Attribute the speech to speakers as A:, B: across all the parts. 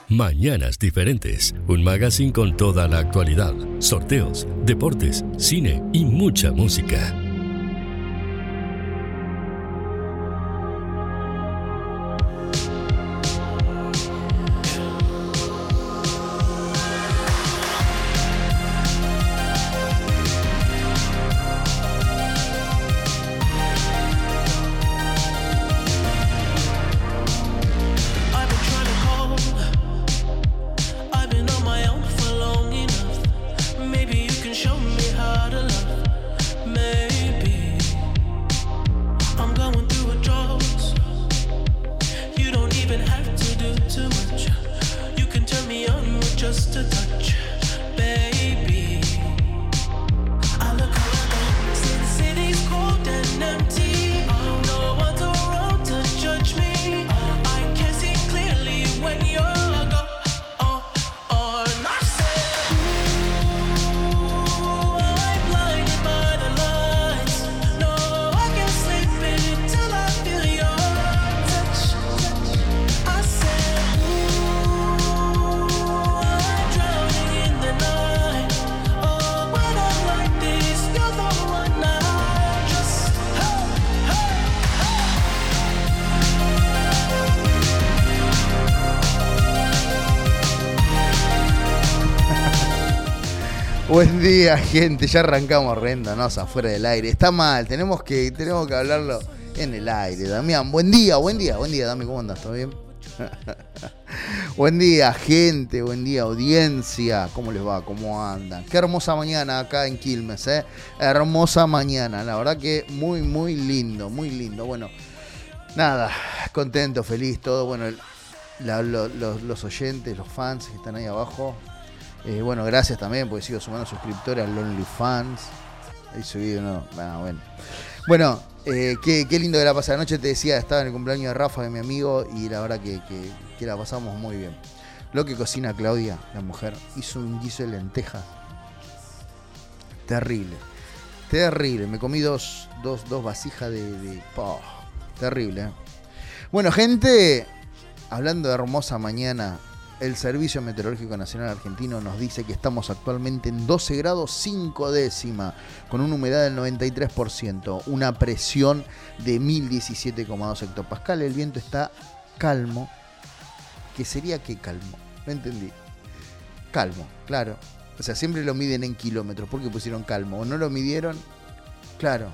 A: Mañanas Diferentes, un magazine con toda la actualidad, sorteos, deportes, cine y mucha música.
B: Buen día, gente. Ya arrancamos riéndonos afuera del aire. Está mal, tenemos que hablarlo en el aire. Damián, buen día, Dami, ¿cómo andas? ¿Todo bien? Buen día, gente, buen día, audiencia. ¿Cómo les va? ¿Cómo andan? Qué hermosa mañana acá en Quilmes, ¿eh? Hermosa mañana, la verdad que muy, muy lindo, muy lindo. Bueno, nada, contento, feliz, todo. Bueno, los oyentes, los fans que están ahí abajo. Bueno, gracias también porque sigo sumando suscriptores al OnlyFans. Ahí subí uno. Bueno, qué lindo que la pasé anoche. Te decía, estaba en el cumpleaños de Rafa, de mi amigo, y la verdad que la pasamos muy bien. Lo que cocina Claudia, la mujer, hizo un guiso de lentejas. Terrible. Me comí dos vasijas de terrible, ¿eh? Bueno, gente, hablando de hermosa mañana, el Servicio Meteorológico Nacional Argentino nos dice que estamos actualmente en 12 grados 5 décimas, con una humedad del 93%, una presión de 1017,2 hectopascal. El viento está calmo. ¿Qué sería que calmo? No entendí. Calmo, claro. O sea, siempre lo miden en kilómetros. ¿Por qué pusieron calmo? ¿O no lo midieron? Claro,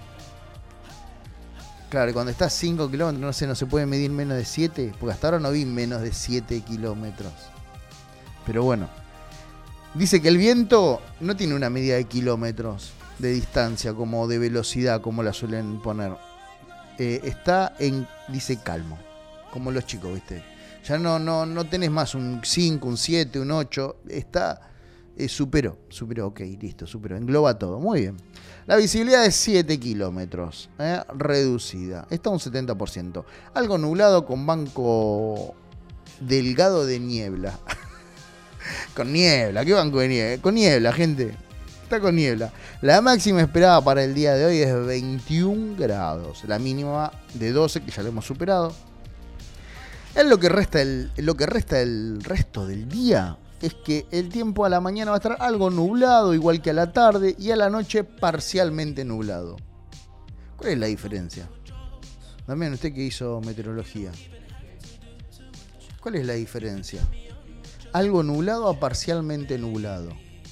B: cuando está a 5 kilómetros, no se puede medir menos de 7, porque hasta ahora no vi menos de 7 kilómetros. Pero bueno, dice que el viento no tiene una medida de kilómetros de distancia, como de velocidad, como la suelen poner. Está en, dice, calmo, como los chicos, ¿viste? Ya no tenés más un 5, un 7, un 8, está, superó, ok, listo, superó, engloba todo, muy bien. La visibilidad es 7 kilómetros, reducida, está un 70%. Algo nublado con banco delgado de niebla. Con niebla, ¿qué banco de niebla? Con niebla, gente. Está con niebla. La máxima esperada para el día de hoy es 21 grados. La mínima de 12, que ya lo hemos superado. En lo que resta el resto del día es que el tiempo a la mañana va a estar algo nublado, igual que a la tarde, y a la noche parcialmente nublado. ¿Cuál es la diferencia? También usted que hizo meteorología. ¿Cuál es la diferencia? Algo nublado a parcialmente nublado.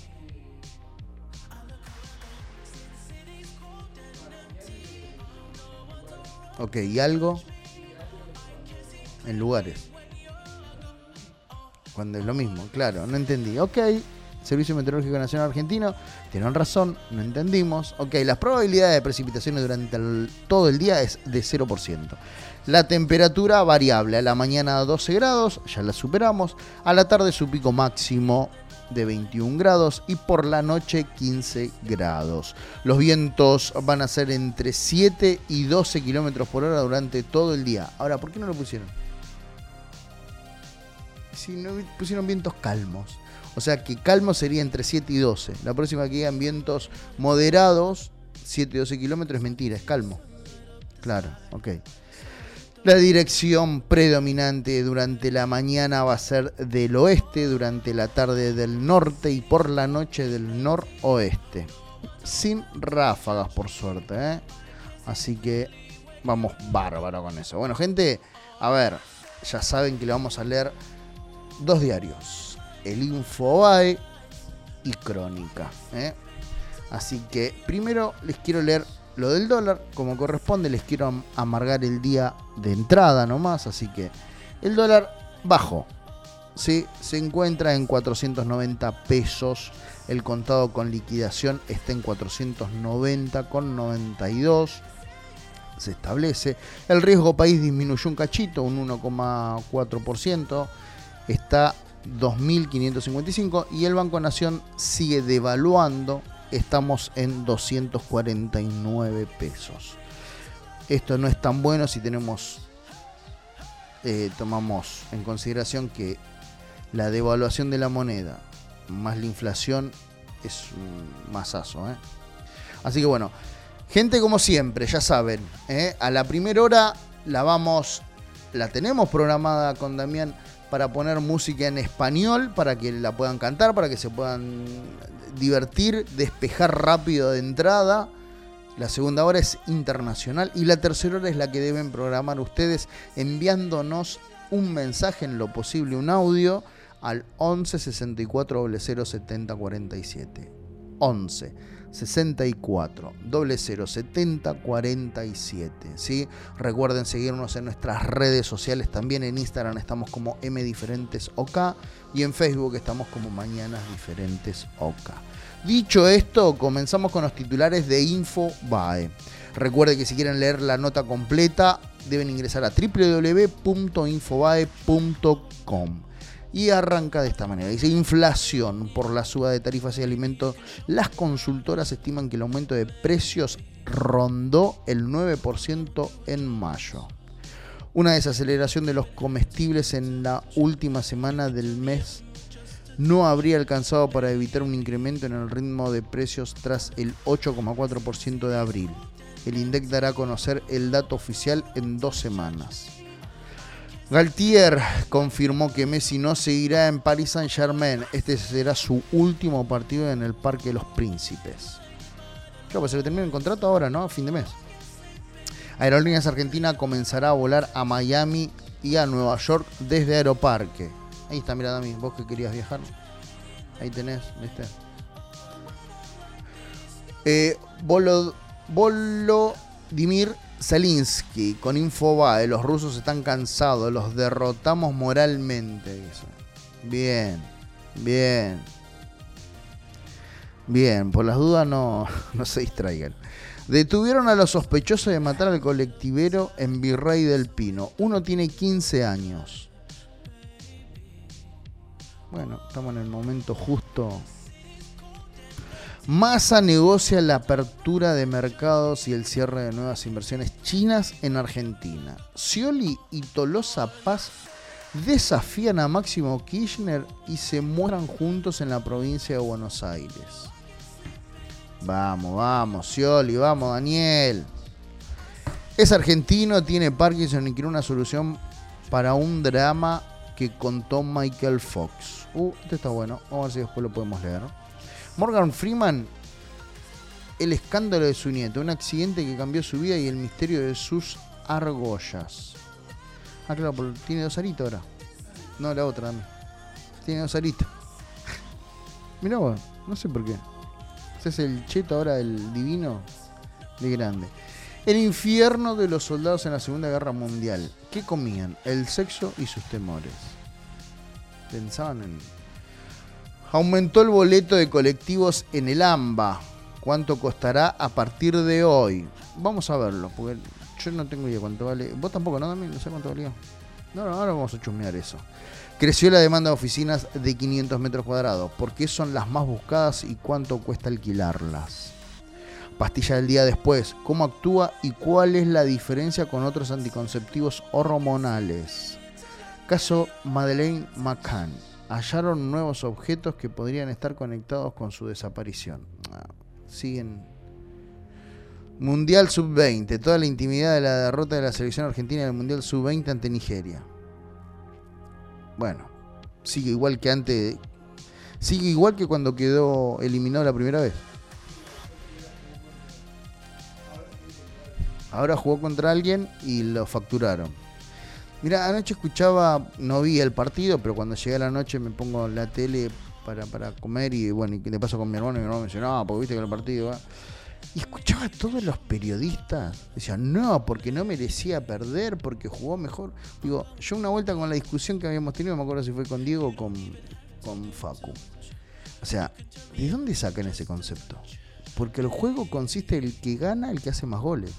B: Ok, ¿y algo? En lugares. Cuando es lo mismo, claro, no entendí. Ok, Servicio Meteorológico Nacional Argentino, tienen razón, no entendimos. Ok, las probabilidades de precipitaciones durante todo el día es de 0%. La temperatura variable, a la mañana 12 grados, ya la superamos. A la tarde su pico máximo de 21 grados y por la noche 15 grados. Los vientos van a ser entre 7 y 12 kilómetros por hora durante todo el día. Ahora, ¿por qué no lo pusieron? Si no pusieron vientos calmos. O sea que calmo sería entre 7 y 12. La próxima que digan vientos moderados, 7 y 12 kilómetros, es mentira, es calmo. Claro, ok. La dirección predominante durante la mañana va a ser del oeste, durante la tarde del norte y por la noche del noroeste. Sin ráfagas, por suerte, ¿eh? Así que vamos bárbaro con eso. Bueno, gente, a ver, ya saben que le vamos a leer 2 diarios. El Infobae y Crónica, ¿eh? Así que primero les quiero leer lo del dólar, como corresponde, les quiero amargar el día de entrada nomás, así que el dólar bajó, ¿sí? Se encuentra en 490 pesos, el contado con liquidación está en 490,92, se establece, el riesgo país disminuyó un cachito, un 1,4%, está 2.555 y el Banco Nación sigue devaluando. Estamos en 249 pesos. Esto no es tan bueno si tomamos en consideración que la devaluación de la moneda más la inflación es un masazo, ¿eh? Así que bueno, gente, como siempre, ya saben, a la primera hora la tenemos programada con Damián para poner música en español, para que la puedan cantar, para que se puedan divertir, despejar rápido de entrada. La segunda hora es internacional y la tercera hora es la que deben programar ustedes enviándonos un mensaje, en lo posible un audio, al 11 64 00 70 47. 11 64 00 70 47, ¿sí? Recuerden seguirnos en nuestras redes sociales, también en Instagram estamos como MDiferentesOK y en Facebook estamos como Mañanas Diferentes OK. Dicho esto, comenzamos con los titulares de Infobae. Recuerden que si quieren leer la nota completa deben ingresar a www.infobae.com. Y arranca de esta manera. Dice: inflación por la suba de tarifas y alimentos. Las consultoras estiman que el aumento de precios rondó el 9% en mayo. Una desaceleración de los comestibles en la última semana del mes no habría alcanzado para evitar un incremento en el ritmo de precios tras el 8,4% de abril. El INDEC dará a conocer el dato oficial en 2 semanas. Galtier confirmó que Messi no seguirá en Paris Saint-Germain. Este será su último partido en el Parque de los Príncipes. Claro, pues se le termina el contrato ahora, ¿no? A fin de mes. Aerolíneas Argentina comenzará a volar a Miami y a Nueva York desde Aeroparque. Ahí está, mirá, Dami, vos que querías viajar. Ahí tenés, ¿viste? Volodymyr Zelensky con Infobae: los rusos están cansados, los derrotamos moralmente, dice. Bien, por las dudas no se distraigan. Detuvieron a los sospechosos de matar al colectivero en Virrey del Pino. Uno tiene 15 años. Bueno, estamos en el momento justo. Massa negocia la apertura de mercados y el cierre de nuevas inversiones chinas en Argentina. Scioli y Tolosa Paz desafían a Máximo Kirchner y se muestran juntos en la provincia de Buenos Aires. Vamos, Scioli, vamos, Daniel. Es argentino, tiene Parkinson y quiere una solución para un drama que contó Michael Fox. Este está bueno, vamos a ver si después lo podemos leer. Morgan Freeman, el escándalo de su nieto, un accidente que cambió su vida y el misterio de sus argollas. Ah, claro, porque tiene 2 aritos ahora. No, la otra también. Tiene 2 aritos. Mirá vos, no sé por qué. Ese es el cheto ahora del divino de grande. El infierno de los soldados en la Segunda Guerra Mundial. ¿Qué comían? El sexo y sus temores. Pensaban en... Aumentó el boleto de colectivos en el AMBA. ¿Cuánto costará a partir de hoy? Vamos a verlo, porque yo no tengo idea cuánto vale. Vos tampoco, ¿no? No sé cuánto valía. No, ahora vamos a chusmear eso. Creció la demanda de oficinas de 500 metros cuadrados. ¿Por qué son las más buscadas y cuánto cuesta alquilarlas? Pastilla del día después. ¿Cómo actúa y cuál es la diferencia con otros anticonceptivos hormonales? Caso Madeleine McCann. Hallaron nuevos objetos que podrían estar conectados con su desaparición. Siguen Mundial Sub-20. Toda la intimidad de la derrota de la selección argentina en el Mundial Sub-20 ante Nigeria. Bueno, sigue igual que antes. Sigue igual que cuando quedó eliminado la primera vez. Ahora jugó contra alguien y lo facturaron. Mira, anoche escuchaba, no vi el partido, pero cuando llegué a la noche me pongo la tele para comer y bueno, y de paso con mi hermano, y mi hermano me decía, no, porque viste que el partido va. Y escuchaba a todos los periodistas, decían, no, porque no merecía perder, porque jugó mejor. Digo, yo una vuelta con la discusión que habíamos tenido, me acuerdo si fue con Diego o con Facu. O sea, ¿de dónde sacan ese concepto? Porque el juego consiste en el que gana, el que hace más goles.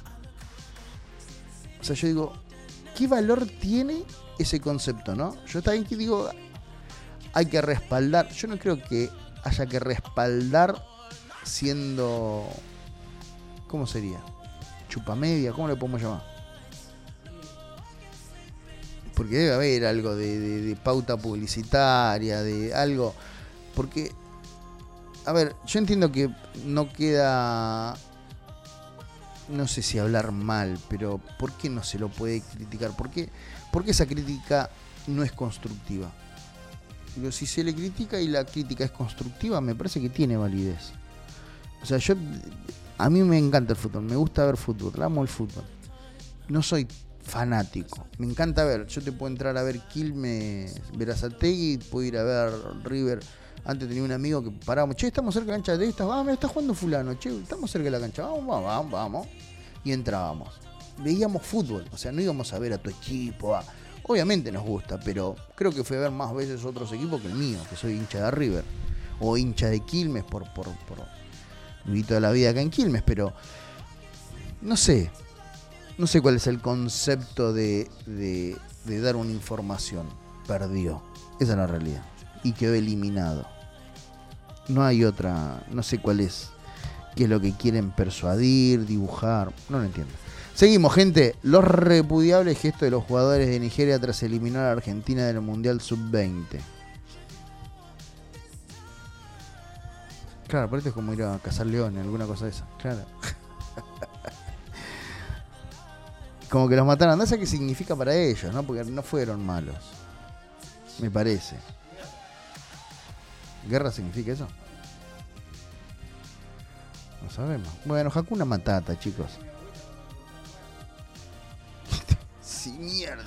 B: O sea, yo digo, ¿qué valor tiene ese concepto, no? Yo también que digo, hay que respaldar. Yo no creo que haya que respaldar siendo... ¿Cómo sería? Chupamedia, ¿cómo le podemos llamar? Porque debe haber algo de pauta publicitaria, de algo... Porque, a ver, yo entiendo que no queda... No sé si hablar mal, pero ¿por qué no se lo puede criticar? ¿Por qué esa crítica no es constructiva? Digo, si se le critica y la crítica es constructiva, me parece que tiene validez. O sea, a mí me encanta el fútbol, me gusta ver fútbol, amo el fútbol. No soy fanático, me encanta ver. Yo te puedo entrar a ver Quilmes, Berazategui, puedo ir a ver River. Antes tenía un amigo que parábamos, che, estamos cerca de la cancha de estas, mira, está jugando fulano, che, estamos cerca de la cancha, vamos. Y entrábamos. Veíamos fútbol, o sea, no íbamos a ver a tu equipo. Obviamente nos gusta, pero creo que fui a ver más veces otros equipos que el mío, que soy hincha de River. O hincha de Quilmes por viví toda la vida acá en Quilmes, pero no sé cuál es el concepto de dar una información. Perdió, esa es la realidad. Y quedó eliminado. No hay otra, no sé cuál es, qué es lo que quieren persuadir, dibujar, no lo entiendo. Seguimos, gente. Los repudiables gestos de los jugadores de Nigeria tras eliminar a Argentina del Mundial Sub-20. Claro, pero esto es como ir a cazar leones, alguna cosa de esa. Claro. Como que los mataron. No sé qué significa para ellos, ¿no? Porque no fueron malos. Me parece. ¿Guerra significa eso? No sabemos. Bueno, Hakuna Matata, chicos. Sí, mierda.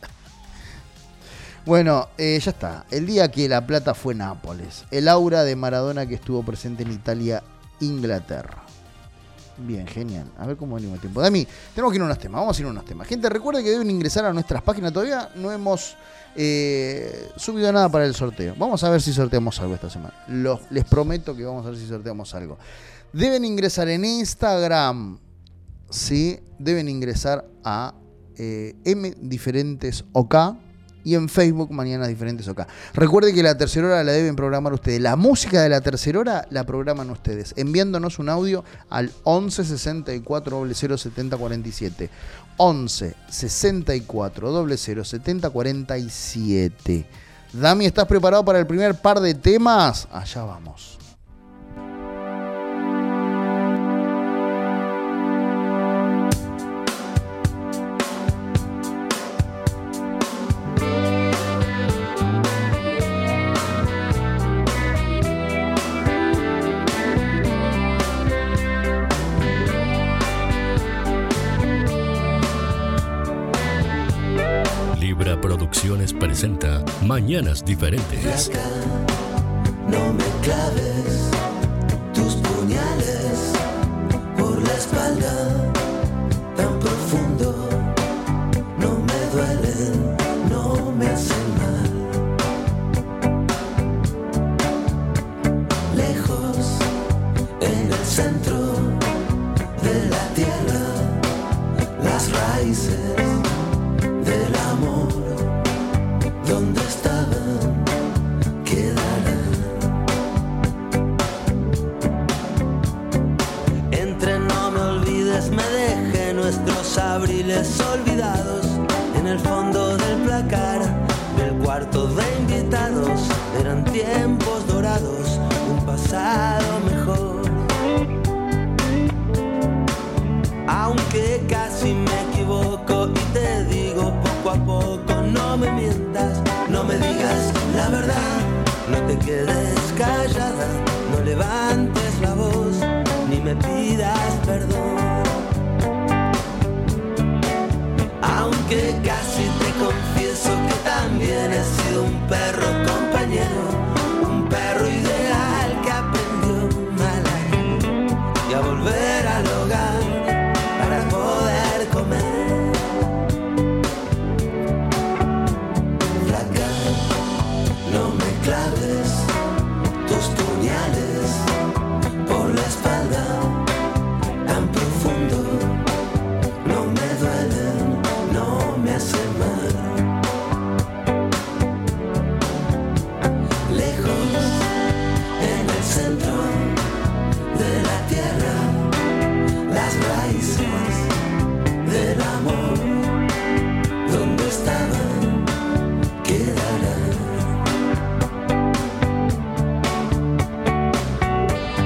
B: Bueno, ya está. El día que La Plata fue Nápoles. El aura de Maradona que estuvo presente en Italia, Inglaterra. Bien, genial. A ver cómo venimos el tiempo. Dami, tenemos que ir a unos temas. Vamos a ir a unos temas. Gente, recuerden que deben ingresar a nuestras páginas. Todavía no hemos subido nada para el sorteo. Vamos a ver si sorteamos algo esta semana. Les prometo que vamos a ver si sorteamos algo. Deben ingresar en Instagram. Sí, deben ingresar a M Diferentes OK. Y en Facebook, Mañanas Diferentes OK. Recuerden que la tercera hora la deben programar ustedes. La música de la tercera hora la programan ustedes, enviándonos un audio al 11 64 00 70 47. 11 64 00 70 47. Dami, ¿estás preparado para el primer par de temas? Allá vamos.
A: Producciones presenta Mañanas Diferentes.
C: Acá, no me claves tus puñales por la espalda tan profundo. No me duelen, no me hacen mal. Lejos, en el centro de la tierra, las raíces del amor. ¿Dónde estaban? Quedarán. Entre no me olvides, me dejé nuestros abriles olvidados en el fondo del placar del cuarto de invitados. Eran tiempos dorados, un pasado mejor. la verdad, no te quedes callada, no levantes la voz, ni me pidas perdón. Aunque casi te confieso que también he sido un perro compañero, un perro ideal que aprendió mal a ir y a volver al hogar para poder comer. Flaca, no me claves tus puñales por la espalda tan profundo, no me duelen, no me hacen mal. Lejos, en el centro de la tierra, las raíces del amor, donde estaban, quedarán.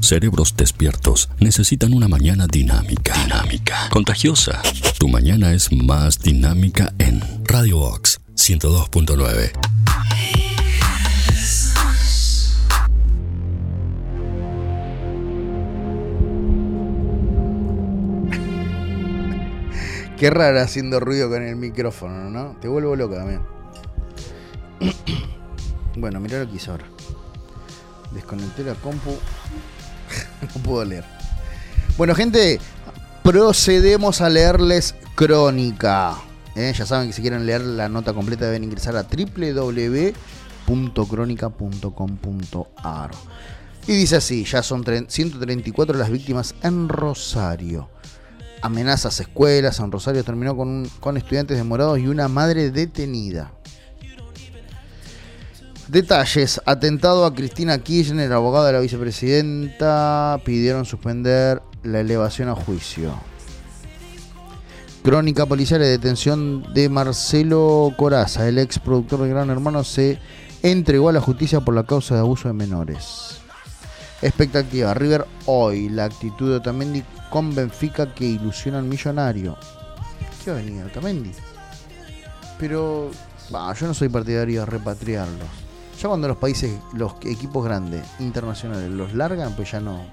A: Cerebros despiertos necesitan una mañana dinámica, contagiosa. Tu mañana es más dinámica en Radio Vox 102.9.
B: Qué raro haciendo ruido con el micrófono, ¿no? Te vuelvo loca también. Bueno, mirá lo que hice ahora. Desconecté la compu. No puedo leer. Bueno, gente, procedemos a leerles Crónica. Ya saben que si quieren leer la nota completa deben ingresar a www.cronica.com.ar. Y dice así, ya son 134 las víctimas en Rosario. Amenazas a escuelas. En Rosario terminó con estudiantes demorados y una madre detenida. Detalles. Atentado a Cristina Kirchner, abogada de la vicepresidenta. Pidieron suspender la elevación a juicio. Crónica policial de detención de Marcelo Corazza. El ex productor de Gran Hermano se entregó a la justicia por la causa de abuso de menores. Expectativa. River hoy. La actitud de Otamendi con Benfica que ilusiona al millonario. ¿Qué va a venir Otamendi? Pero yo no soy partidario de repatriarlos. Ya cuando los equipos grandes, internacionales, los largan, pues ya no.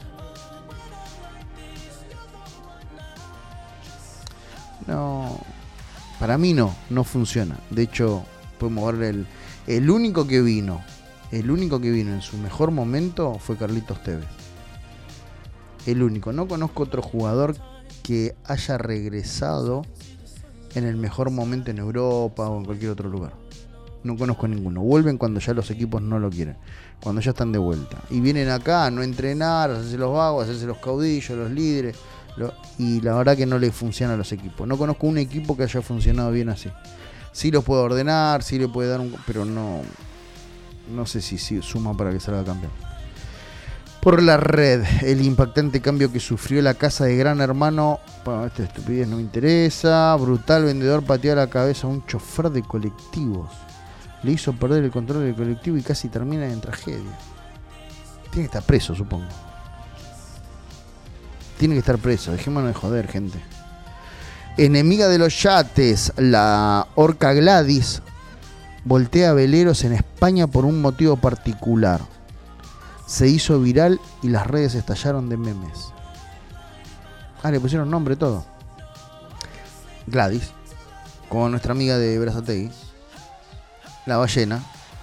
B: No. Para mí no funciona. De hecho, podemos ver el único que vino en su mejor momento fue Carlitos Tevez. El único. No conozco otro jugador que haya regresado en el mejor momento en Europa o en cualquier otro lugar. No conozco ninguno. Vuelven cuando ya los equipos no lo quieren. Cuando ya están de vuelta. Y vienen acá a no entrenar, a hacerse los vagos, a hacerse los caudillos, los líderes. Y la verdad que no le funciona a los equipos. No conozco un equipo que haya funcionado bien así. Sí los puede ordenar, sí le puede dar pero no sé si suma para que salga campeón. Por la red, el impactante cambio que sufrió la casa de Gran Hermano. Bueno, esta estupidez no me interesa. Brutal vendedor pateó a la cabeza a un chofer de colectivos. Le hizo perder el control del colectivo y casi termina en tragedia. Tiene que estar preso, supongo. Tiene que estar preso. Dejémonos de joder, gente. Enemiga de los yates, la orca Gladys voltea veleros en España por un motivo particular. Se hizo viral y las redes estallaron de memes. Le pusieron nombre todo. Gladys, como nuestra amiga de Berazategui, la ballena.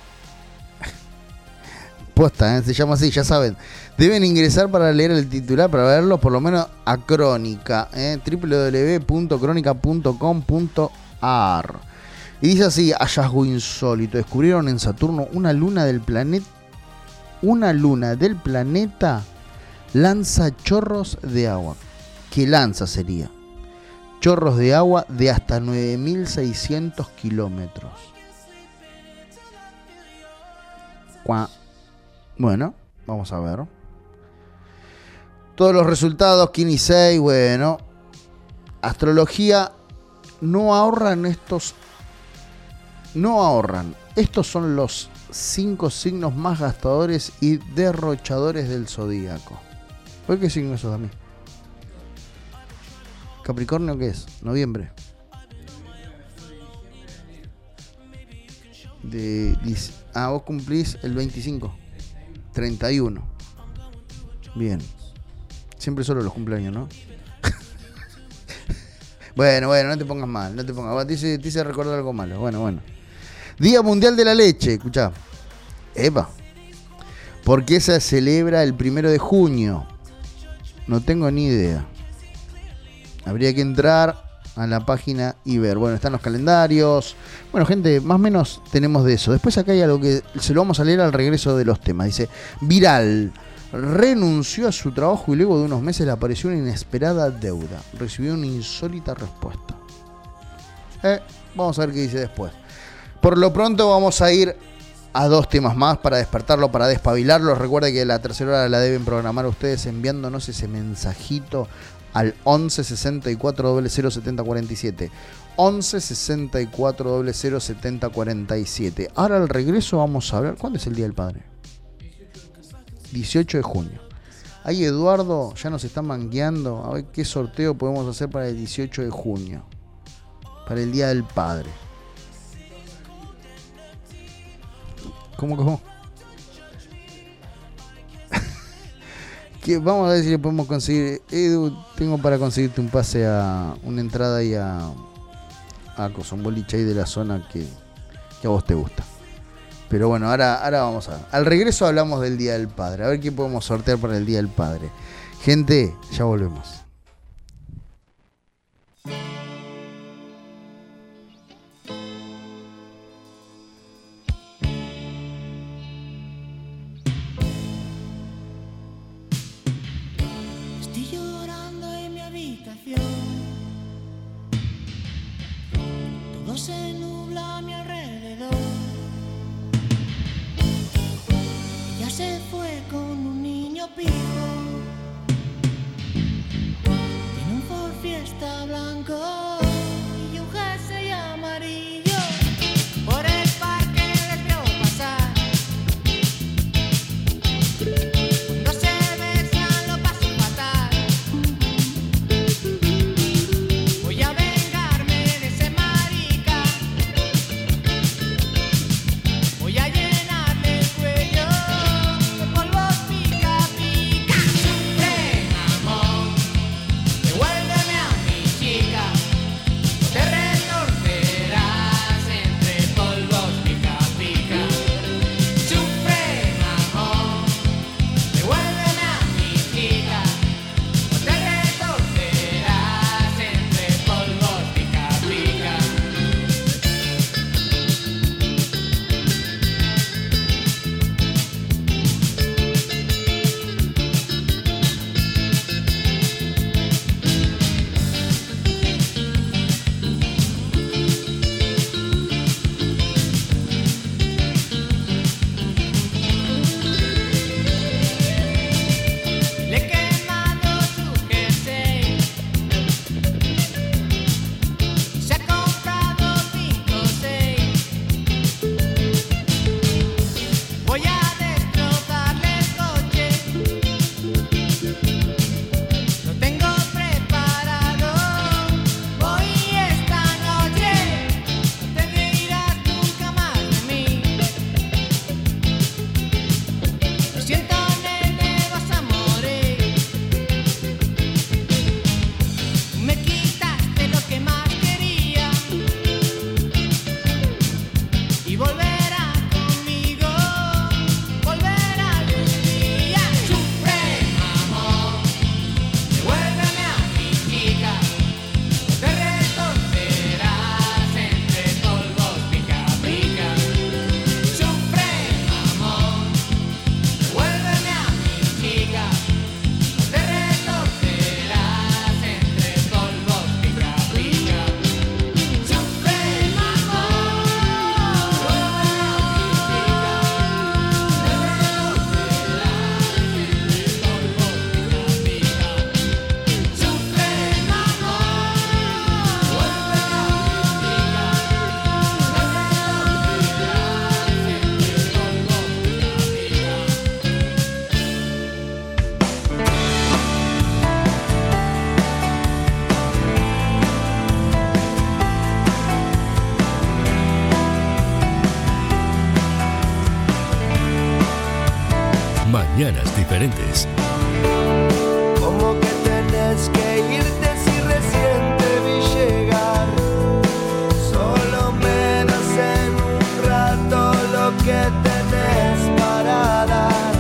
B: Posta, se llama así, ya saben. Deben ingresar para leer el titular, para verlo por lo menos a Crónica, www.cronica.com.ar. Y dice así, hallazgo insólito. Descubrieron en Saturno una luna del planeta lanza chorros de agua. ¿Qué lanza sería? Chorros de agua de hasta 9.600 kilómetros. Bueno, vamos a ver. Todos los resultados, Kini 6, bueno. Astrología, no ahorran. Estos son los 5 signos más gastadores y derrochadores del zodíaco. ¿Por qué signo sos a mí? ¿Capricornio qué es? Noviembre. Vos cumplís el 25. 31. Bien. Siempre solo los cumpleaños, ¿no? Bueno, no te pongas mal. Te hice recordar algo malo. Bueno. Día Mundial de la Leche. Escuchá. Epa. ¿Por qué se celebra el 1 de junio? No tengo ni idea. Habría que entrar a la página y ver. Bueno, están los calendarios. Bueno, gente, más o menos tenemos de eso. Después acá hay algo que se lo vamos a leer al regreso de los temas. Dice, viral. Renunció a su trabajo y luego de unos meses le apareció una inesperada deuda. Recibió una insólita respuesta. Vamos a ver qué dice después. Por lo pronto vamos a ir a 2 temas más para despertarlo, para despabilarlo. Recuerden que la tercera hora la deben programar ustedes enviándonos ese mensajito al 11 64 00 70 47. 11 64 00 70 47. Ahora al regreso vamos a hablar. ¿Cuándo es el Día del Padre? 18 de junio. Ay, Eduardo, ya nos está mangueando. A ver qué sorteo podemos hacer para el 18 de junio. Para el Día del Padre. ¿Cómo? Que vamos a ver si le podemos conseguir. Edu, tengo para conseguirte un pase a una entrada ahí a un boliche ahí de la zona que a vos te gusta. Pero bueno, ahora vamos a ver. Al regreso hablamos del Día del Padre. A ver qué podemos sortear para el Día del Padre. Gente, ya volvemos.
D: Estoy llorando en mi habitación. Todo se nubla a mi alrededor. Ella se fue con un niño pijo. Tiene un Ford Fiesta blanco y un jersey amarillo. Por el parque les veo pasar. Cuando se besan lo paso fatal. Voy a vengarme de ese marica. Voy a llenarle el cuello de polvos pica pica. Sufre, amor, devuélveme a mi chica. Te retorcerás entre polvos pica pica. Sufre, amor, devuélveme a mi chica. Te retorcerás entre polvos pica pica. Le he quemado su jersey. Se ha comprado 5 o 6. Voy a destrozarle el coche. Lo tengo preparado. Voy esta noche. No te reirás nunca más de mí. Lo siento, nene, vas a morir. Me quitaste lo que más quería y volverás conmigo, volverá algún día. Sufre, amor, devuélveme a mi chica. Te retorcerás entre polvos pica pica. Sufre, amor, devuélveme a mi chica. Te retorcerás entre polvos pica pica. Sufre, amor, devuélveme a mi chica. Te retorcerás entre polvos pica pica. Sufre, amor, devuélveme a
A: Mañanas diferentes.
C: Como que tenés que irte si recién te vi llegar. Solo me das en un rato lo que tenés para dar.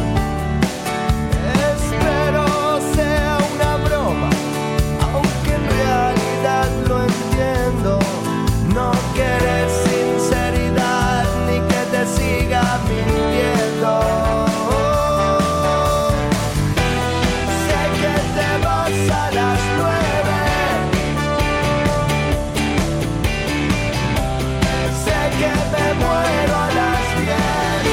C: Espero sea una broma, aunque en realidad lo entiendo. No querés sinceridad ni que te siga mintiendo. A las 9 sé que me muero a las 10.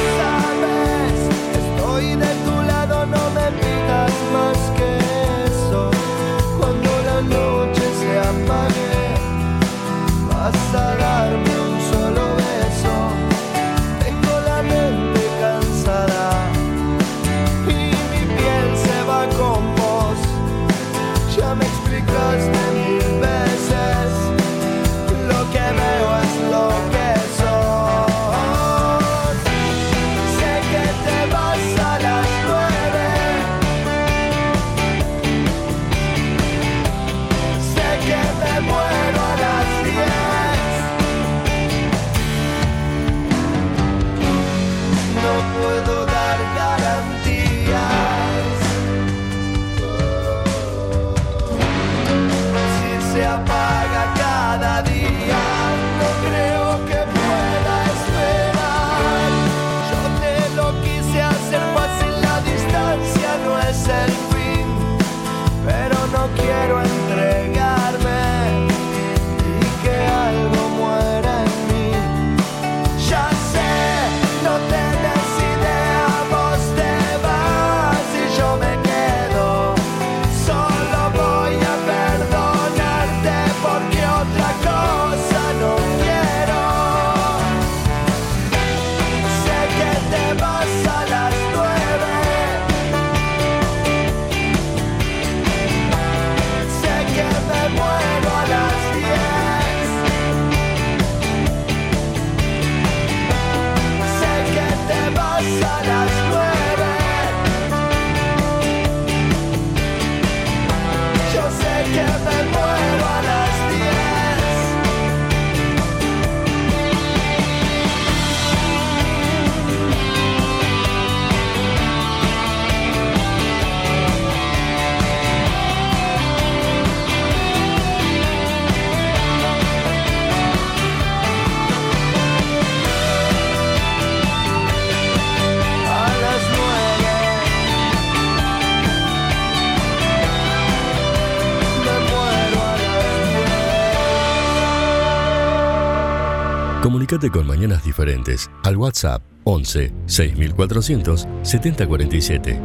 A: Comunícate con Mañanas Diferentes al WhatsApp 11 6400 7047.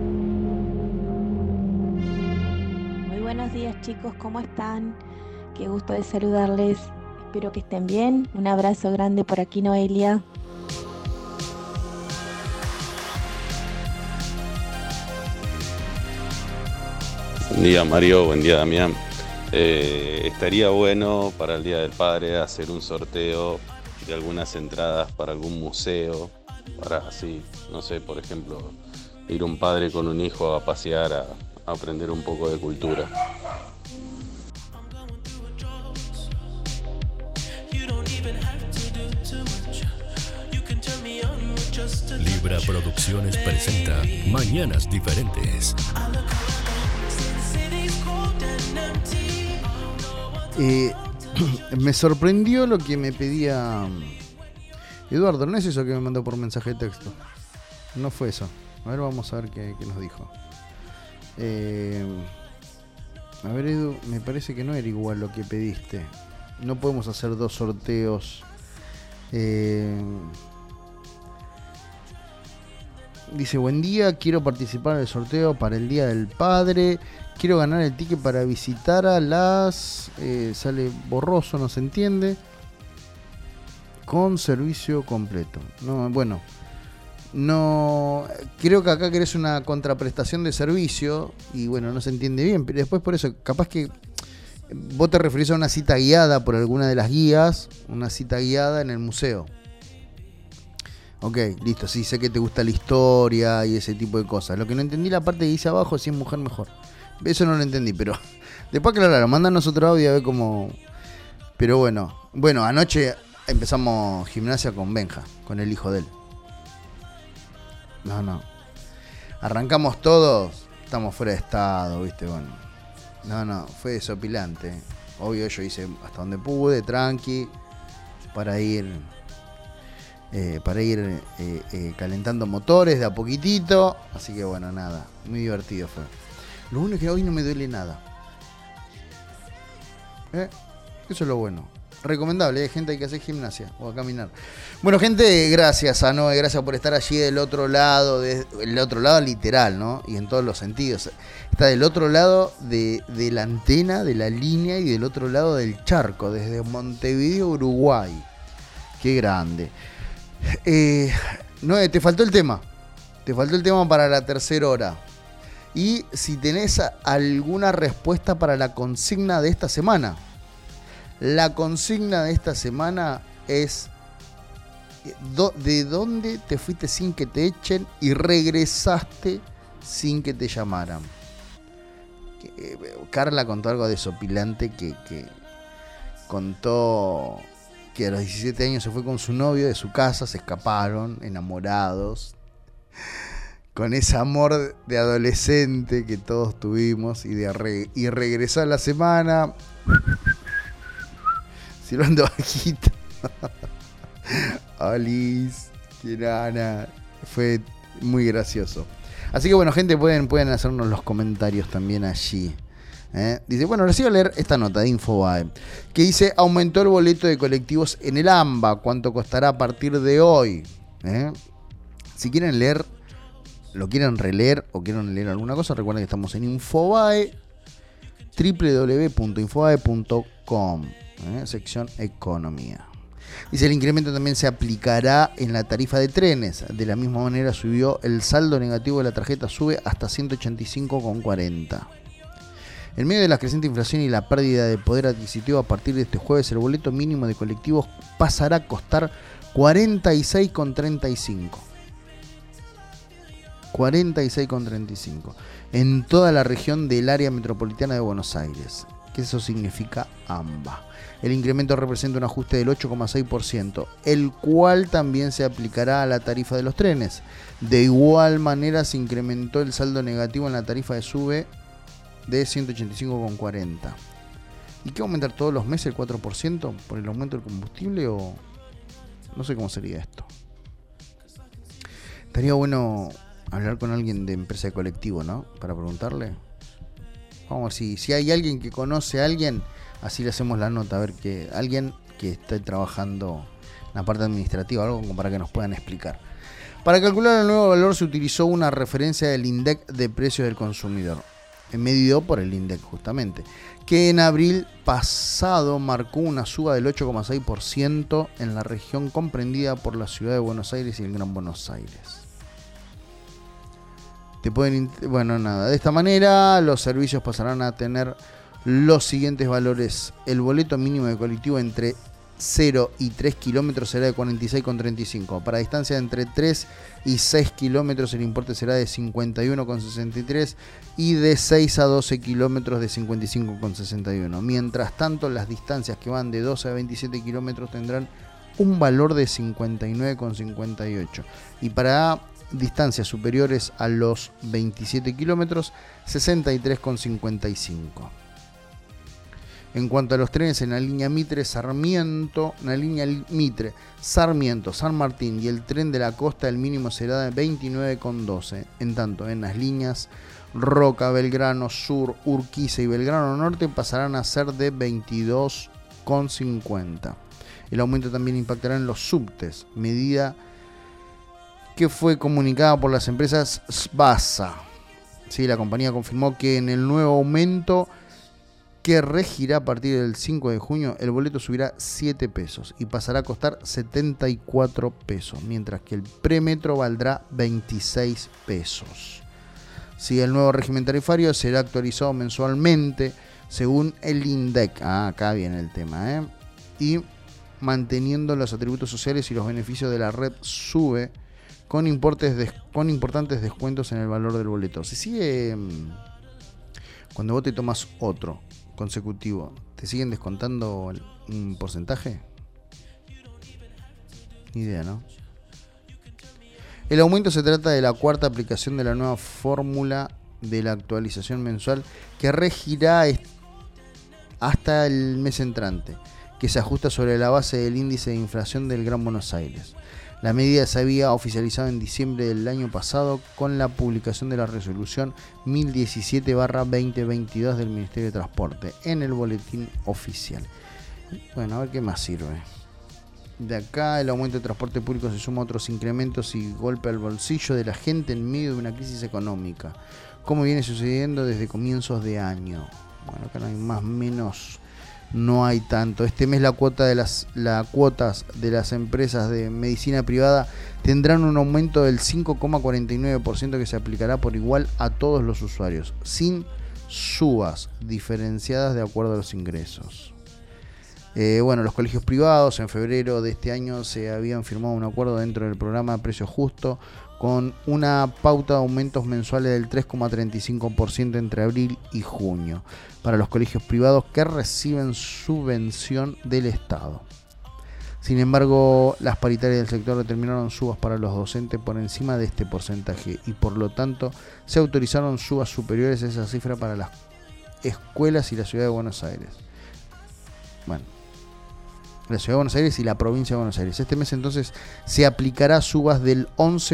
E: Muy buenos días, chicos, ¿cómo están? Qué gusto de saludarles. Espero que estén bien. Un abrazo grande por aquí, Noelia.
F: Buen día, Mario, buen día, Damián. Estaría bueno para el Día del Padre hacer un sorteo de algunas entradas para algún museo, para así, no sé, por ejemplo, ir un padre con un hijo a pasear, a aprender un poco de cultura.
A: Libra Producciones presenta Mañanas Diferentes.
B: Me sorprendió lo que me pedía Eduardo. No es eso que me mandó por mensaje de texto. No fue eso. A ver, vamos a ver qué nos dijo. A ver, Edu, me parece que no era igual lo que pediste. No podemos hacer dos sorteos. Dice, buen día, quiero participar en el sorteo para el Día del Padre. Quiero ganar el ticket para visitar a las... sale borroso, no se entiende. Con servicio completo. No, bueno. No... Creo que acá querés una contraprestación de servicio. Y bueno, no se entiende bien. Pero después por eso, capaz que... Vos te referís a una cita guiada por alguna de las guías. Una cita guiada en el museo. Ok, listo. Sí, sé que te gusta la historia y ese tipo de cosas. Lo que no entendí la parte que dice abajo, si es mujer mejor. Eso no lo entendí, pero después claro, mándanos otro audio a ver cómo. Pero bueno, anoche empezamos gimnasia con Benja, con el hijo de él. No. Arrancamos todos, estamos fuera de estado, ¿viste? Bueno. No, fue desopilante. Obvio, yo hice hasta donde pude, tranqui, para ir calentando motores de a poquitito. Así que bueno, nada, muy divertido fue. Lo bueno es que hoy no me duele nada. Eso es lo bueno. Recomendable, gente, hay que hacer gimnasia o a caminar. Bueno, gente, gracias a Noé, gracias por estar allí del otro lado, el otro lado literal, ¿no? Y en todos los sentidos. Está del otro lado de la antena, de la línea y del otro lado del charco, desde Montevideo, Uruguay. Qué grande. Noé, te faltó el tema. Te faltó el tema para la tercera hora. Y si tenés alguna respuesta para la consigna de esta semana. La consigna de esta semana es ¿de dónde te fuiste sin que te echen y regresaste sin que te llamaran? Carla contó algo desopilante que contó que a los 17 años se fue con su novio de su casa, se escaparon, enamorados, con ese amor de adolescente que todos tuvimos y regresó a la semana silbando bajito. Alice, Kirana, fue muy gracioso. Así que bueno, gente, pueden hacernos los comentarios también allí. Dice, bueno, les iba a leer esta nota de Infobae, que dice, aumentó el boleto de colectivos en el AMBA, ¿cuánto costará a partir de hoy? Si quieren leer, lo quieren releer o quieren leer alguna cosa, recuerden que estamos en Infobae, www.infobae.com, sección Economía. Dice, el incremento también se aplicará en la tarifa de trenes. De la misma manera subió el saldo negativo de la tarjeta, sube hasta 185,40. En medio de la creciente inflación y la pérdida de poder adquisitivo, a partir de este jueves el boleto mínimo de colectivos pasará a costar 46,35. 46,35 en toda la región del área metropolitana de Buenos Aires. ¿Qué eso significa? AMBA. El incremento representa un ajuste del 8,6%, el cual también se aplicará a la tarifa de los trenes. De igual manera se incrementó el saldo negativo en la tarifa de SUBE de 185,40. ¿Y qué va a aumentar todos los meses el 4% por el aumento del combustible o no sé cómo sería esto? Estaría bueno hablar con alguien de empresa de colectivo, ¿no? Para preguntarle. Vamos a ver si hay alguien que conoce a alguien, así le hacemos la nota, a ver que alguien que esté trabajando la parte administrativa, algo como para que nos puedan explicar. Para calcular el nuevo valor se utilizó una referencia del INDEC de precios del consumidor, medido por el INDEC justamente, que en abril pasado marcó una suba del 8,6% en la región comprendida por la ciudad de Buenos Aires y el Gran Buenos Aires. De esta manera los servicios pasarán a tener los siguientes valores. El boleto mínimo de colectivo entre 0 y 3 kilómetros será de 46,35. Para distancia de entre 3 y 6 kilómetros el importe será de 51,63 y de 6 a 12 kilómetros de 55,61. Mientras tanto, las distancias que van de 12 a 27 kilómetros tendrán un valor de 59,58. Y para distancias superiores a los 27 kilómetros, 63,55. En cuanto a los trenes en la línea Sarmiento, San Martín y el tren de la costa, el mínimo será de 29,12. En tanto, en las líneas Roca, Belgrano Sur, Urquiza y Belgrano Norte pasarán a ser de 22,50. El aumento también impactará en los subtes, medida que fue comunicada por las empresas SBASA. Sí, la compañía confirmó que en el nuevo aumento que regirá a partir del 5 de junio, el boleto subirá 7 pesos y pasará a costar 74 pesos, mientras que el premetro valdrá 26 pesos. Sí, el nuevo régimen tarifario será actualizado mensualmente según el INDEC. Acá viene el tema, y manteniendo los atributos sociales y los beneficios de la red SUBE con importantes descuentos en el valor del boleto. Se sigue, cuando vos te tomas otro consecutivo, ¿te siguen descontando un porcentaje? Ni idea, ¿no? El aumento se trata de la cuarta aplicación de la nueva fórmula de la actualización mensual que regirá hasta el mes entrante, que se ajusta sobre la base del índice de inflación del Gran Buenos Aires. La medida se había oficializado en diciembre del año pasado con la publicación de la resolución 1017/2022 del Ministerio de Transporte en el boletín oficial. Bueno, a ver qué más sirve. De acá, el aumento de transporte público se suma a otros incrementos y golpe al bolsillo de la gente en medio de una crisis económica, como viene sucediendo desde comienzos de año. Bueno, acá no hay más menos. No hay tanto. Este mes las cuotas de las empresas de medicina privada tendrán un aumento del 5,49% que se aplicará por igual a todos los usuarios, sin subas diferenciadas de acuerdo a los ingresos. Los colegios privados en febrero de este año se habían firmado un acuerdo dentro del programa Precio Justo con una pauta de aumentos mensuales del 3,35% entre abril y junio para los colegios privados que reciben subvención del Estado. Sin embargo, las paritarias del sector determinaron subas para los docentes por encima de este porcentaje y por lo tanto se autorizaron subas superiores a esa cifra para las escuelas y la Ciudad de Buenos Aires. Bueno, la Ciudad de Buenos Aires y la Provincia de Buenos Aires. Este mes entonces se aplicará subas del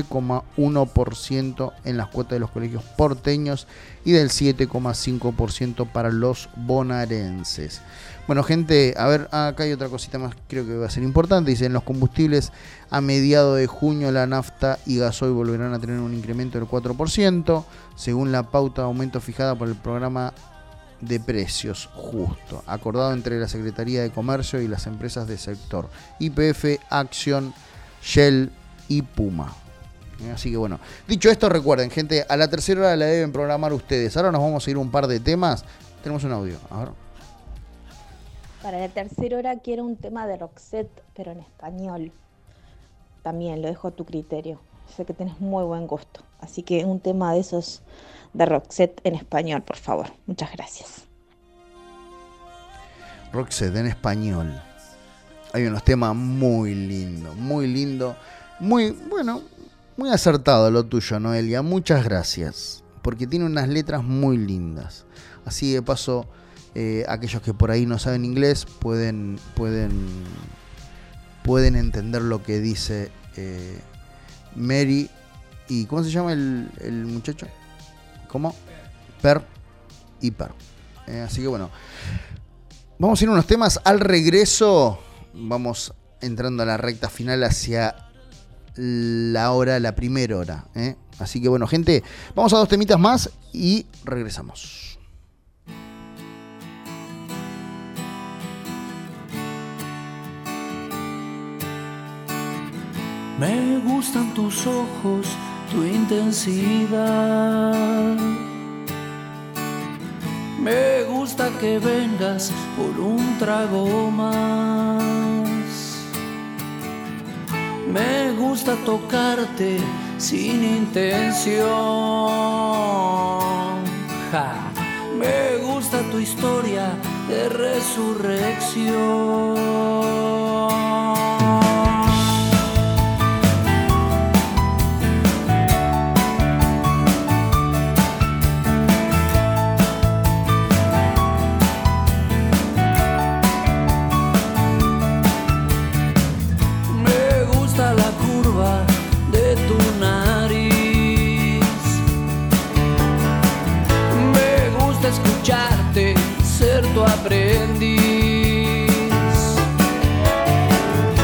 B: 11,1% en las cuotas de los colegios porteños y del 7,5% para los bonaerenses. Bueno, gente, a ver, acá hay otra cosita más, creo que va a ser importante. Dicen, los combustibles a mediados de junio la nafta y gasoil volverán a tener un incremento del 4%, según la pauta de aumento fijada por el programa de precios justo, acordado entre la Secretaría de Comercio y las empresas del sector, YPF, Acción, Shell y Puma. Así que bueno, dicho esto, recuerden, gente, a la tercera hora la deben programar ustedes. Ahora nos vamos a ir un par de temas. Tenemos un audio, a ver.
E: Para la tercera hora quiero un tema de Roxette, pero en español. También lo dejo a tu criterio. Sé que tienes muy buen gusto. Así que un tema de esos de Roxette en español, por favor. Muchas gracias.
B: Roxette en español. Hay unos temas muy lindos, muy acertado lo tuyo, Noelia. Muchas gracias, porque tiene unas letras muy lindas. Así de paso, aquellos que por ahí no saben inglés pueden entender lo que dice Mary. ¿Y cómo se llama el muchacho? ¿Cómo? Per y Per. Así que bueno, vamos a ir a unos temas. Al regreso vamos entrando a la recta final hacia la primera hora. Así que bueno, gente, vamos a 2 temitas más y regresamos.
G: Me gustan tus ojos, tu intensidad. Me gusta que vengas por un trago más. Me gusta tocarte sin intención. Me gusta tu historia de resurrección. Ser tu aprendiz.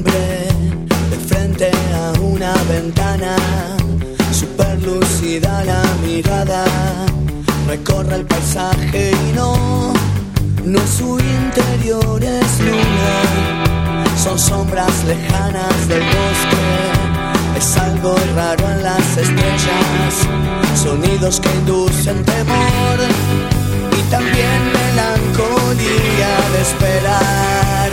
C: hombre de frente a una ventana, super lúcida la mirada, recorre el paisaje y no es su interior, es luna, son sombras lejanas del bosque, es algo raro en las estrellas, sonidos que inducen temor y también melancolía de esperar,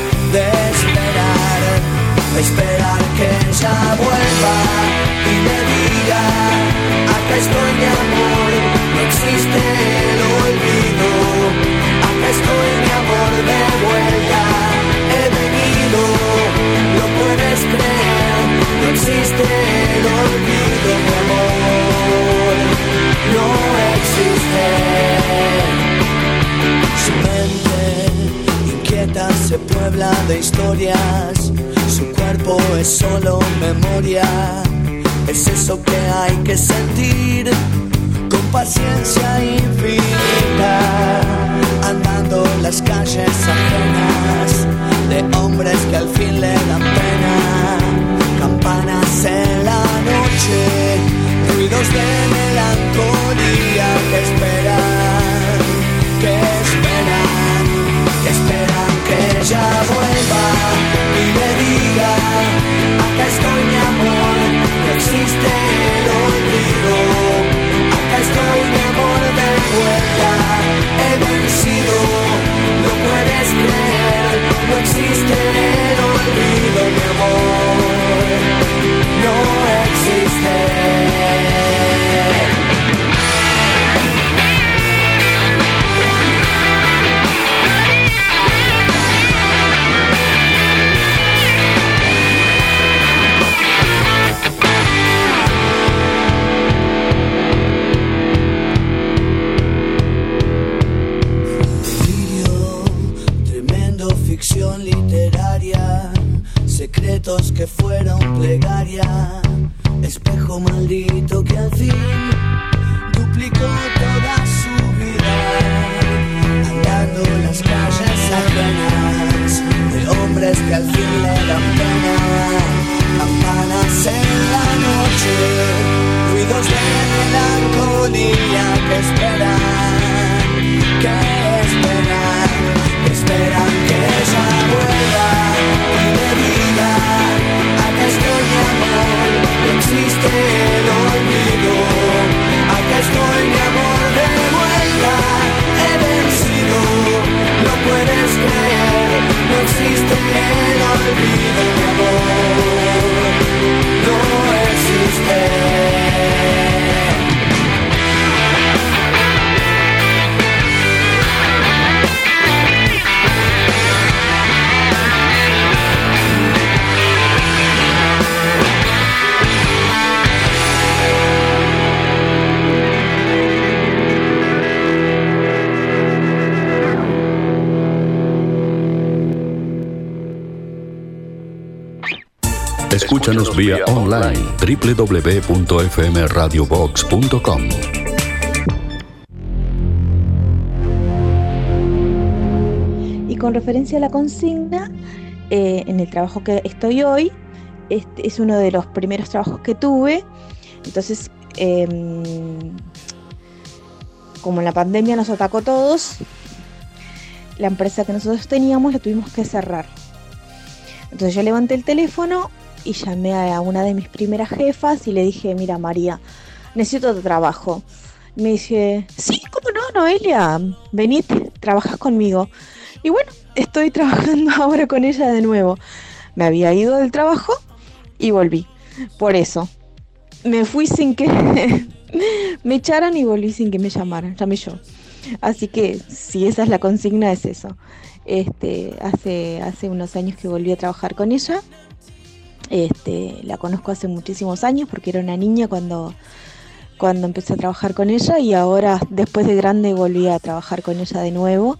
C: que ella vuelva y me diga, acá estoy mi amor, no existe el olvido, acá estoy mi amor de vuelta, he venido, lo puedes creer, no existe el olvido, mi amor, no existe. Su mente inquieta se puebla de historias, su cuerpo es solo memoria, es eso que hay que sentir con paciencia infinita, andando las calles ajenas de hombres que al fin le dan pena, campanas en la noche, ruidos de melancolía que esperan, que ella vuelva y me diga, acá estoy mi amor, no existe el olvido, acá estoy mi amor de vuelta, he vencido, lo puedes creer, no existe el olvido, mi amor, no existe. Ficción literaria, secretos que fueron plegaria, espejo maldito que al fin duplicó toda su vida, andando las calles ajenas de hombres que al fin le dan pena, campanas en la noche, ruidos de melancolía que esperan que ella vuelva y me diga, acá estoy mi amor, no existe el olvido, acá estoy mi amor de vuelta, he vencido, lo puedes creer, no existe el olvido, mi amor, no existe.
A: Escúchanos vía online www.fmradiobox.com.
E: Y con referencia a la consigna, en el trabajo que estoy hoy, este es uno de los primeros trabajos que tuve. Entonces, como la pandemia nos atacó a todos, la empresa que nosotros teníamos la tuvimos que cerrar. Entonces yo levanté el teléfono y llamé a una de mis primeras jefas y le dije, mira María, necesito tu trabajo. Y me dice, sí, ¿cómo no, Noelia? Venite, trabajas conmigo. Y bueno, estoy trabajando ahora con ella de nuevo. Me había ido del trabajo y volví. Por eso, me fui sin que me echaran y volví sin que me llamaran. Llamé yo. Así que, si esa es la consigna, es eso. Hace unos años que volví a trabajar con ella. La conozco hace muchísimos años porque era una niña cuando empecé a trabajar con ella, y ahora después de grande volví a trabajar con ella de nuevo,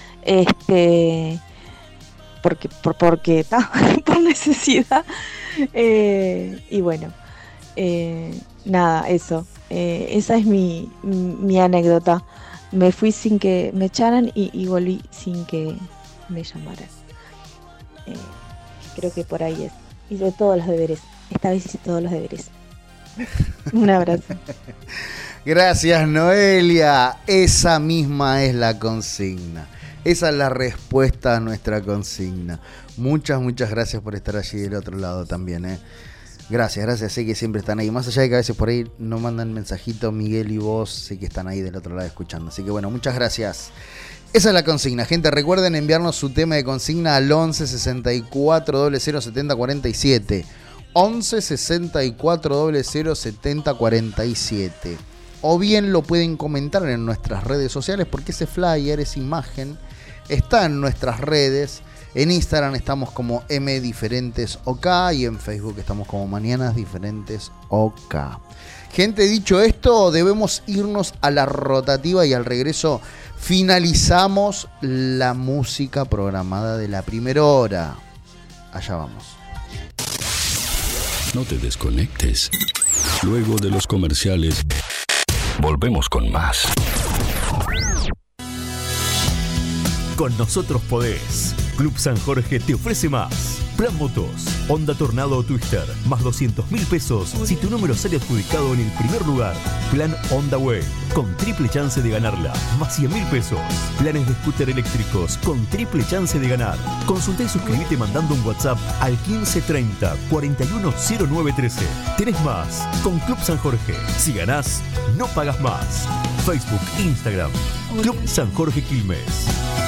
E: porque por necesidad, y bueno, nada, eso, esa es mi anécdota. Me fui sin que me echaran y volví sin que me llamaran. Creo que por ahí es. Hice todos los deberes. Esta vez hice todos los deberes. Un abrazo.
B: Gracias, Noelia. Esa misma es la consigna. Esa es la respuesta a nuestra consigna. Muchas gracias por estar allí del otro lado también, ¿eh? Gracias, sé que siempre están ahí. Más allá de que a veces por ahí no mandan mensajitos, Miguel y vos, sé que están ahí del otro lado escuchando. Así que bueno, muchas gracias. Esa es la consigna, gente. Recuerden enviarnos su tema de consigna al 11 64 00 70 47. 11 64 00 70 47. O bien lo pueden comentar en nuestras redes sociales, porque ese flyer, esa imagen, está en nuestras redes. En Instagram estamos como mDiferentesOK y en Facebook estamos como Mañanas Diferentes OK. Gente, dicho esto, debemos irnos a la rotativa y al regreso finalizamos la música programada de la primera hora. Allá vamos.
A: No te desconectes. Luego de los comerciales, volvemos con más.
H: Con nosotros podés. Club San Jorge te ofrece más. Plan Motos, Honda Tornado o Twister, más 200.000 pesos si tu número sale adjudicado en el primer lugar. Plan Honda Wave, con triple chance de ganarla, más 100.000 pesos. Planes de scooter eléctricos, con triple chance de ganar. Consulta y suscríbete mandando un WhatsApp al 1530 410913. Tenés más con Club San Jorge. Si ganás, no pagas más. Facebook, Instagram, Club San Jorge Quilmes.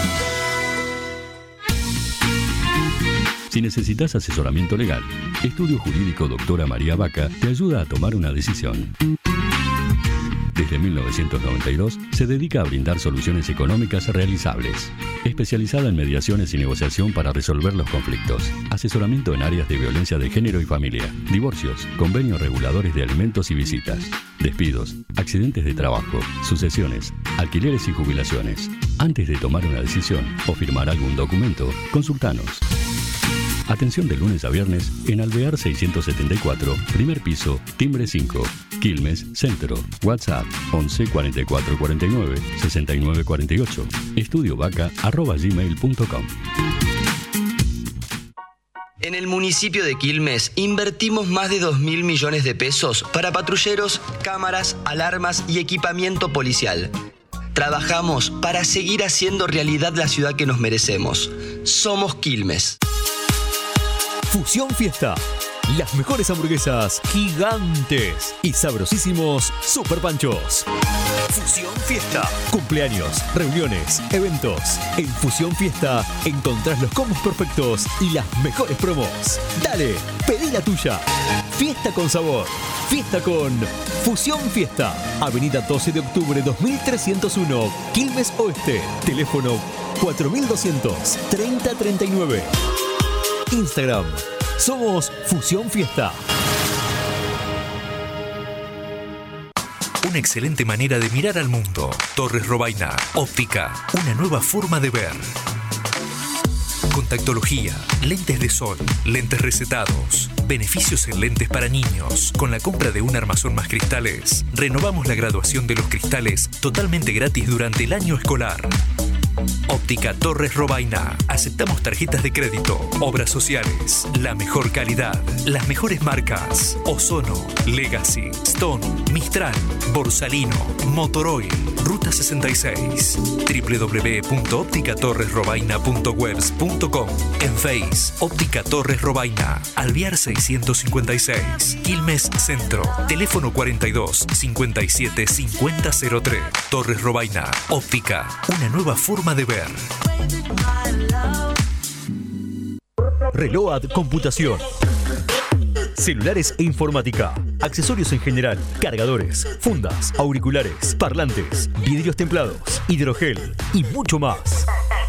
A: Si necesitas asesoramiento legal, Estudio Jurídico Doctora María Vaca te ayuda a tomar una decisión. Desde 1992 se dedica a brindar soluciones económicas realizables. Especializada en mediaciones y negociación para resolver los conflictos. Asesoramiento en áreas de violencia de género y familia. Divorcios, convenios reguladores de alimentos y visitas. Despidos, accidentes de trabajo, sucesiones, alquileres y jubilaciones. Antes de tomar una decisión o firmar algún documento, consultanos. Atención de lunes a viernes en Alvear 674, primer piso, timbre 5, Quilmes, Centro. WhatsApp 11 44 49 69 48. estudiovaca@gmail.com.
I: En el municipio de Quilmes invertimos más de 2.000 millones de pesos para patrulleros, cámaras, alarmas y equipamiento policial. Trabajamos para seguir haciendo realidad la ciudad que nos merecemos. Somos Quilmes.
H: Fusión Fiesta. Las mejores hamburguesas gigantes y sabrosísimos super panchos. Fusión Fiesta. Cumpleaños, reuniones, eventos. En Fusión Fiesta encontrás los combos perfectos y las mejores promos. Dale, pedí la tuya. Fiesta con sabor. Fiesta con Fusión Fiesta. Avenida 12 de octubre 2301, Quilmes Oeste. Teléfono 4200 3039. Instagram. Somos Fusión Fiesta. Una excelente manera de mirar al mundo. Torres Robaina. Óptica. Una nueva forma de ver. Contactología. Lentes de sol. Lentes recetados. Beneficios en lentes para niños. Con la compra de un armazón más cristales, renovamos la graduación de los cristales totalmente gratis durante el año escolar. Óptica Torres Robaina. Aceptamos tarjetas de crédito, obras sociales, la mejor calidad, las mejores marcas: Ozono, Legacy, Stone, Mistral, Borsalino, Motoroil, Ruta 66. www.opticatorresrobaina.webs.com. En Face, Óptica Torres Robaina, Alvear 656, Quilmes Centro. Teléfono 42 57 5003. Torres Robaina. Óptica. Una nueva forma de ver. Reload Computación. Celulares e informática, accesorios en general, cargadores, fundas, auriculares, parlantes, vidrios templados, hidrogel y mucho más.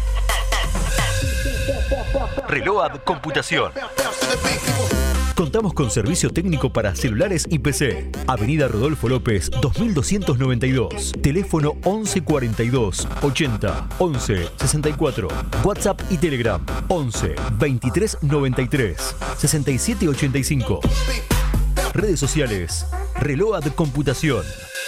H: Reload Computación. Contamos con servicio técnico para celulares y PC. Avenida Rodolfo López, 2292. Teléfono 11 42 80 11 64. WhatsApp y Telegram 11 23 93 67 85. Redes sociales: Reload Computación.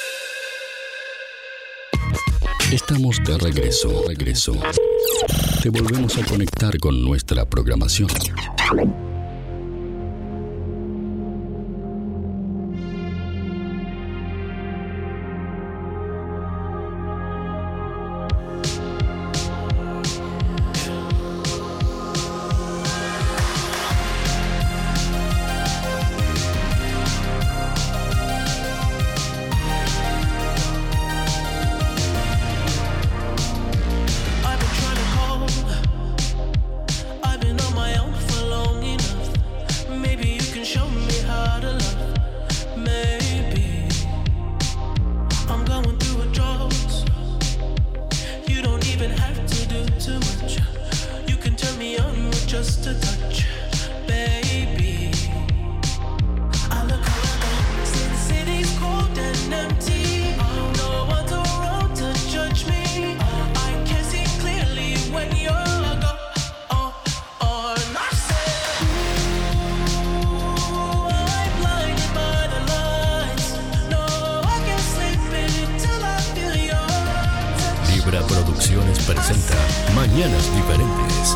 A: Estamos de regreso. Te volvemos a conectar con nuestra programación. Presenta Mañanas Diferentes.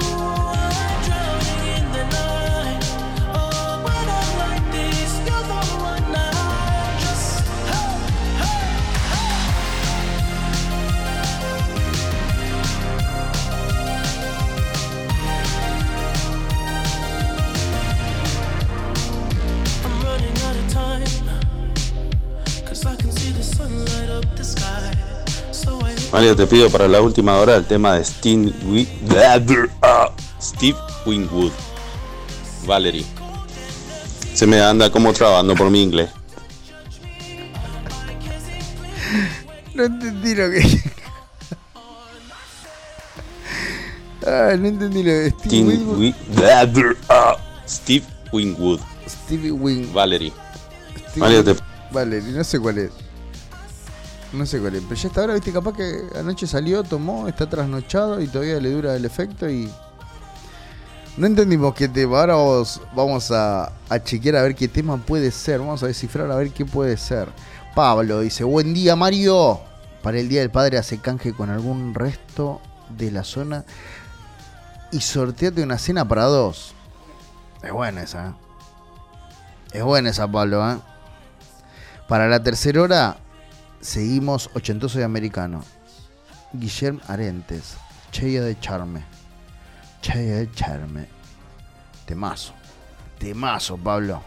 F: Mario, te pido para la última hora el tema de Steve Winwood, Valerie. Se me anda como trabando por mi inglés.
B: No entendí lo que... no entendí lo de
F: Steve Winwood.
B: Stevie Wing.
F: Valerie.
B: Mario, Valerie, no sé cuál es. No sé cuál es, pero ya hasta ahora, viste, capaz que anoche salió, tomó, está trasnochado y todavía le dura el efecto y... No entendimos qué tema, ahora vamos a chequear a ver qué tema puede ser, vamos a descifrar a ver qué puede ser. Pablo dice, buen día Mario, para el Día del Padre hace canje con algún resto de la zona y sorteate una cena para 2. Es buena esa, ¿eh? Es buena esa, Pablo, ¿eh? Para la tercera hora... Seguimos ochentoso y americano. Guillermo Arentes. Cheia de Charme. Cheia de Charme. Temazo. Temazo, Pablo.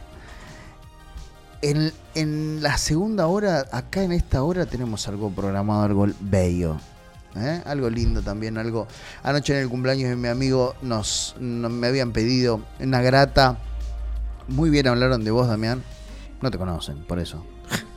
B: En la segunda hora, acá en esta hora, tenemos algo programado, algo bello. Algo lindo también, algo. Anoche en el cumpleaños de mi amigo me habían pedido una grata. Muy bien hablaron de vos, Damián. No te conocen, por eso.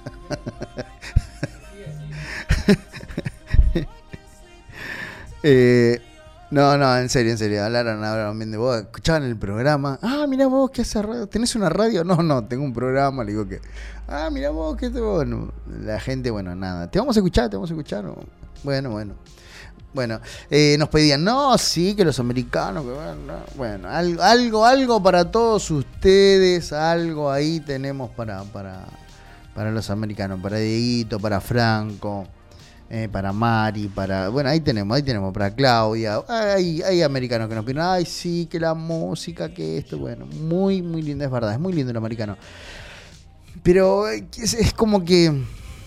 B: No, en serio, hablaron bien de vos, escuchaban el programa. Mirá vos, ¿qué haces radio? ¿Tenés una radio? No, tengo un programa, le digo que. Mirá vos, ¿qué te bueno? La gente, bueno, nada. ¿Te vamos a escuchar? Bueno. Nos pedían, no, sí, que los americanos, que bueno, algo para todos ustedes, algo ahí tenemos para los americanos, para Dieguito, para Franco. Para Mari, bueno, ahí tenemos para Claudia. Hay americanos que nos piden, ay sí, que la música, que esto, bueno, muy lindo, es verdad, es muy lindo el americano, pero es como que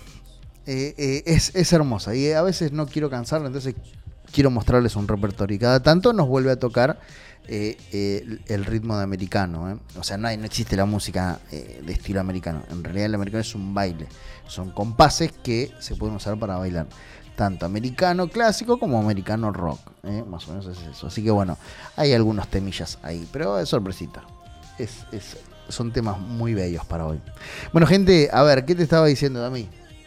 B: es hermosa y a veces no quiero cansarla, entonces quiero mostrarles un repertorio y cada tanto nos vuelve a tocar el ritmo de americano, o sea, no existe la música de estilo americano, en realidad el americano es un baile, son compases que se pueden usar para bailar, tanto americano clásico como americano rock, más o menos es eso, así que bueno, hay algunos temillas ahí, pero es sorpresita, son temas muy bellos para hoy. Bueno, gente, a ver, ¿qué te estaba diciendo, Dami?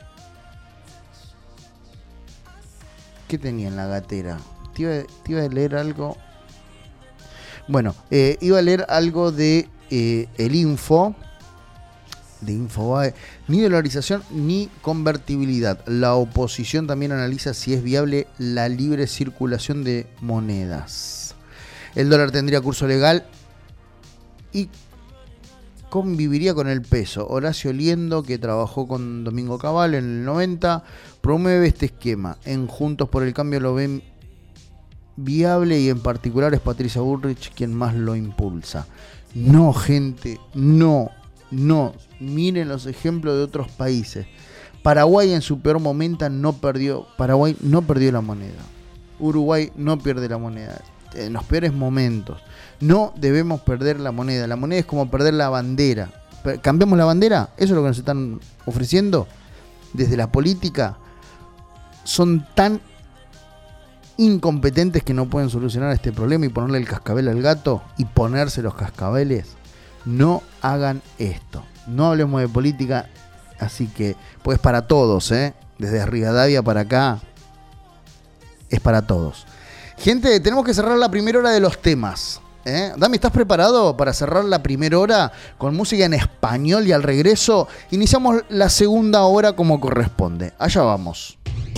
B: ¿Qué tenía en la gatera? Te iba a leer algo. Bueno, iba a leer algo de el Info, de Infobae, ni dolarización ni convertibilidad. La oposición también analiza si es viable la libre circulación de monedas. El dólar tendría curso legal y conviviría con el peso. Horacio Liendo, que trabajó con Domingo Cabal en el 90, promueve este esquema. En Juntos por el Cambio lo ven viable y en particular es Patricia Bullrich quien más lo impulsa. No, gente, no. Miren los ejemplos de otros países. Paraguay en su peor momento Paraguay no perdió la moneda. Uruguay no pierde la moneda. En los peores momentos. No debemos perder la moneda. La moneda es como perder la bandera. ¿Cambiamos la bandera? ¿Eso es lo que nos están ofreciendo? Desde la política son tan incompetentes que no pueden solucionar este problema y ponerle el cascabel al gato y ponerse los cascabeles. No hagan esto. No hablemos de política, así que pues para todos, desde Rivadavia para acá es para todos. Gente, tenemos que cerrar la primera hora de los temas. Dami, ¿estás preparado para cerrar la primera hora con música en español y al regreso iniciamos la segunda hora como corresponde? Allá vamos.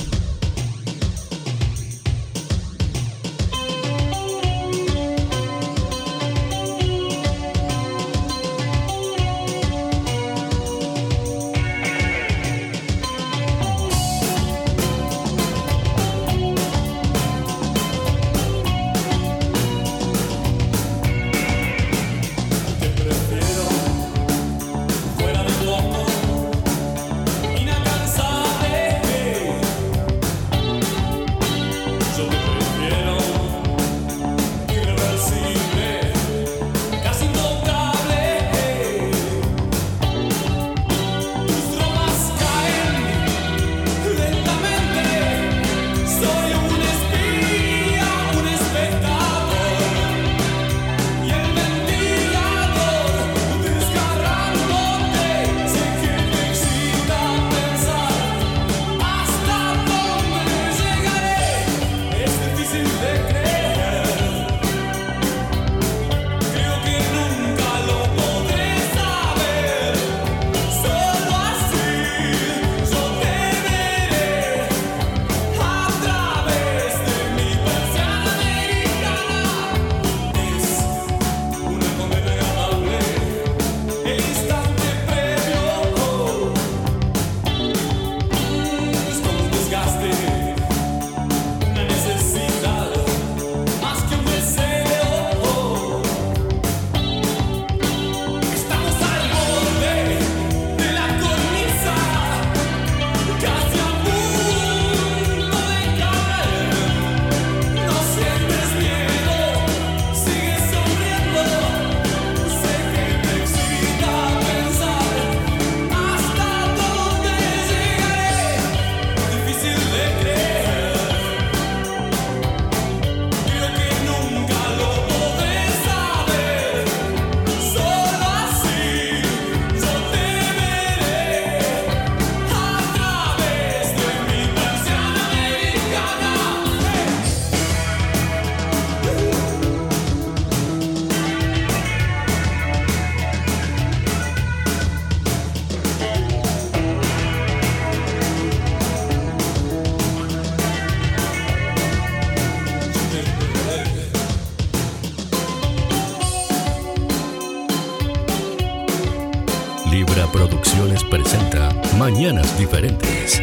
A: Producciones presenta Mañanas Diferentes.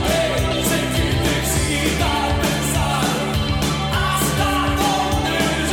J: Hasta donde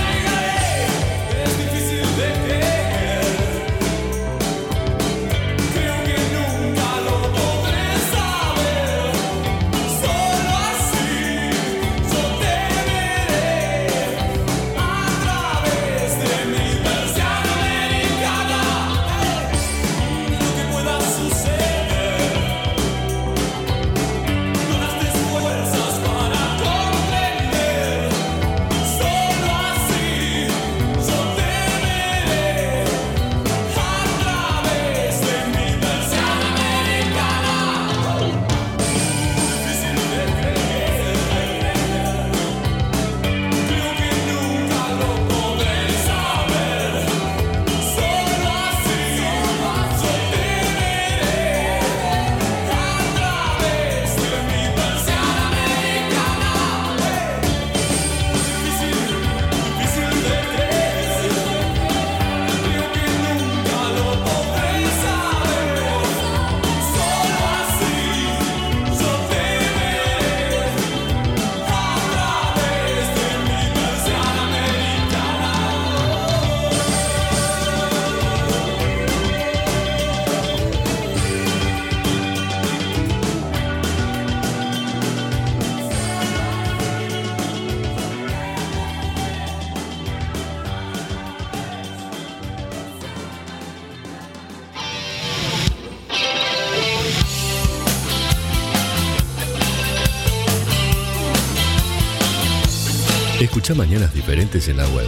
A: Escucha Mañanas Diferentes en la web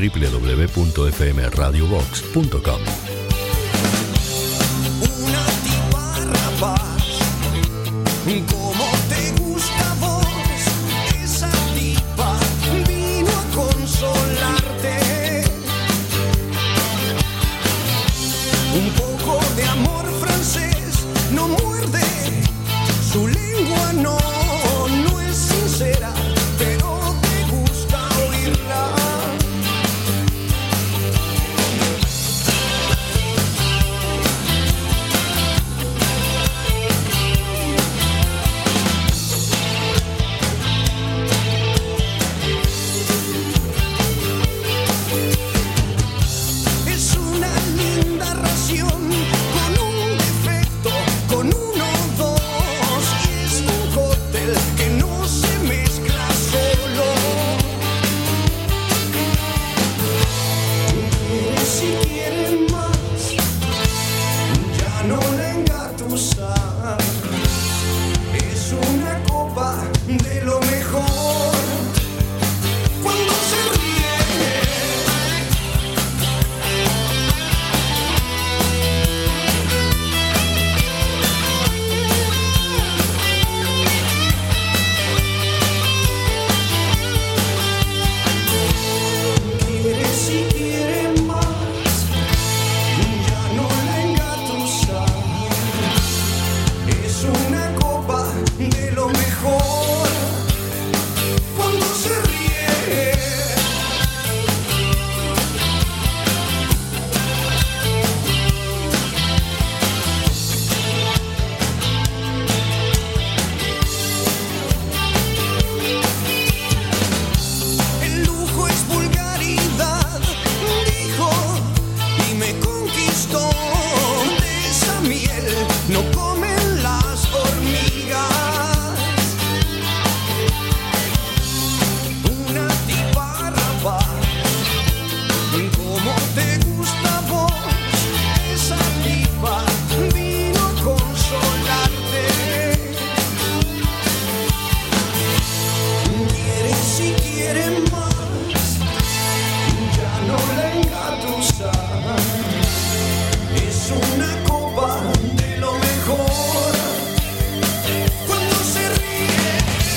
A: www.fmradiobox.com.
J: Una tipa rapaz, como te gusta a vos, esa tipa vino a consolarte. Un poco de amor francés no muerde, su lengua no es sincera, pero te gusta oírla. Es una linda ración con un defecto, con uno o dos, y es un cóctel que no se mezcla solo. Si quieren más, ya no la engatusar. Es una copa de lo mejor. Cuando se ríe, si quiere más, ya no la engatusar. Es una copa de lo mejor. Cuando se ríe, el lujo es vulgaridad, dijo, y me conquistó. De esa miel no comen las hormigas. Una tipa rapaz, como te gusta a vos, esa tipa vino a consolarte. Si quieren más, ya no la engatusar. Es una copa de lo mejor. Cuando se ríe,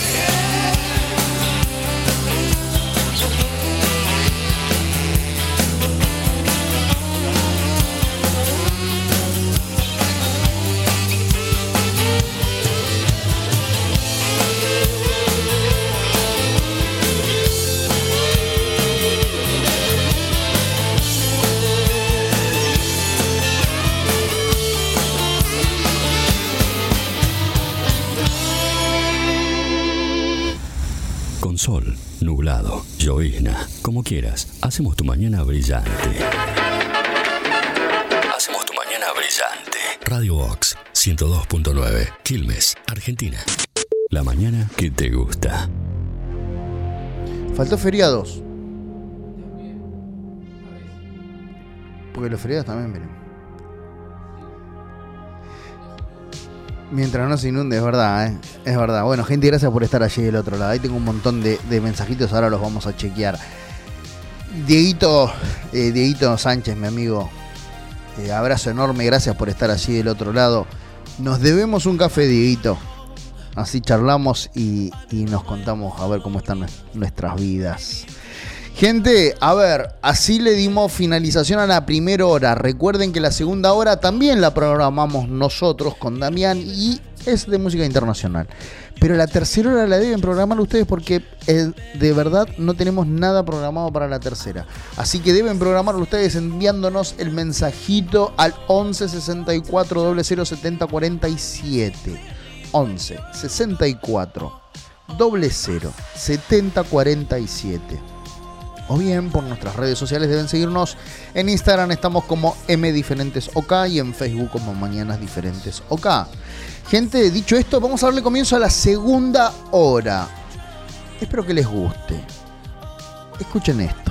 A: Con sol, nublado, llovizna, como quieras, hacemos tu mañana brillante. Hacemos tu mañana brillante. Radio Box 102.9, Quilmes, Argentina. La mañana que te gusta.
B: Faltó feriados. Porque los feriados también vienen. Mientras no se inunde, es verdad, ¿eh? Es verdad. Bueno, gente, gracias por estar allí del otro lado. Ahí tengo un montón de mensajitos, ahora los vamos a chequear. Dieguito Sánchez, mi amigo. Abrazo enorme, gracias por estar allí del otro lado. Nos debemos un café, Dieguito. Así charlamos y nos contamos a ver cómo están nuestras vidas. Gente, a ver, así le dimos finalización a la primera hora. Recuerden que la segunda hora también la programamos nosotros con Damián y es de música internacional. Pero la tercera hora la deben programar ustedes porque de verdad no tenemos nada programado para la tercera. Así que deben programarlo ustedes enviándonos el mensajito al 11 64 00 70 47. 11 64 00 70 47. O bien por nuestras redes sociales deben seguirnos. En Instagram estamos como MDiferentesOK y en Facebook como Mañanas Diferentes OK. Gente, dicho esto, vamos a darle comienzo a la segunda hora. Espero que les guste. Escuchen esto.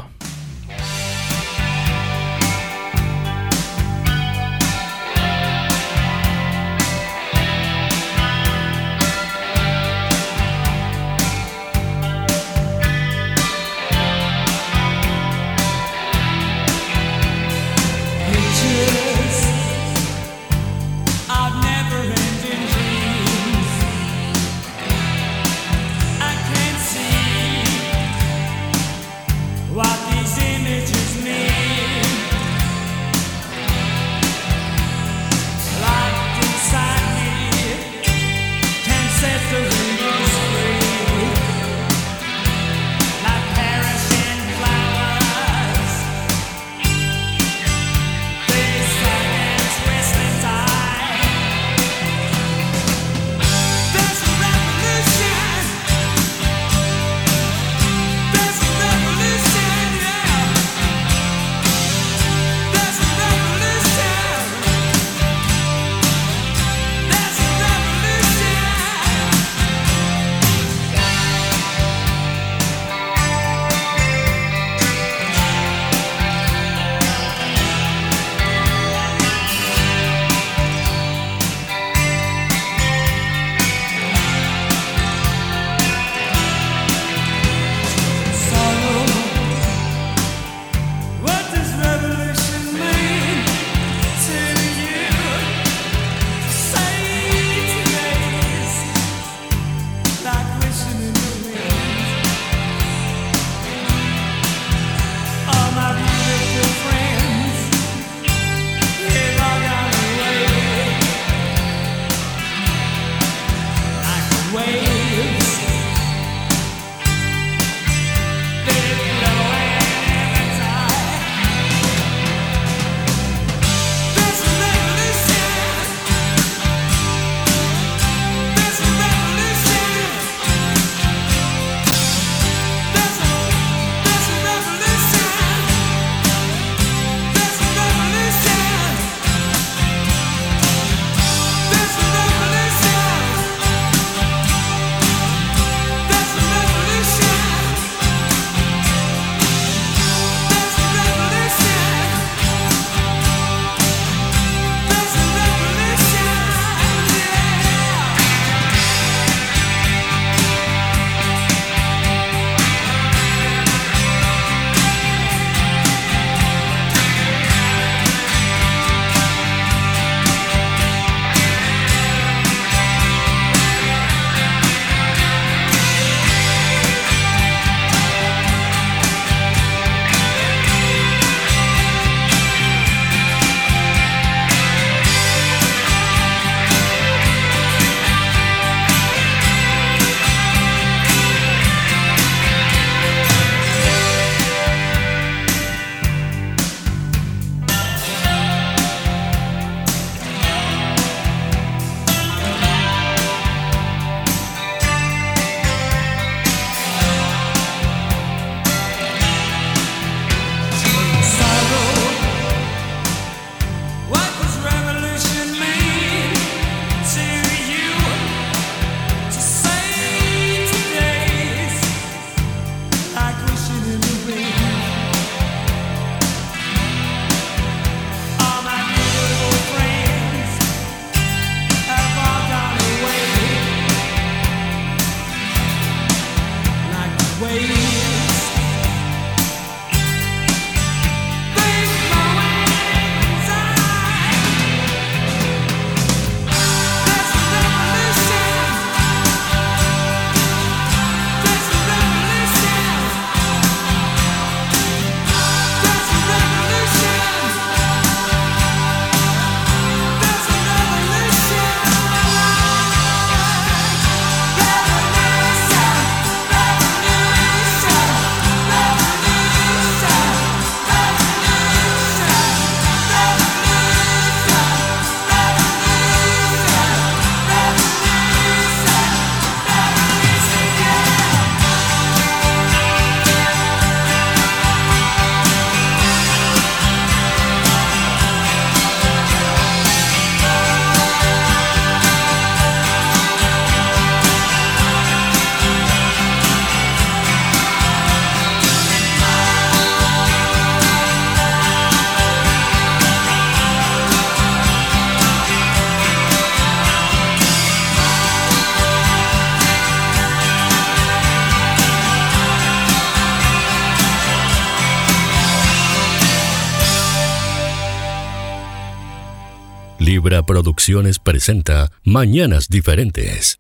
A: Vibra Producciones presenta Mañanas Diferentes.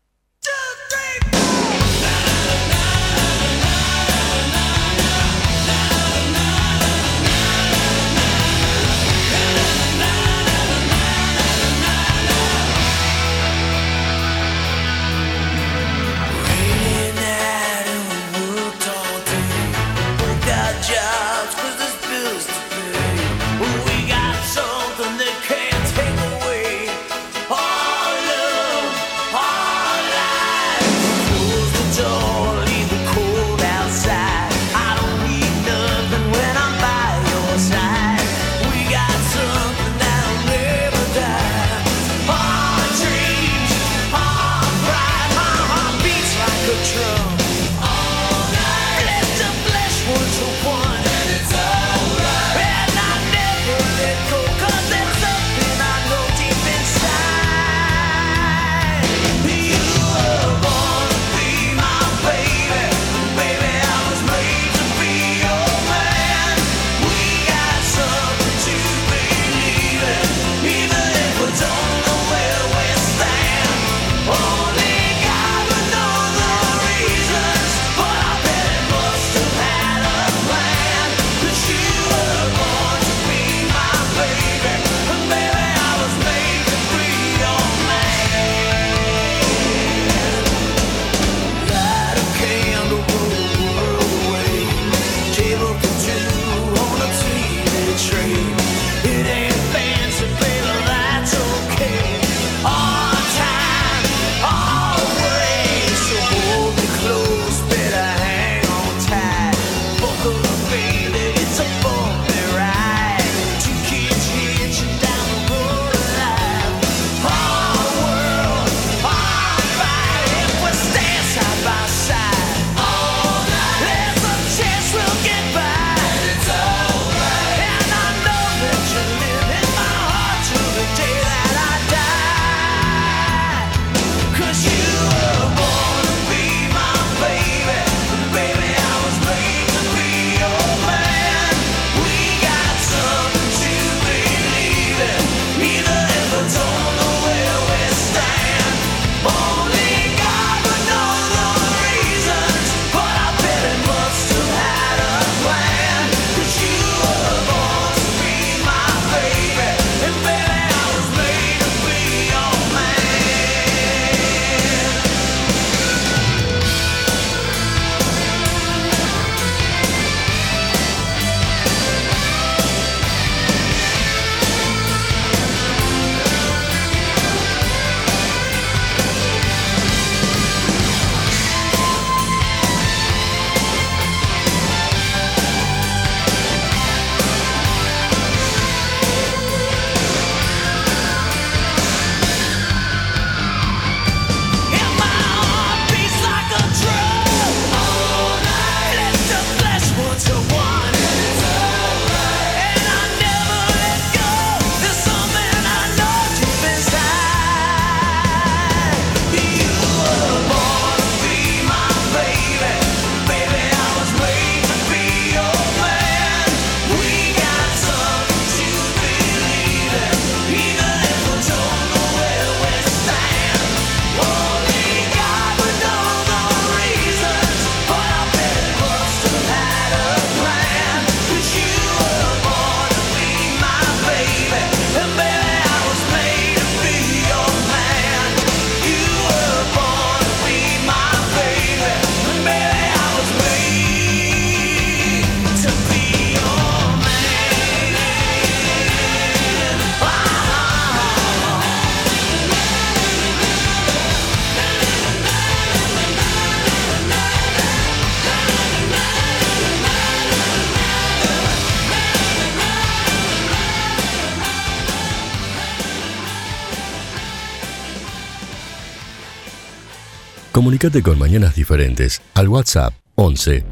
A: Comunicate con Mañanas Diferentes al WhatsApp 11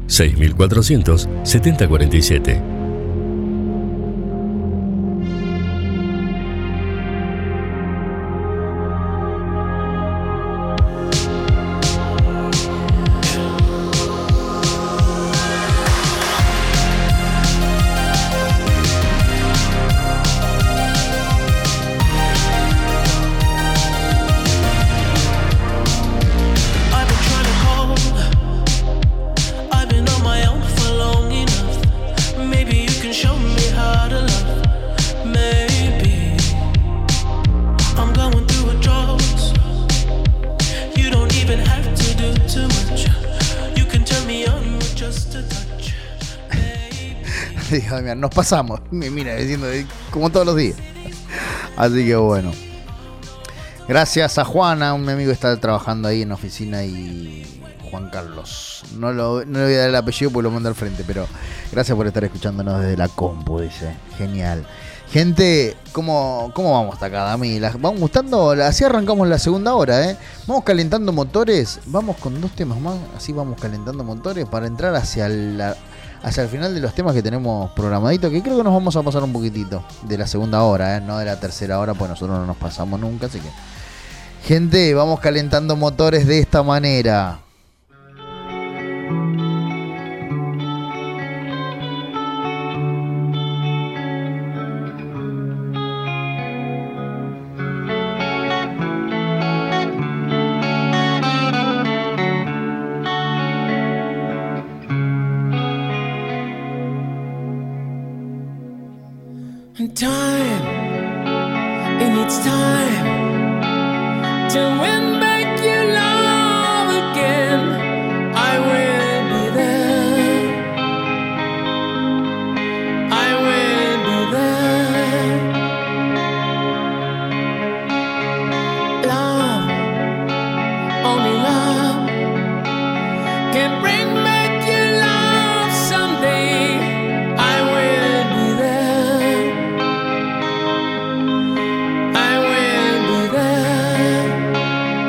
A: 6400 7047.
B: le dije a Damián, nos pasamos. Me mira diciendo como todos los días. Así que bueno. Gracias a Juana, un amigo que está trabajando ahí en la oficina, y Juan Carlos. No le voy a dar el apellido porque lo mando al frente, pero gracias por estar escuchándonos desde la compu, dice. Genial. Gente, ¿cómo vamos hasta acá, Dami? ¿Vamos gustando? Así arrancamos la segunda hora, ¿eh? Vamos calentando motores, vamos con 2 temas más, así vamos calentando motores para entrar hacia el final de los temas que tenemos programaditos, que creo que nos vamos a pasar un poquitito de la segunda hora, ¿eh? No de la tercera hora, pues nosotros no nos pasamos nunca, así que... Gente, vamos calentando motores de esta manera.
G: Time, it needs time to win back your love again. I will be there. I will be there. Love, only love can bring back your love someday. I will be there. I will be there.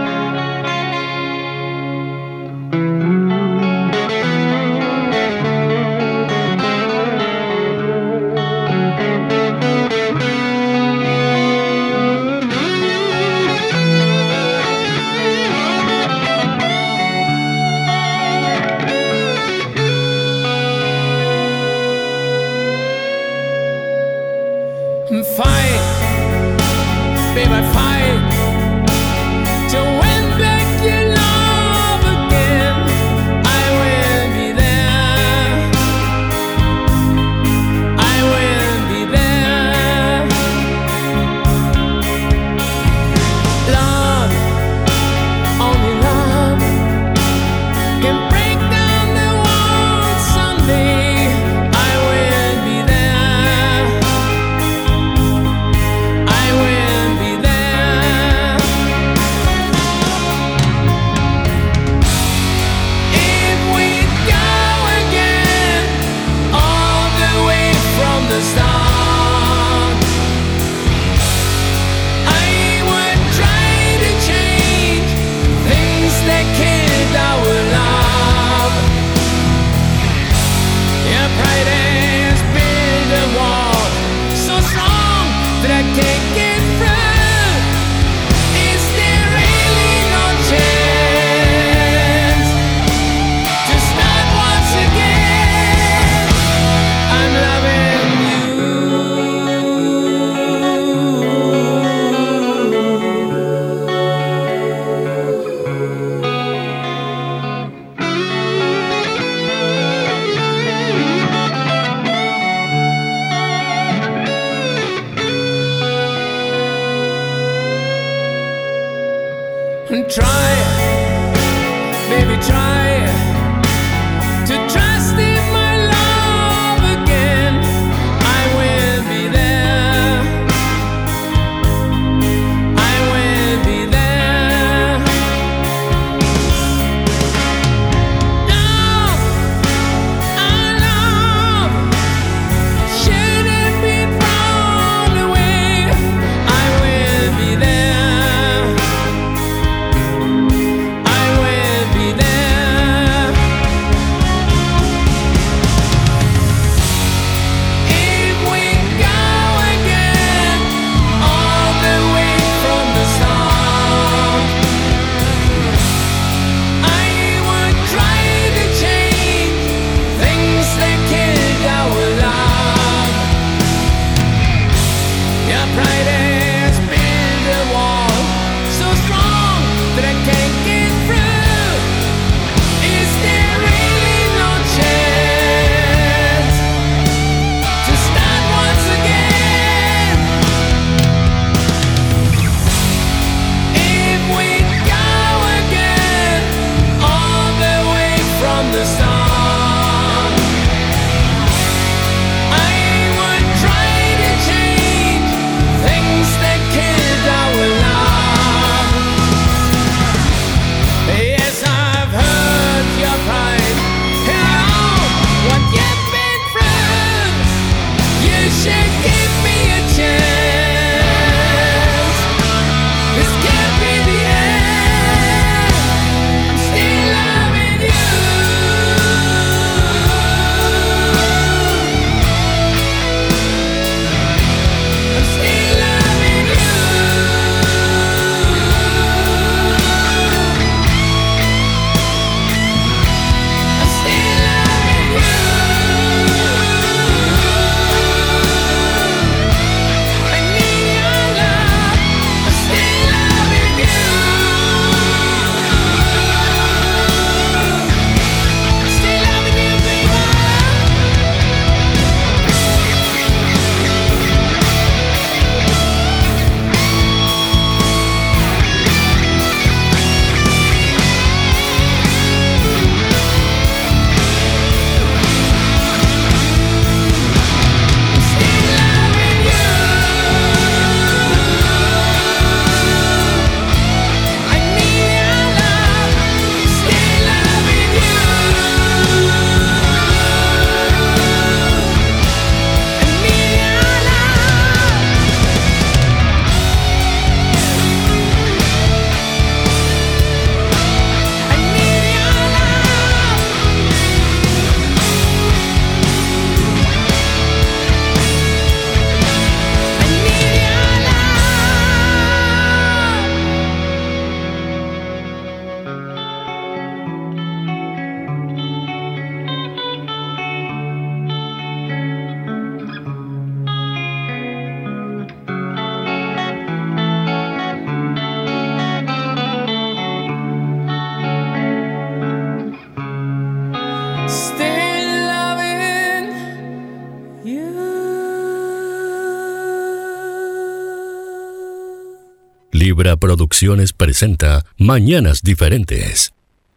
A: Vibra Producciones presenta Mañanas Diferentes.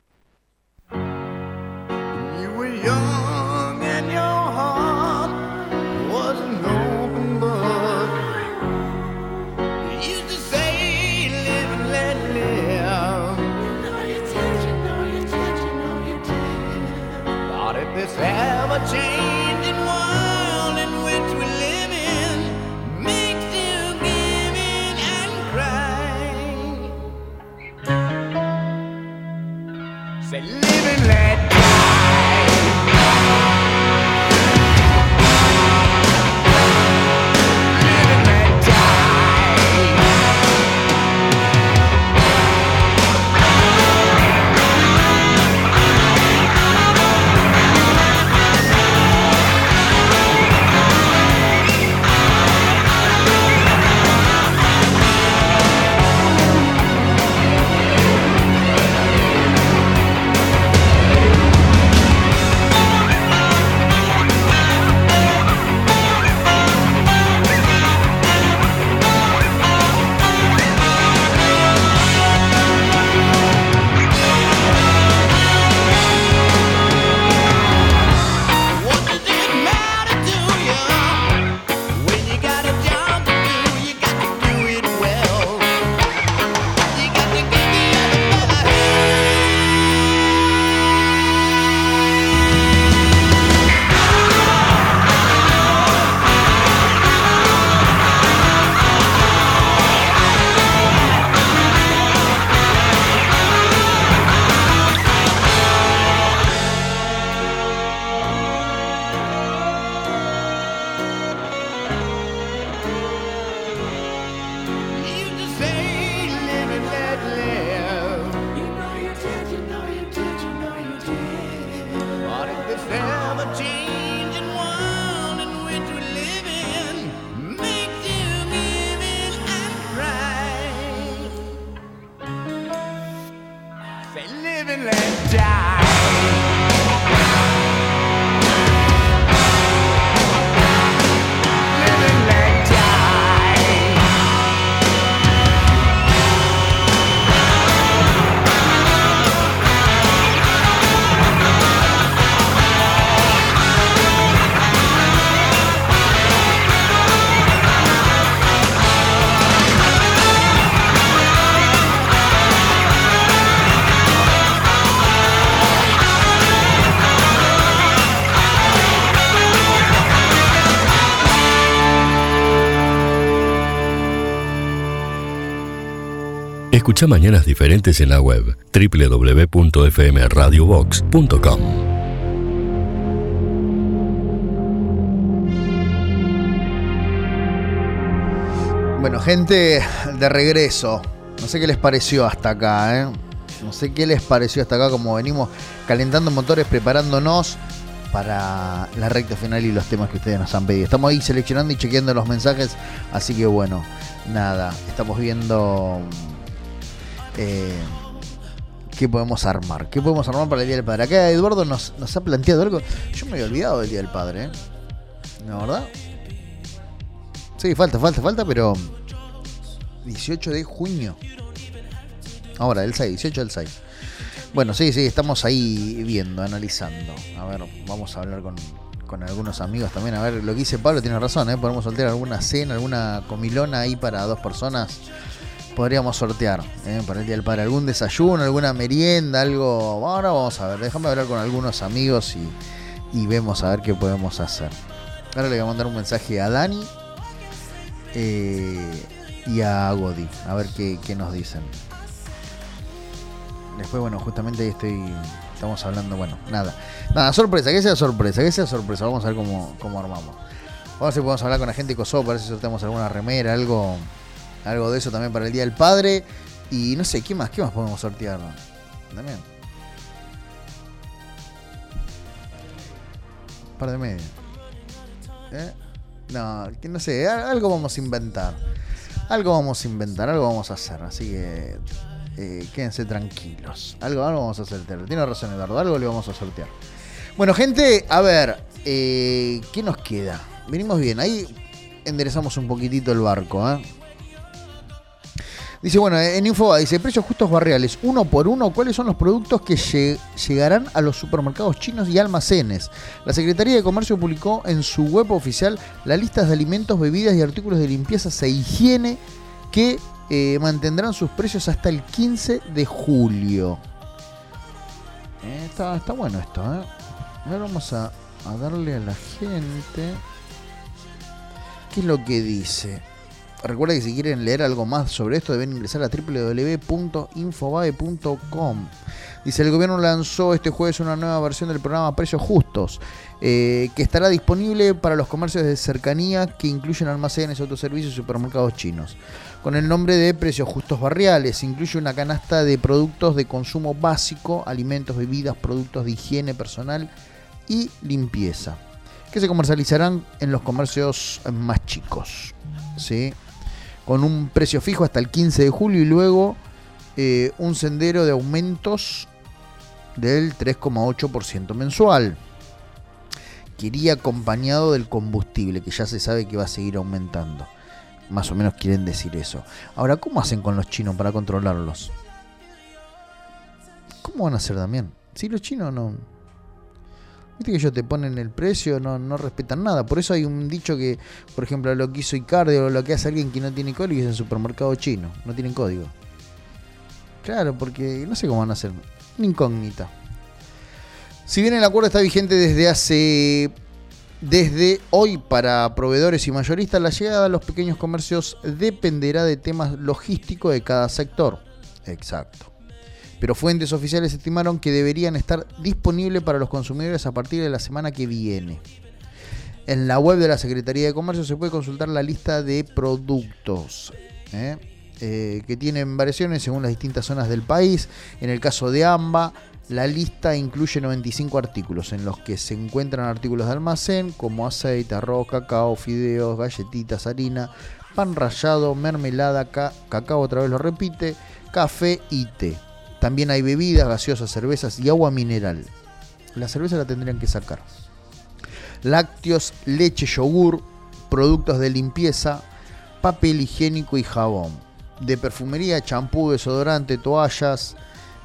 J: You were young and your heart was an open book. You used to say, live and let live. No, you did, you know you did, you know you did. But if this ever-changing world in which we live in makes you give in and cry, say, live and let
A: Escucha Mañanas Diferentes en la web www.fmradiobox.com.
B: Bueno, gente, de regreso. No sé qué les pareció hasta acá, ¿eh? No sé qué les pareció hasta acá, como venimos calentando motores, preparándonos para la recta final y los temas que ustedes nos han pedido. Estamos ahí seleccionando y chequeando los mensajes, así que bueno, nada, estamos viendo qué podemos armar. ¿Qué podemos armar para el Día del Padre? Acá Eduardo nos ha planteado algo. Yo me había olvidado del Día del Padre, ¿eh? ¿No, verdad? Sí, falta, pero 18 de junio. Ahora, el 6, 18 del 6. Bueno, sí, estamos ahí viendo, analizando. A ver, vamos a hablar con algunos amigos también. A ver, lo que dice Pablo tiene razón, ¿eh? Podemos sortear alguna cena, alguna comilona ahí para 2 personas. Podríamos sortear para el Día del Padre algún desayuno, alguna merienda, algo. Ahora vamos a ver, déjame hablar con algunos amigos y vemos a ver qué podemos hacer. Ahora le voy a mandar un mensaje a Dani y a Godi, a ver qué nos dicen. Después, bueno, justamente ahí estamos hablando, bueno, nada, sorpresa, que sea sorpresa, vamos a ver cómo armamos. Vamos a ver si podemos hablar con la gente de Kosovo, para ver si sorteamos alguna remera, algo de eso también para el Día del Padre. Y no sé, ¿qué más podemos sortear también? Un par de medias. No sé, algo vamos a inventar. Algo vamos a hacer, así que quédense tranquilos. Algo vamos a hacer. Tiene razón Eduardo, algo le vamos a sortear. Bueno, gente, a ver, ¿qué nos queda? Venimos bien, ahí enderezamos un poquitito el barco, Dice, bueno, en Infobae dice, precios justos barriales, uno por uno, ¿cuáles son los productos que llegarán a los supermercados chinos y almacenes? La Secretaría de Comercio publicó en su web oficial las listas de alimentos, bebidas y artículos de limpieza e higiene que mantendrán sus precios hasta el 15 de julio. Está bueno esto, ¿eh? Ahora vamos a darle a la gente qué es lo que dice. Recuerda que si quieren leer algo más sobre esto deben ingresar a www.infobae.com. Dice, el gobierno lanzó este jueves una nueva versión del programa Precios Justos, que estará disponible para los comercios de cercanía que incluyen almacenes, autoservicios y supermercados chinos. Con el nombre de Precios Justos Barriales, incluye una canasta de productos de consumo básico, alimentos, bebidas, productos de higiene personal y limpieza, que se comercializarán en los comercios más chicos, ¿sí? Con un precio fijo hasta el 15 de julio y luego un sendero de aumentos del 3,8% mensual, que iría acompañado del combustible, que ya se sabe que va a seguir aumentando. Más o menos quieren decir eso. Ahora, ¿cómo hacen con los chinos para controlarlos? ¿Cómo van a hacer, Damián? Si los chinos no... Viste que ellos te ponen el precio, no respetan nada. Por eso hay un dicho que, por ejemplo, lo que hizo Icardi o lo que hace alguien que no tiene código es el supermercado chino. No tienen código. Claro, porque no sé cómo van a hacer. Una incógnita. Si bien el acuerdo está vigente desde hoy para proveedores y mayoristas, la llegada a los pequeños comercios dependerá de temas logísticos de cada sector. Exacto. Pero fuentes oficiales estimaron que deberían estar disponibles para los consumidores a partir de la semana que viene. En la web de la Secretaría de Comercio se puede consultar la lista de productos que tienen variaciones según las distintas zonas del país. En el caso de AMBA, la lista incluye 95 artículos, en los que se encuentran artículos de almacén como aceite, arroz, cacao, fideos, galletitas, harina, pan rallado, mermelada, cacao, otra vez lo repite, café y té. También hay bebidas, gaseosas, cervezas y agua mineral. La cerveza la tendrían que sacar. Lácteos, leche, yogur, productos de limpieza, papel higiénico y jabón. De perfumería, champú, desodorante, toallas.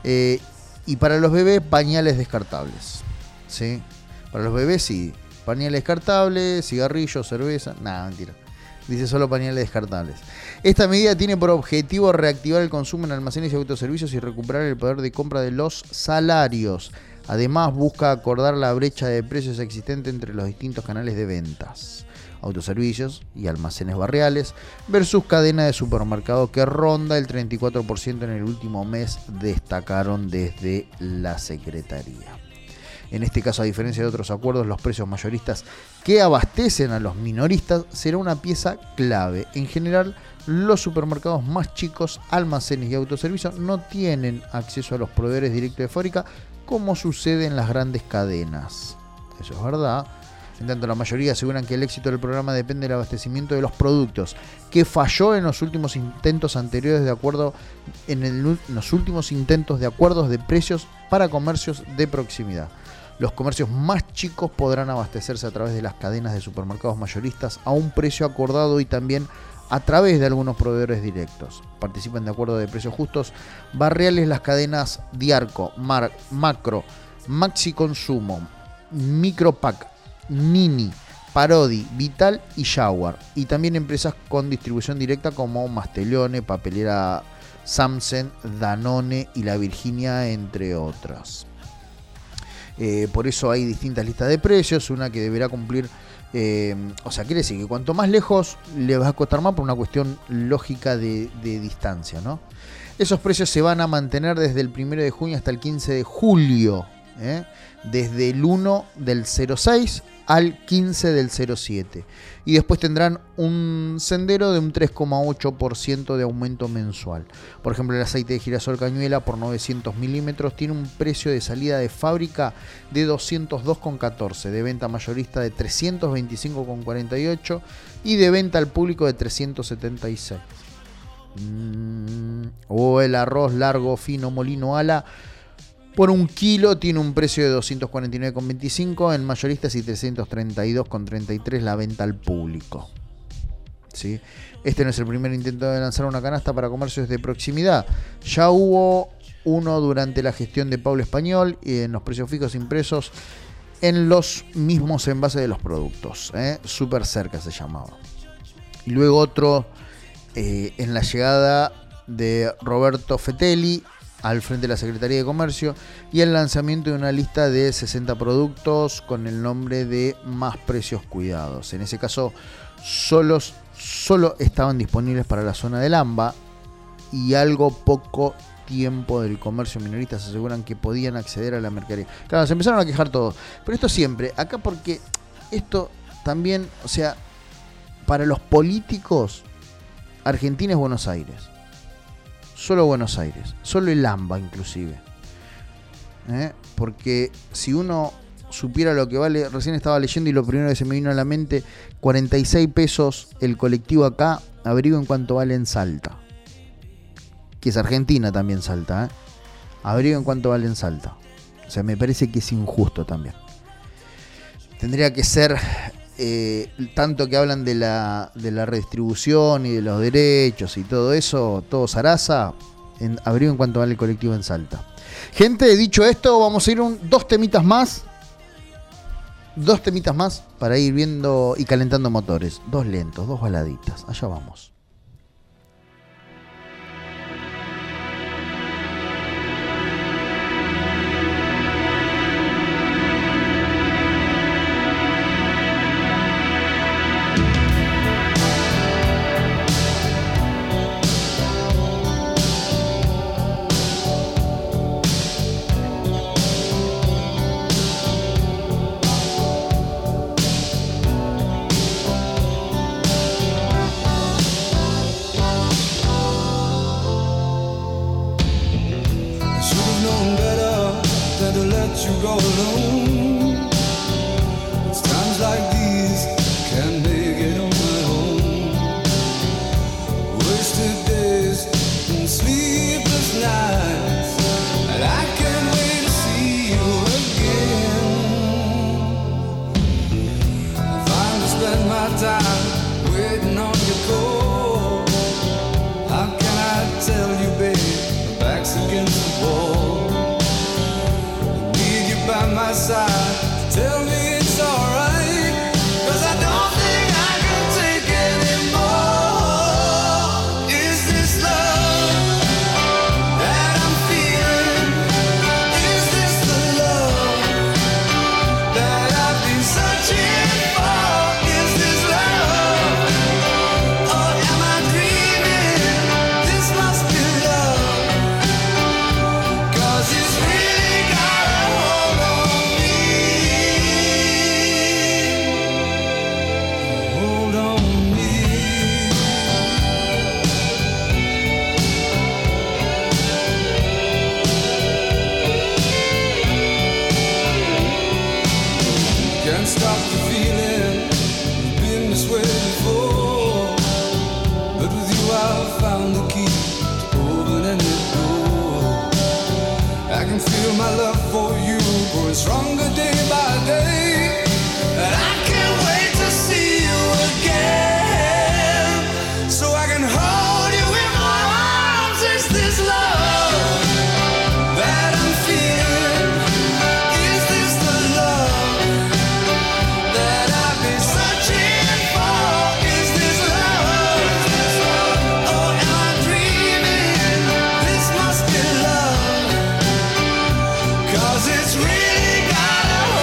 B: Y para los bebés, pañales descartables. ¿Sí? Para los bebés, sí. Pañales descartables, cigarrillos, cerveza. Nada, mentira. Dice solo pañales descartables. Esta medida tiene por objetivo reactivar el consumo en almacenes y autoservicios y recuperar el poder de compra de los salarios. Además, busca acordar la brecha de precios existente entre los distintos canales de ventas, autoservicios y almacenes barriales, versus cadena de supermercado que ronda el 34% en el último mes, destacaron desde la Secretaría. En este caso, a diferencia de otros acuerdos, los precios mayoristas que abastecen a los minoristas será una pieza clave. En general, los supermercados más chicos, almacenes y autoservicios no tienen acceso a los proveedores directos de fábrica como sucede en las grandes cadenas. Eso es verdad. En tanto, la mayoría aseguran que el éxito del programa depende del abastecimiento de los productos, que falló en los últimos intentos anteriores de acuerdo en los últimos intentos de acuerdos de precios para comercios de proximidad. Los comercios más chicos podrán abastecerse a través de las cadenas de supermercados mayoristas a un precio acordado y también a través de algunos proveedores directos. Participan de acuerdo de precios justos barriales las cadenas Diarco, Macro, Maxi Consumo, Micropack, Nini, Parodi, Vital y Jaguar. Y también empresas con distribución directa como Mastellone, Papelera Samsen, Danone y La Virginia, entre otras. Por eso hay distintas listas de precios, una que deberá cumplir, o sea, quiere decir que cuanto más lejos le va a costar más por una cuestión lógica de distancia, ¿no? Esos precios se van a mantener desde el 1 de junio hasta el 15 de julio, desde el 1 del 06 al 15 del 07. Y después tendrán un sendero de un 3,8% de aumento mensual. Por ejemplo, el aceite de girasol cañuela por 900 milímetros tiene un precio de salida de fábrica de 202,14, de venta mayorista de 325,48 y de venta al público de 376. O el arroz largo, fino, molino, ala, por un kilo tiene un precio de 249,25 en mayoristas y 332,33 la venta al público. ¿sí? Este no es el primer intento de lanzar una canasta para comercios de proximidad. Ya hubo uno durante la gestión de Pablo Español y en los precios fijos impresos en los mismos envases de los productos. Súper cerca se llamaba. Y luego otro en la llegada de Roberto Fetelli al frente de la Secretaría de Comercio y el lanzamiento de una lista de 60 productos con el nombre de Más Precios Cuidados. En ese caso, solo estaban disponibles para la zona del AMBA y algo poco tiempo del comercio minorista se aseguran que podían acceder a la mercadería. Claro, se empezaron a quejar todos. Pero esto siempre, acá porque esto también, o sea, para los políticos, Argentina es Buenos Aires. Solo Buenos Aires. Solo el AMBA inclusive. Porque si uno supiera lo que vale, recién estaba leyendo y lo primero que se me vino a la mente, 46 pesos el colectivo acá, averigüen cuánto vale en Salta. Que es Argentina también Salta, averigüen cuánto vale en Salta. O sea, me parece que es injusto también. Tendría que ser tanto que hablan de la redistribución y de los derechos y todo eso, todo zaraza, averigüen cuánto vale el colectivo en Salta. Gente, dicho esto, vamos a ir dos temitas más para ir viendo y calentando motores. Dos lentos, dos baladitas. Allá vamos.
J: It's really got a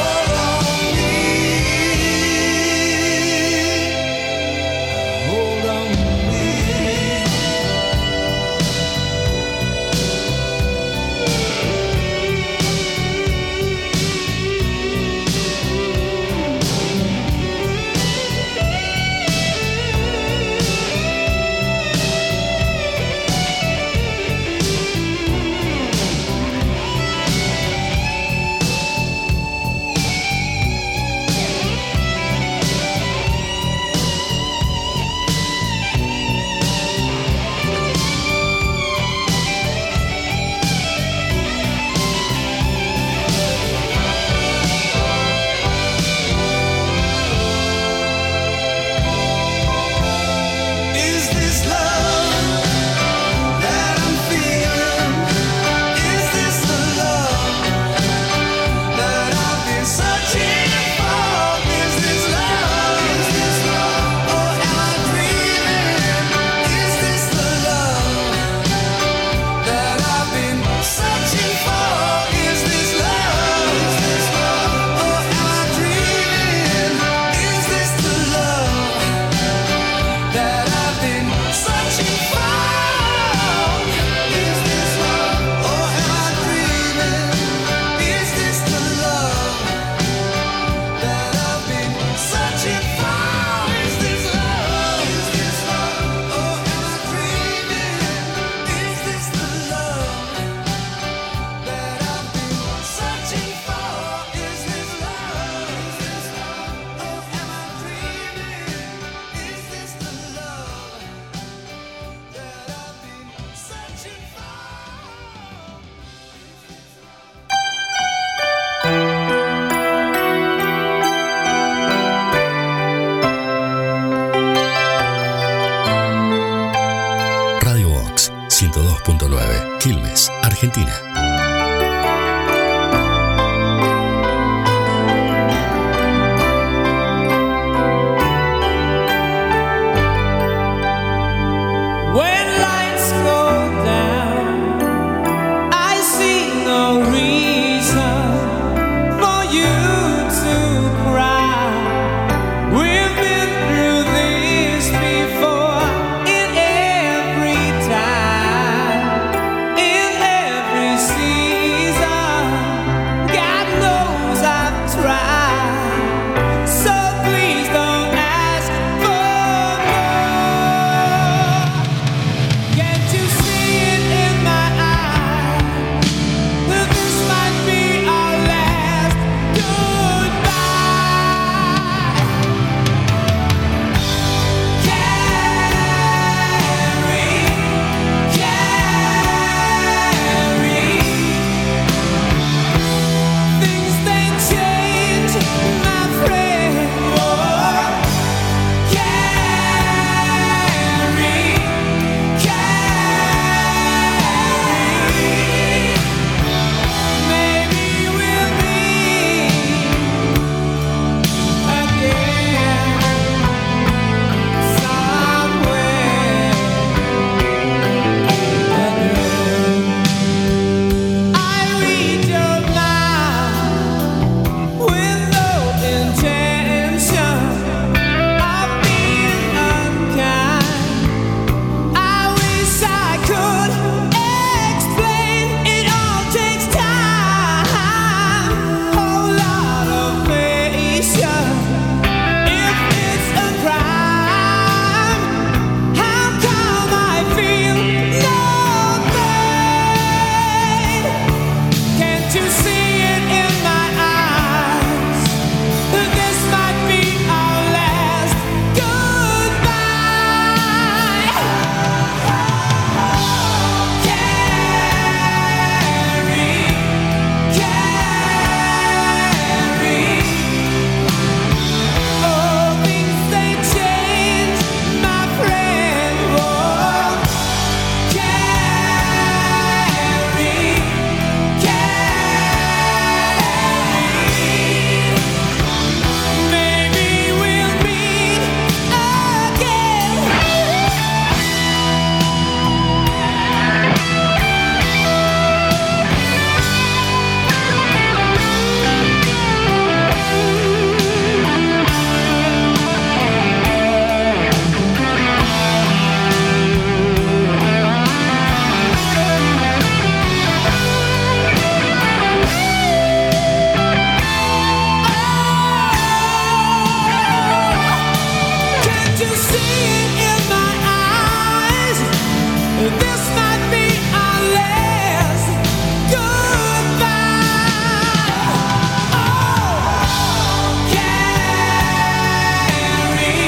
H: Argentina.
G: When lights go down, I see no reason for you to cry. We've been through this before, in every time, in every season. God knows I've tried, so please don't ask for more. Can't you see it in my eyes that this might be our last goodbye? Carry, things they change, my friend. Oh, carry. Maybe we'll meet again somewhere. I read your mind with no intention of being unkind. I wish I could explain. It all takes time, whole lot of patience. If it's a crime, how come I feel no pain? Can't you see it in my eyes that this might be our last goodbye? Carry, oh, things they change, my friend. Oh, carry. Maybe we'll meet Can't you see it in my eyes? This might be our last goodbye. Oh, carry,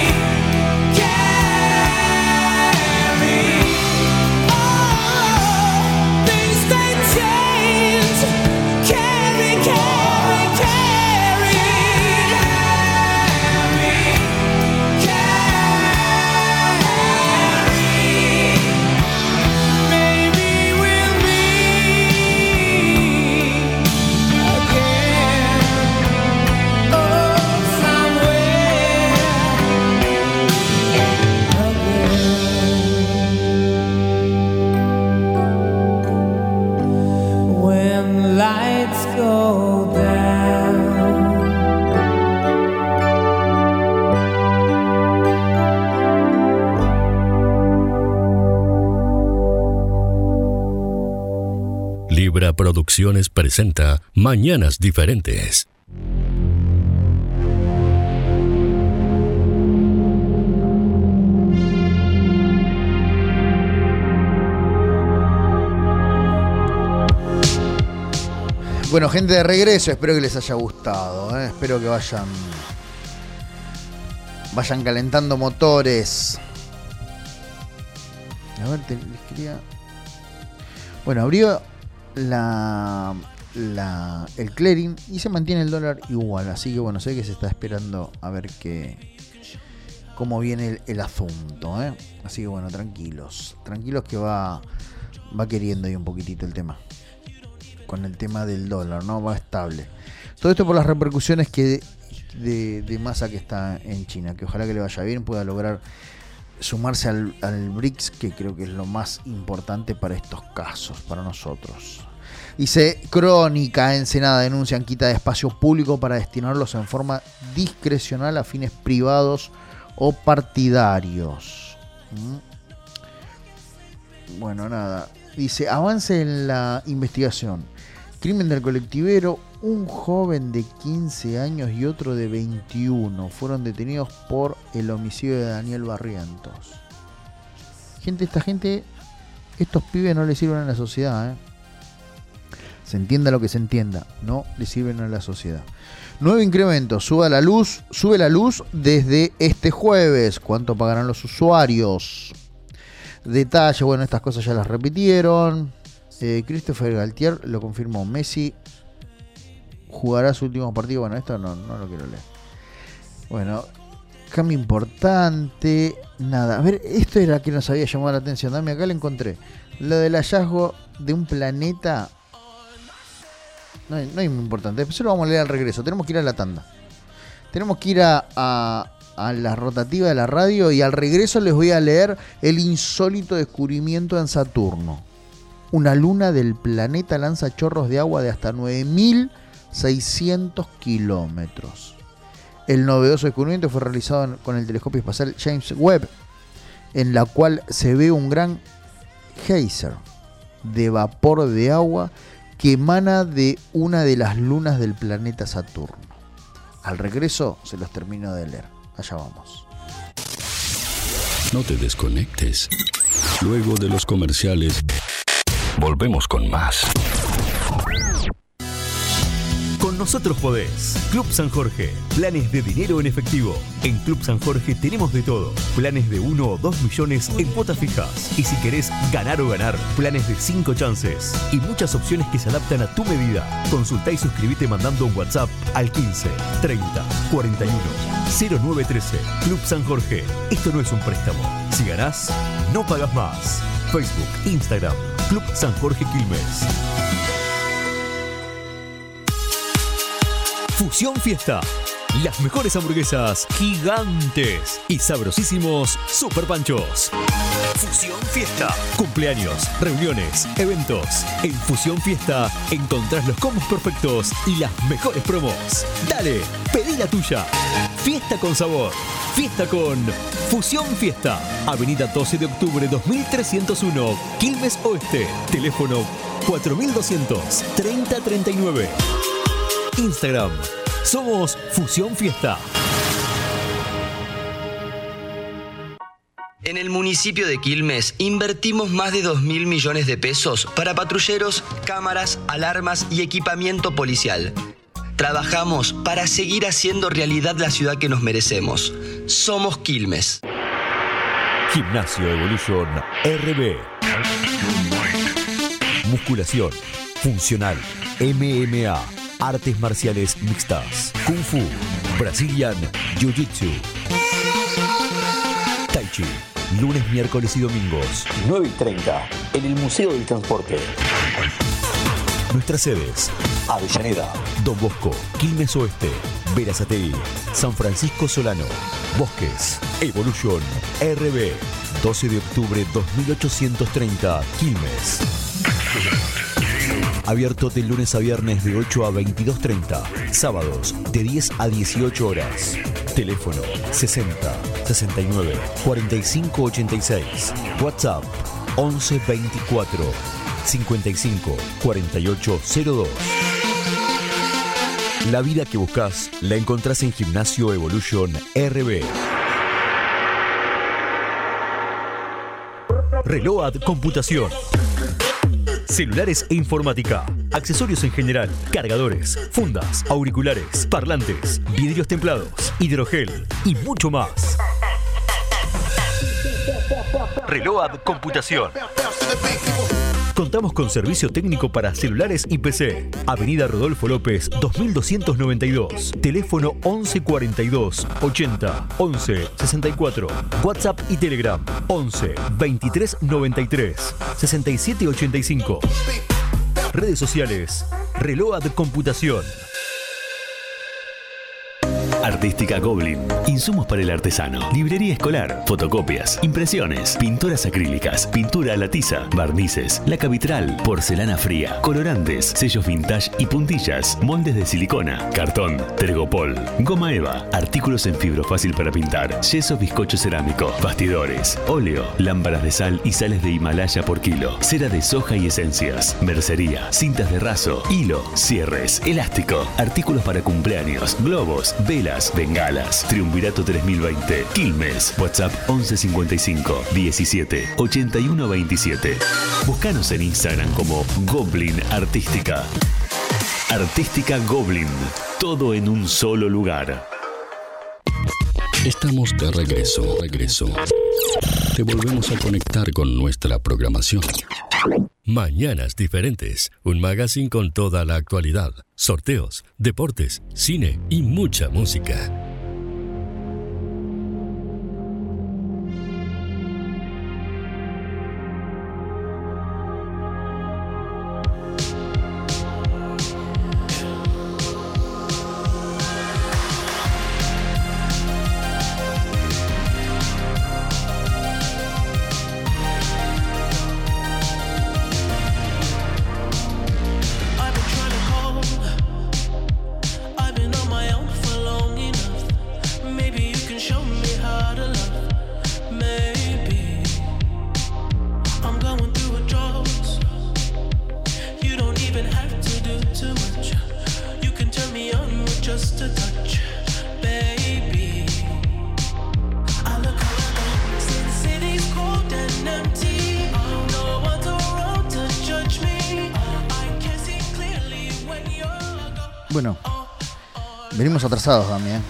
G: oh, things they change. Carry, maybe we'll meet again. Oh, somewhere again. When lights go down,
A: Libra Producciones presenta Mañanas Diferentes.
B: Bueno, gente, de regreso, espero que les haya gustado, espero que vayan calentando motores. A ver, les quería... Bueno, abrió el clearing y se mantiene el dólar igual, así que bueno, sé que se está esperando a ver cómo viene el asunto, así que bueno, tranquilos que va queriendo ahí un poquitito el tema. con el tema del dólar, ¿no? Va estable. Todo esto por las repercusiones que de Massa que está en China, que ojalá que le vaya bien, pueda lograr sumarse al BRICS, que creo que es lo más importante para estos casos, para nosotros. Dice Crónica, Ensenada denuncian quita de espacios públicos para destinarlos en forma discrecional a fines privados o partidarios. Bueno, nada. Dice, avance en la investigación. Crimen del colectivero, un joven de 15 años y otro de 21 fueron detenidos por el homicidio de Daniel Barrientos. Estos pibes no le sirven a la sociedad, Se entienda lo que se entienda, no le sirven a la sociedad. Nuevo incremento, sube la luz desde este jueves. ¿Cuánto pagarán los usuarios? Detalle, bueno, estas cosas ya las repitieron. Christopher Galtier lo confirmó. Messi jugará su último partido. Bueno, esto no lo quiero leer. Bueno, cambio importante. Nada, a ver, esto era que nos había llamado la atención. Dame, acá lo encontré. Lo del hallazgo de un planeta. No es muy importante. Después lo vamos a leer al regreso. Tenemos que ir a la tanda. Tenemos que ir a la rotativa de la radio. Y al regreso les voy a leer el insólito descubrimiento en Saturno. Una luna del planeta lanza chorros de agua de hasta 9.600 kilómetros. El novedoso descubrimiento fue realizado con el telescopio espacial James Webb, en la cual se ve un gran geyser de vapor de agua que emana de una de las lunas del planeta Saturno. Al regreso se los termino de leer. Allá vamos.
A: No te desconectes. Luego de los comerciales, volvemos con más.
H: Con nosotros podés. Club San Jorge. Planes de dinero en efectivo. En Club San Jorge tenemos de todo. Planes de 1 o 2 millones en cuotas fijas. Y si querés ganar o ganar, planes de 5 chances. Y muchas opciones que se adaptan a tu medida. Consultá y suscribite mandando un WhatsApp al 15 30 41 0913. Club San Jorge. Esto no es un préstamo. Si ganás, no pagas más. Facebook, Instagram, Club San Jorge Quilmes. Fusión Fiesta. Las mejores hamburguesas gigantes y sabrosísimos super panchos. Fusión Fiesta. Cumpleaños, reuniones, eventos. En Fusión Fiesta encontrás los combos perfectos y las mejores promos. Dale, pedí la tuya. Fiesta con sabor. Fiesta con Fusión Fiesta. Avenida 12 de octubre 2301, Quilmes Oeste. Teléfono 4200 3039. Instagram. Somos Fusión Fiesta.
I: En el municipio de Quilmes invertimos más de 2.000 millones de pesos para patrulleros, cámaras, alarmas y equipamiento policial. Trabajamos para seguir haciendo realidad la ciudad que nos merecemos. Somos Quilmes.
H: Gimnasio Evolution RB. Musculación, funcional, MMA, artes marciales mixtas, Kung Fu, Brazilian Jiu-Jitsu, Tai Chi, lunes, miércoles y domingos, 9:30, en el Museo del Transporte. Nuestras sedes: Avellaneda, Don Bosco, Quilmes Oeste, Berazategui, San Francisco Solano, Bosques. Evolution RB, 12 de octubre 2830, Quilmes. Abierto de lunes a viernes de 8 a 22:30. Sábados de 10 a 18 horas. Teléfono 60 69 45 86. WhatsApp 11 24 55 48 02. La vida que buscas la encontrás en Gimnasio Evolution RB. Reload Computación. Celulares e informática, accesorios en general, cargadores, fundas, auriculares, parlantes, vidrios templados, hidrogel y mucho más. Reload Computación. Contamos con servicio técnico para celulares y PC. Avenida Rodolfo López, 2292. Teléfono 11 42 80 11 64. WhatsApp y Telegram 11 23 93 67 85. Redes sociales, Reload Computación. Artística Goblin. Insumos para el artesano. Librería escolar. Fotocopias. Impresiones. Pinturas acrílicas. Pintura a la tiza. Barnices. Laca vitral. Porcelana fría. Colorantes. Sellos vintage y puntillas. Moldes de silicona. Cartón. Tergopol. Goma eva. Artículos en fibro fácil para pintar. Yeso bizcocho cerámico. Bastidores. Óleo. Lámparas de sal y sales de Himalaya por kilo. Cera de soja y esencias. Mercería. Cintas de raso. Hilo. Cierres. Elástico. Artículos para cumpleaños. Globos. Velas. Bengalas. Triunvirato 3020. Quilmes. WhatsApp 1155 17 81 27. Búscanos en Instagram como Goblin Artística. Artística Goblin. Todo en un solo lugar.
A: Estamos de regreso. Te volvemos a conectar con nuestra programación. Mañanas Diferentes, un magazine con toda la actualidad, sorteos, deportes, cine y mucha música.
B: Bueno, venimos atrasados también.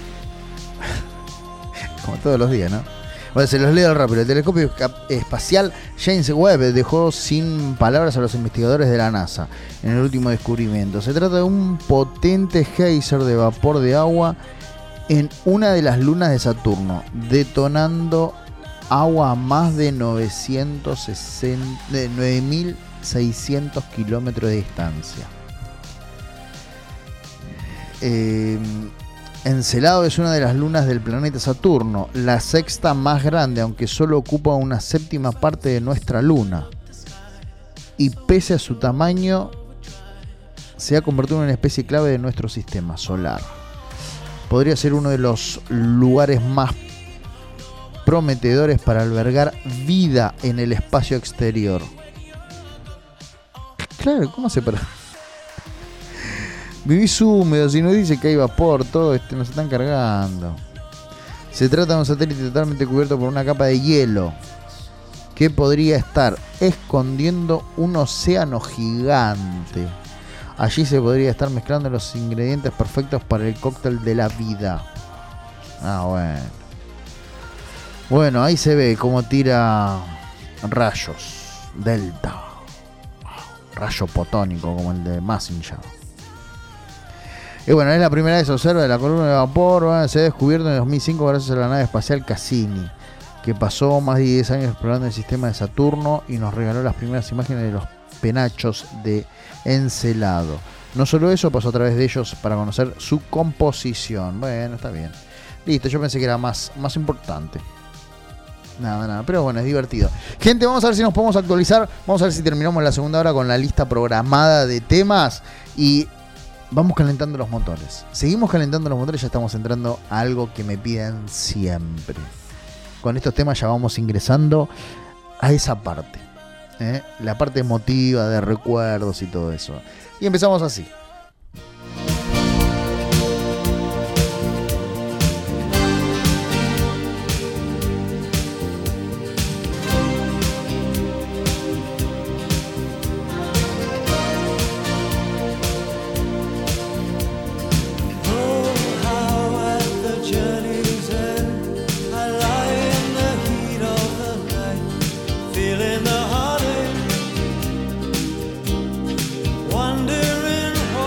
B: Como todos los días, ¿no? Bueno, se los leo rápido. El telescopio espacial James Webb dejó sin palabras a los investigadores de la NASA en el último descubrimiento. Se trata de un potente geyser de vapor de agua en una de las lunas de Saturno, detonando agua a más de 9.600 kilómetros de distancia. Encelado es una de las lunas del planeta Saturno, la sexta más grande, aunque solo ocupa una séptima parte de nuestra luna. Y pese a su tamaño, se ha convertido en una especie clave de nuestro sistema solar. Podría ser uno de los lugares más prometedores para albergar vida en el espacio exterior. Claro, ¿cómo se para? Vivís húmedos y nos dice que hay vapor, todo nos están cargando. Se trata de un satélite totalmente cubierto por una capa de hielo que podría estar escondiendo un océano gigante. Allí se podría estar mezclando los ingredientes perfectos para el cóctel de la vida. Bueno. Bueno, ahí se ve cómo tira rayos delta. Rayo fotónico como el de Massinger. Y bueno, es la primera vez que se observa de la columna de vapor. Se ha descubierto en 2005 gracias a la nave espacial Cassini, que pasó más de 10 años explorando el sistema de Saturno y nos regaló las primeras imágenes de los penachos de Encelado. No solo eso, pasó a través de ellos para conocer su composición. Bueno, está bien. Listo, yo pensé que era más importante. Nada, pero bueno, es divertido. Gente, vamos a ver si nos podemos actualizar. Vamos a ver si terminamos la segunda hora con la lista programada de temas. Y vamos calentando los motores. Seguimos calentando los motores, ya estamos entrando a algo que me piden siempre. Con estos temas ya vamos ingresando a esa parte. La parte emotiva, de recuerdos y todo eso. Y empezamos así.
J: Wondering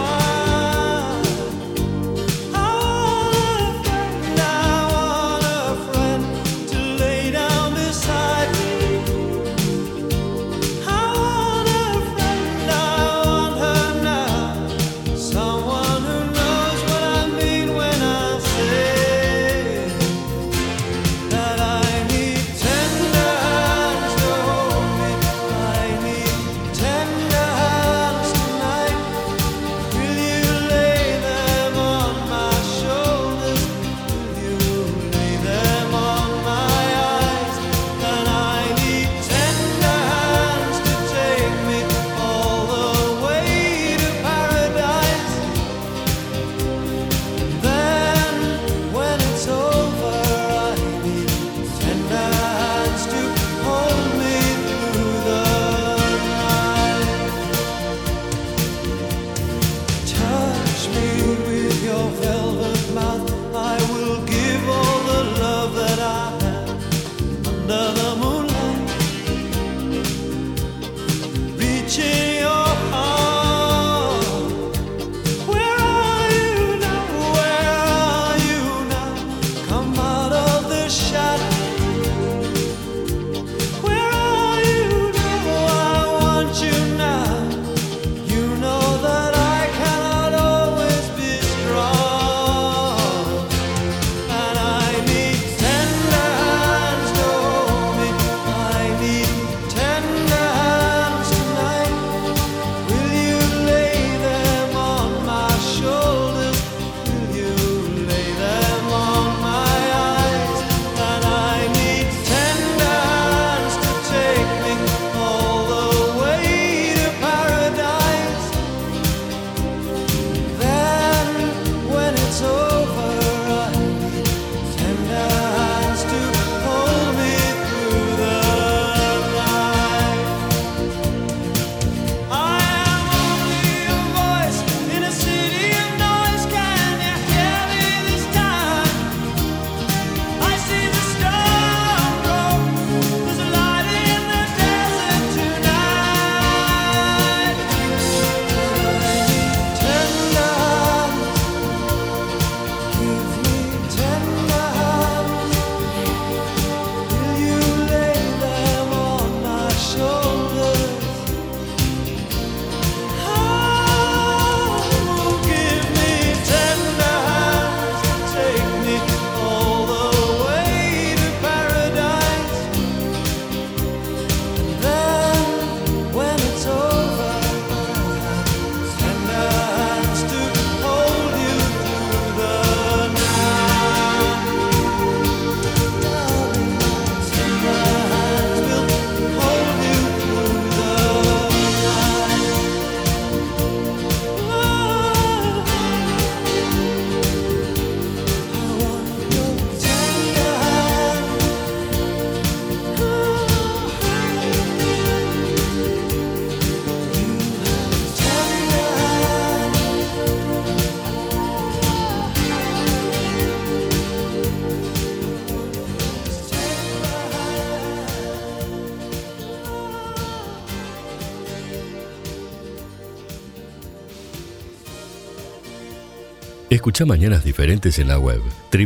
A: Escucha Mañanas Diferentes en la web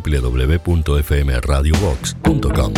A: www.fmradiobox.com.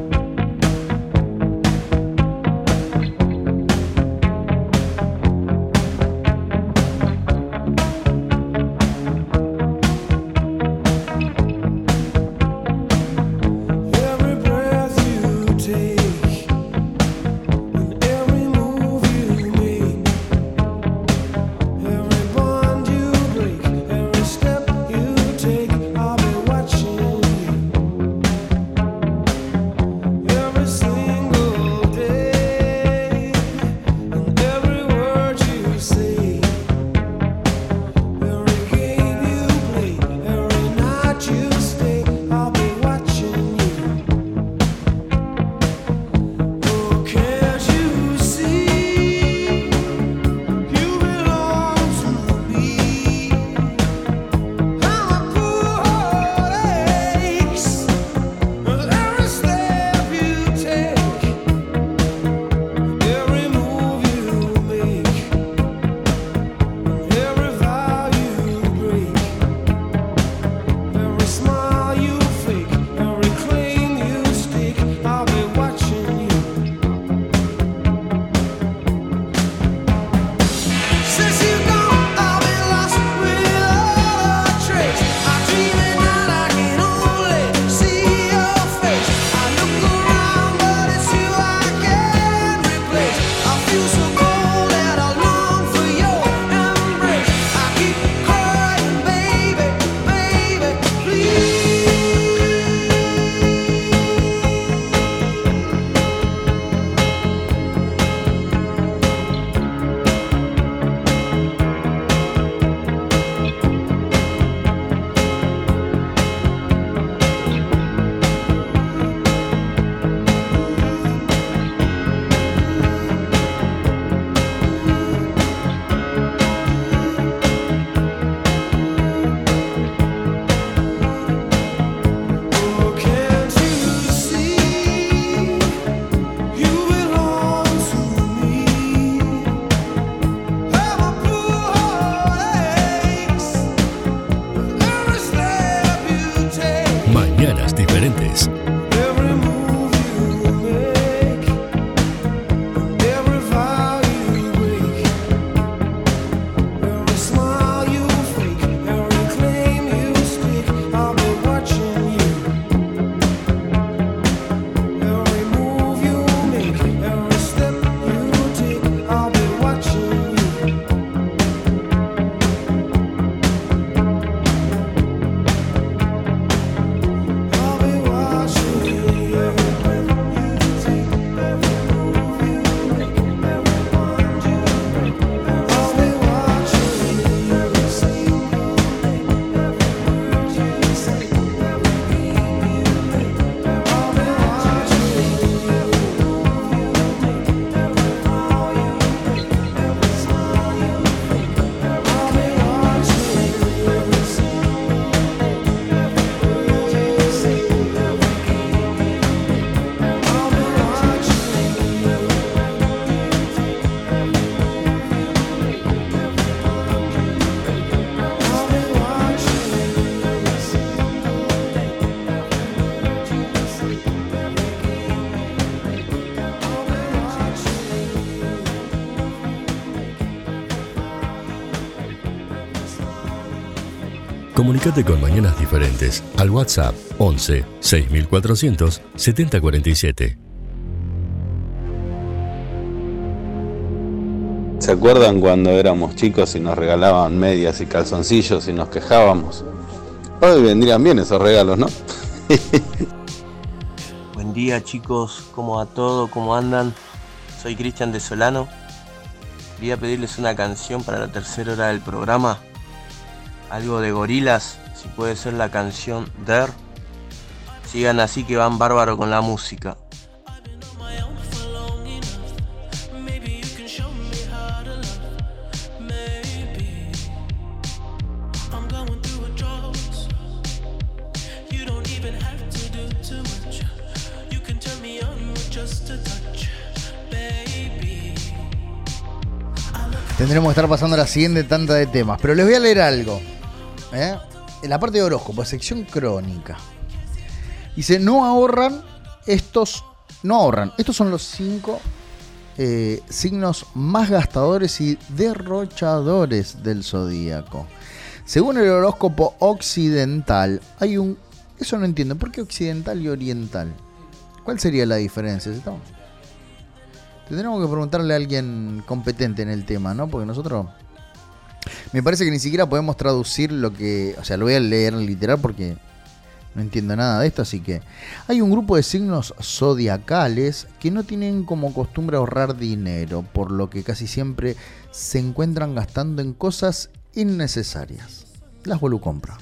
A: Mañanas Diferentes. Comunicate con Mañanas Diferentes al WhatsApp 11 6400 7047.
F: ¿Se acuerdan cuando éramos chicos y nos regalaban medias y calzoncillos y nos quejábamos? Hoy vendrían bien esos regalos, ¿no?
K: Buen día, chicos, ¿cómo va todo? ¿Cómo andan? Soy Cristian de Solano. Quería pedirles una canción para la tercera hora del programa. Algo de Gorillaz, si puede ser la canción There. Sigan así que van bárbaro con la música.
B: Tendremos que estar pasando la siguiente tanda de temas, pero les voy a leer algo. en la parte de horóscopo, sección crónica. Dice, no ahorran. Estos son los 5 signos más gastadores y derrochadores del zodíaco. Según el horóscopo occidental, hay un... Eso no entiendo, ¿por qué occidental y oriental? ¿Cuál sería la diferencia? Tendremos que preguntarle a alguien competente en el tema, ¿no? Porque nosotros... Me parece que ni siquiera podemos traducir lo que... O sea, lo voy a leer literal porque no entiendo nada de esto, así que... Hay un grupo de signos zodiacales que no tienen como costumbre ahorrar dinero, por lo que casi siempre se encuentran gastando en cosas innecesarias. Las volucompra.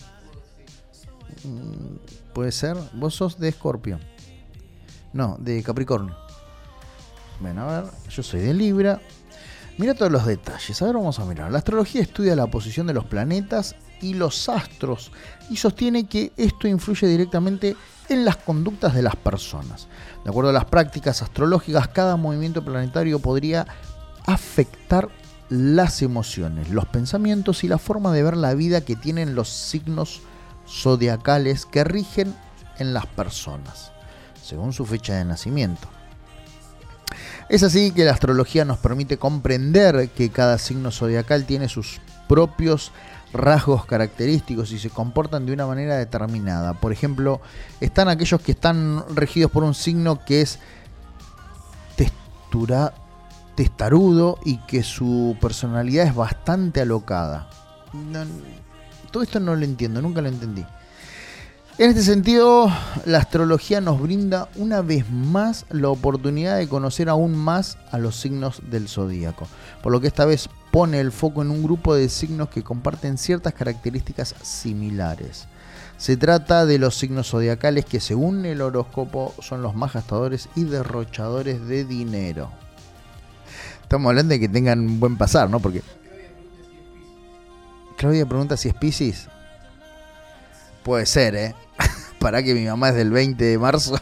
B: Puede ser. Vos sos de Escorpio. No, de Capricornio. Bueno, a ver, yo soy de Libra. Mira todos los detalles. A ver, vamos a mirar. La astrología estudia la posición de los planetas y los astros y sostiene que esto influye directamente en las conductas de las personas. De acuerdo a las prácticas astrológicas, cada movimiento planetario podría afectar las emociones, los pensamientos y la forma de ver la vida que tienen los signos zodiacales que rigen en las personas, según su fecha de nacimiento. Es así que la astrología nos permite comprender que cada signo zodiacal tiene sus propios rasgos característicos y se comportan de una manera determinada. Por ejemplo, están aquellos que están regidos por un signo que es testarudo y que su personalidad es bastante alocada. Todo esto no lo entiendo, nunca lo entendí. En este sentido, la astrología nos brinda una vez más la oportunidad de conocer aún más a los signos del zodíaco, por lo que esta vez pone el foco en un grupo de signos que comparten ciertas características similares. Se trata de los signos zodiacales que, según el horóscopo, son los más gastadores y derrochadores de dinero. Estamos hablando de que tengan un buen pasar, ¿no? Porque Claudia pregunta si es Piscis. Puede ser, ¿eh? Pará que mi mamá es del 20 de marzo.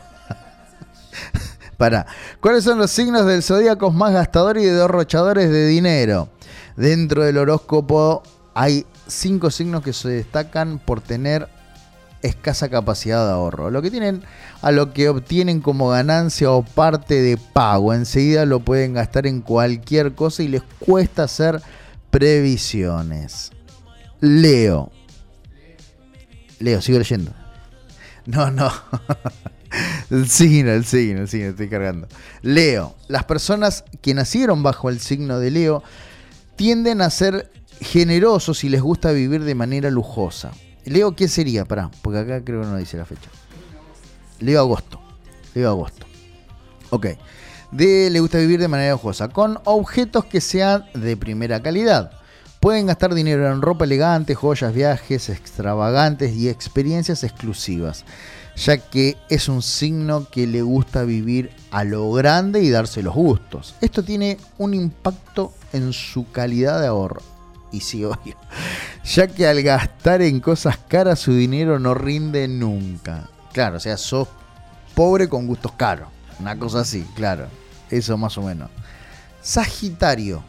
B: Pará. ¿Cuáles son los signos del zodíaco más gastadores y derrochadores de dinero? Dentro del horóscopo hay 5 signos que se destacan por tener escasa capacidad de ahorro. Lo que obtienen como ganancia o parte de pago, enseguida lo pueden gastar en cualquier cosa y les cuesta hacer previsiones. Leo, sigo leyendo. No. El signo, estoy cargando. Leo. Las personas que nacieron bajo el signo de Leo tienden a ser generosos y les gusta vivir de manera lujosa. Leo, ¿qué sería? Pará, porque acá creo que no dice la fecha. Leo agosto. Ok. Le gusta vivir de manera lujosa, con objetos que sean de primera calidad. Pueden gastar dinero en ropa elegante, joyas, viajes extravagantes y experiencias exclusivas, ya que es un signo que le gusta vivir a lo grande y darse los gustos. Esto tiene un impacto en su calidad de ahorro. Y sí, obvio, ya que al gastar en cosas caras su dinero no rinde nunca. Claro, o sea, sos pobre con gustos caros. Una cosa así, claro. Eso más o menos. Sagitario.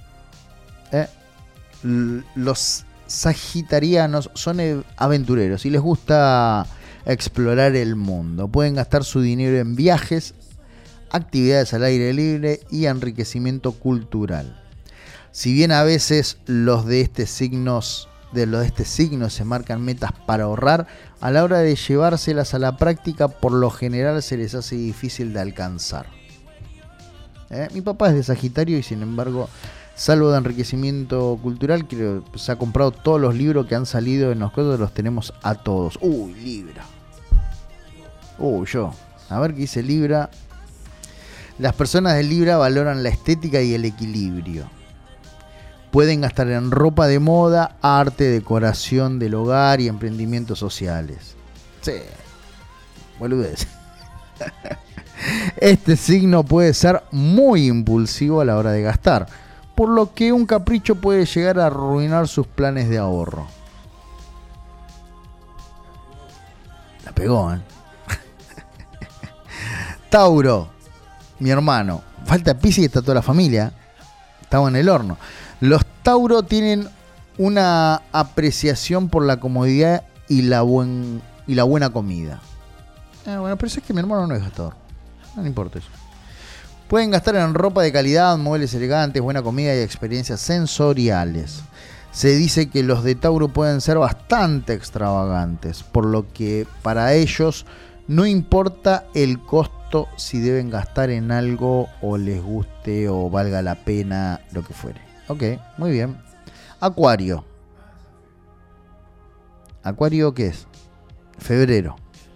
B: Los sagitarianos son aventureros y les gusta explorar el mundo. Pueden gastar su dinero en viajes, actividades al aire libre y enriquecimiento cultural. Si bien a veces los de este signo se marcan metas para ahorrar, a la hora de llevárselas a la práctica, por lo general se les hace difícil de alcanzar. Mi papá es de Sagitario y sin embargo, salvo de enriquecimiento cultural, creo que se ha comprado todos los libros que han salido en los cosas, los tenemos a todos. Uy, Libra. Yo. A ver qué dice Libra. Las personas de Libra valoran la estética y el equilibrio. Pueden gastar en ropa de moda, arte, decoración del hogar y emprendimientos sociales. Sí, boludez. Este signo puede ser muy impulsivo a la hora de gastar, por lo que un capricho puede llegar a arruinar sus planes de ahorro. La pegó, ¿eh? Tauro, mi hermano. Falta Piscis y está toda la familia. Estamos en el horno. Los Tauro tienen una apreciación por la comodidad y la buena comida. Bueno, pero eso es que mi hermano no es gastador. No le importa eso. Pueden gastar en ropa de calidad, muebles elegantes, buena comida y experiencias sensoriales. Se dice que los de Tauro pueden ser bastante extravagantes, por lo que para ellos no importa el costo si deben gastar en algo o les guste o valga la pena, lo que fuere. Ok, muy bien. Acuario. ¿Acuario qué es? Febrero.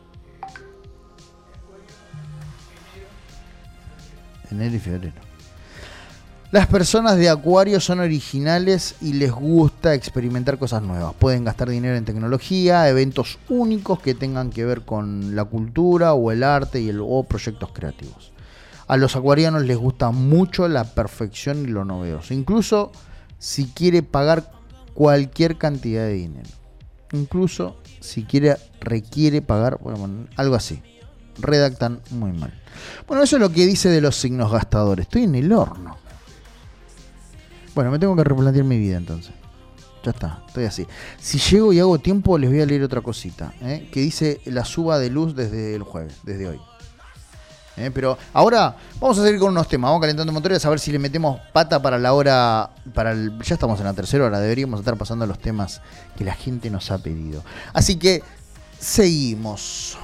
B: Enero y febrero. Las personas de Acuario son originales y les gusta experimentar cosas nuevas. Pueden gastar dinero en tecnología, eventos únicos que tengan que ver con la cultura o el arte o proyectos creativos. A los acuarianos les gusta mucho la perfección y lo novedoso, incluso si quiere pagar cualquier cantidad de dinero. Incluso si requiere pagar, bueno, algo así. Redactan muy mal. Bueno, eso es lo que dice de los signos gastadores. Estoy en el horno. Bueno, me tengo que replantear mi vida entonces. Ya está, estoy así. Si llego y hago tiempo, les voy a leer otra cosita, que dice la suba de luz desde el jueves, desde hoy. Pero ahora vamos a seguir con unos temas. Vamos calentando motores a ver si le metemos pata para la hora. Ya estamos en la tercera hora. Deberíamos estar pasando a los temas que la gente nos ha pedido. Así que seguimos.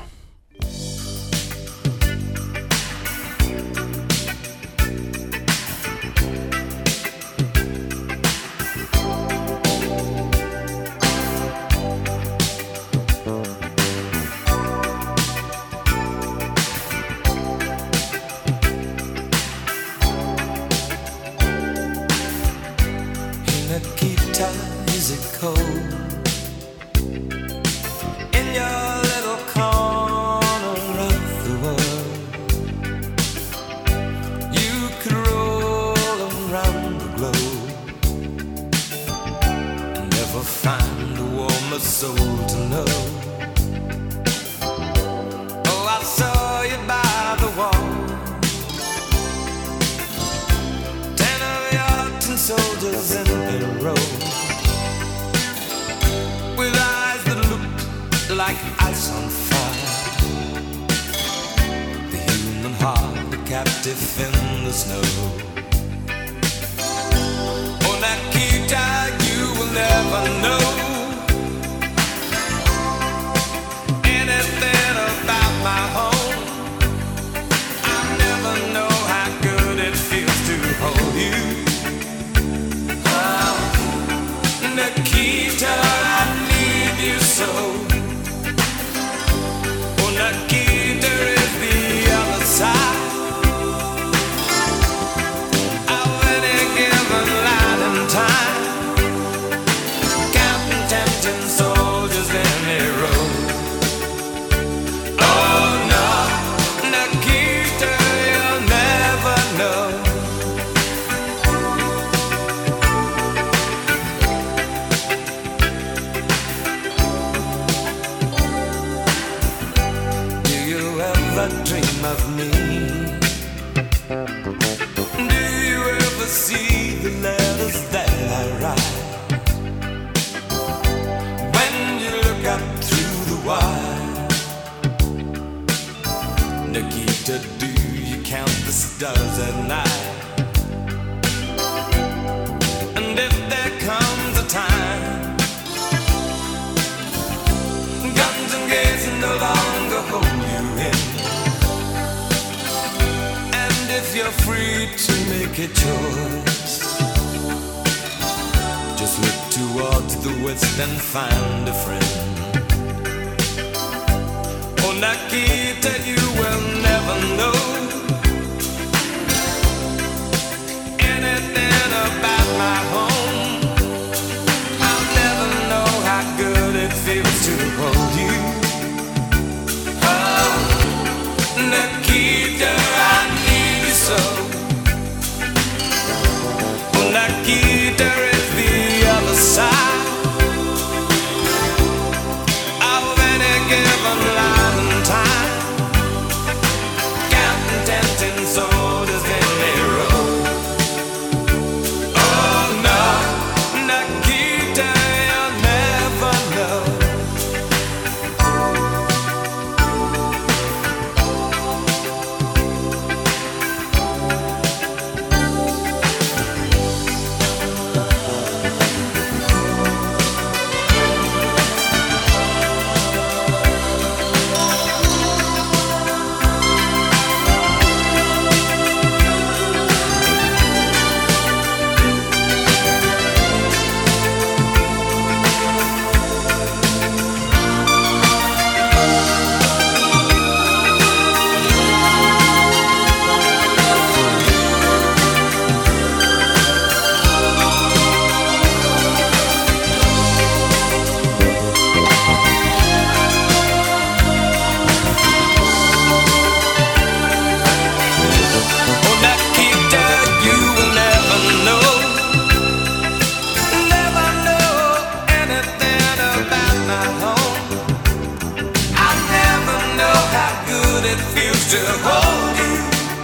G: to hold you.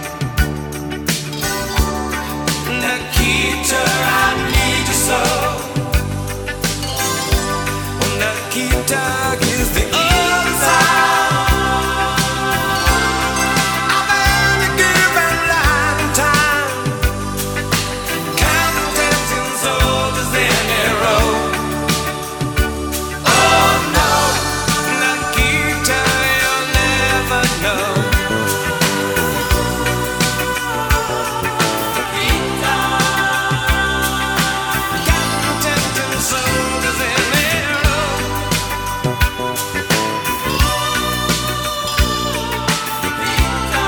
G: Nikita, I need you so. Nikita is the other side. I've been a given life and time, counting dancing soldiers in a row. Oh no, Nikita, you'll never know. Nikita, counting dancing soldiers in a row. Nikita,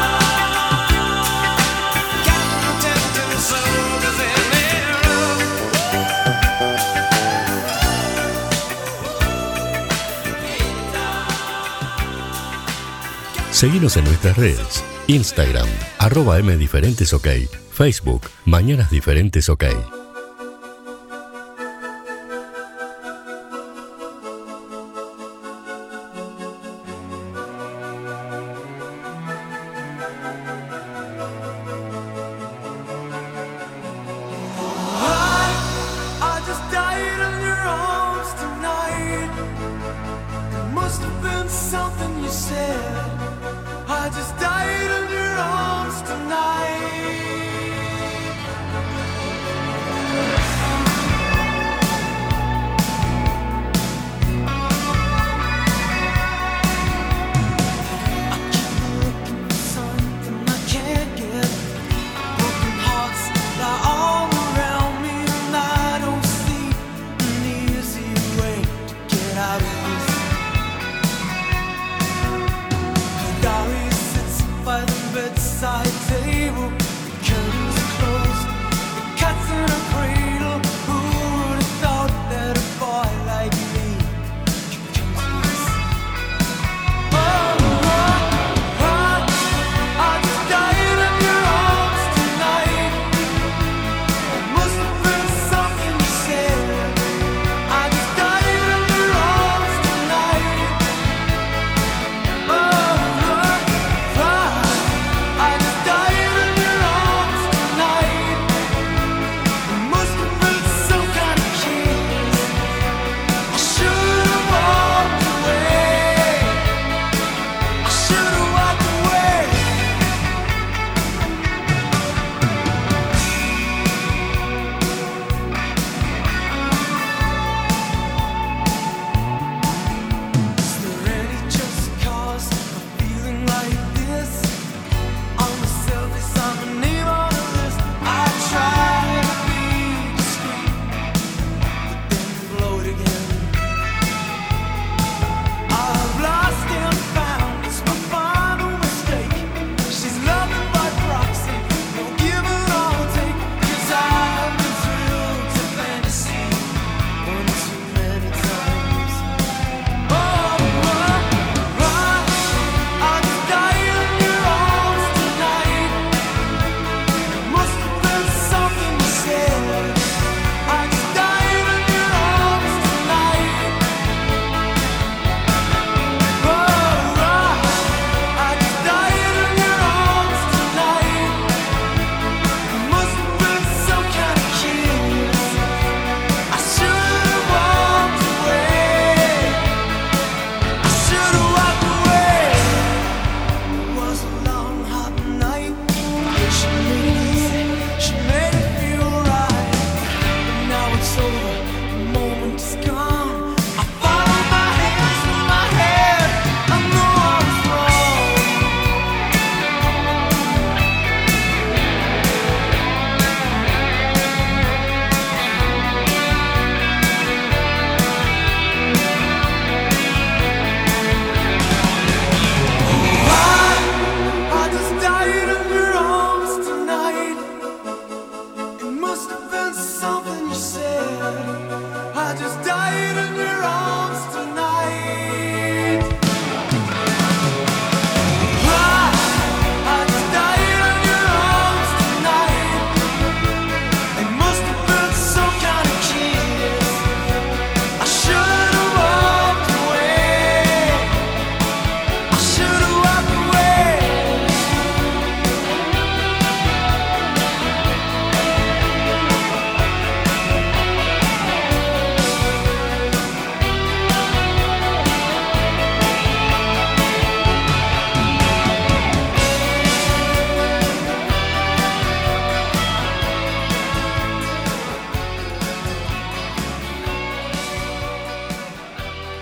G: counting dancing soldiers in a row.
A: Seguinos en nuestras redes. Instagram, @mdiferentesok. Facebook, Mañanas Diferentes OK.
G: I just died in your arms tonight. It must have been something you said. I just died in your arms tonight. I keep looking for something I can't get. Broken hearts lie all around me, and I don't see an easy way to get out of this. Gary sits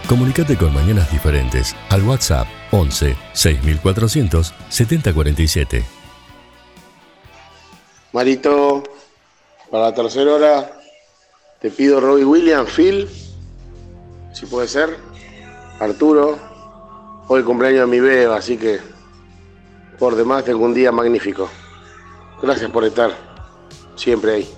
A: Comunicate con Mañanas Diferentes al WhatsApp 11 6400 7047.
L: Marito, para la tercera hora te pido Robbie Williams, Phil, si puede ser, Arturo. Hoy cumpleaños de mi beba, así que por demás tengo un día magnífico. Gracias por estar siempre ahí.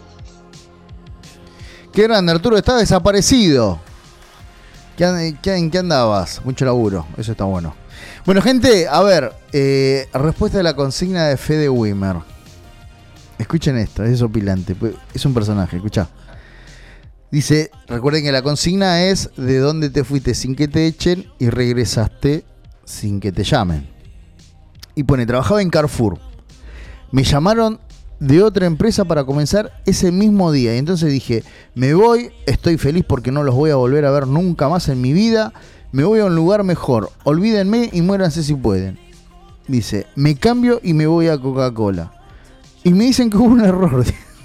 B: Qué grande, Arturo, estaba desaparecido. ¿En qué andabas? Mucho laburo, eso está bueno. Bueno, gente, a ver, respuesta de la consigna de Fede Wimmer. Escuchen esto, es opilante, es un personaje, escuchá. Dice, recuerden que la consigna es de dónde te fuiste sin que te echen y regresaste sin que te llamen. Y pone, trabajaba en Carrefour. Me llamaron de otra empresa para comenzar ese mismo día. Y entonces dije, me voy, estoy feliz porque no los voy a volver a ver nunca más en mi vida. Me voy a un lugar mejor. Olvídenme y muéranse si pueden. Dice, me cambio y me voy a Coca-Cola. Y me dicen que hubo un error.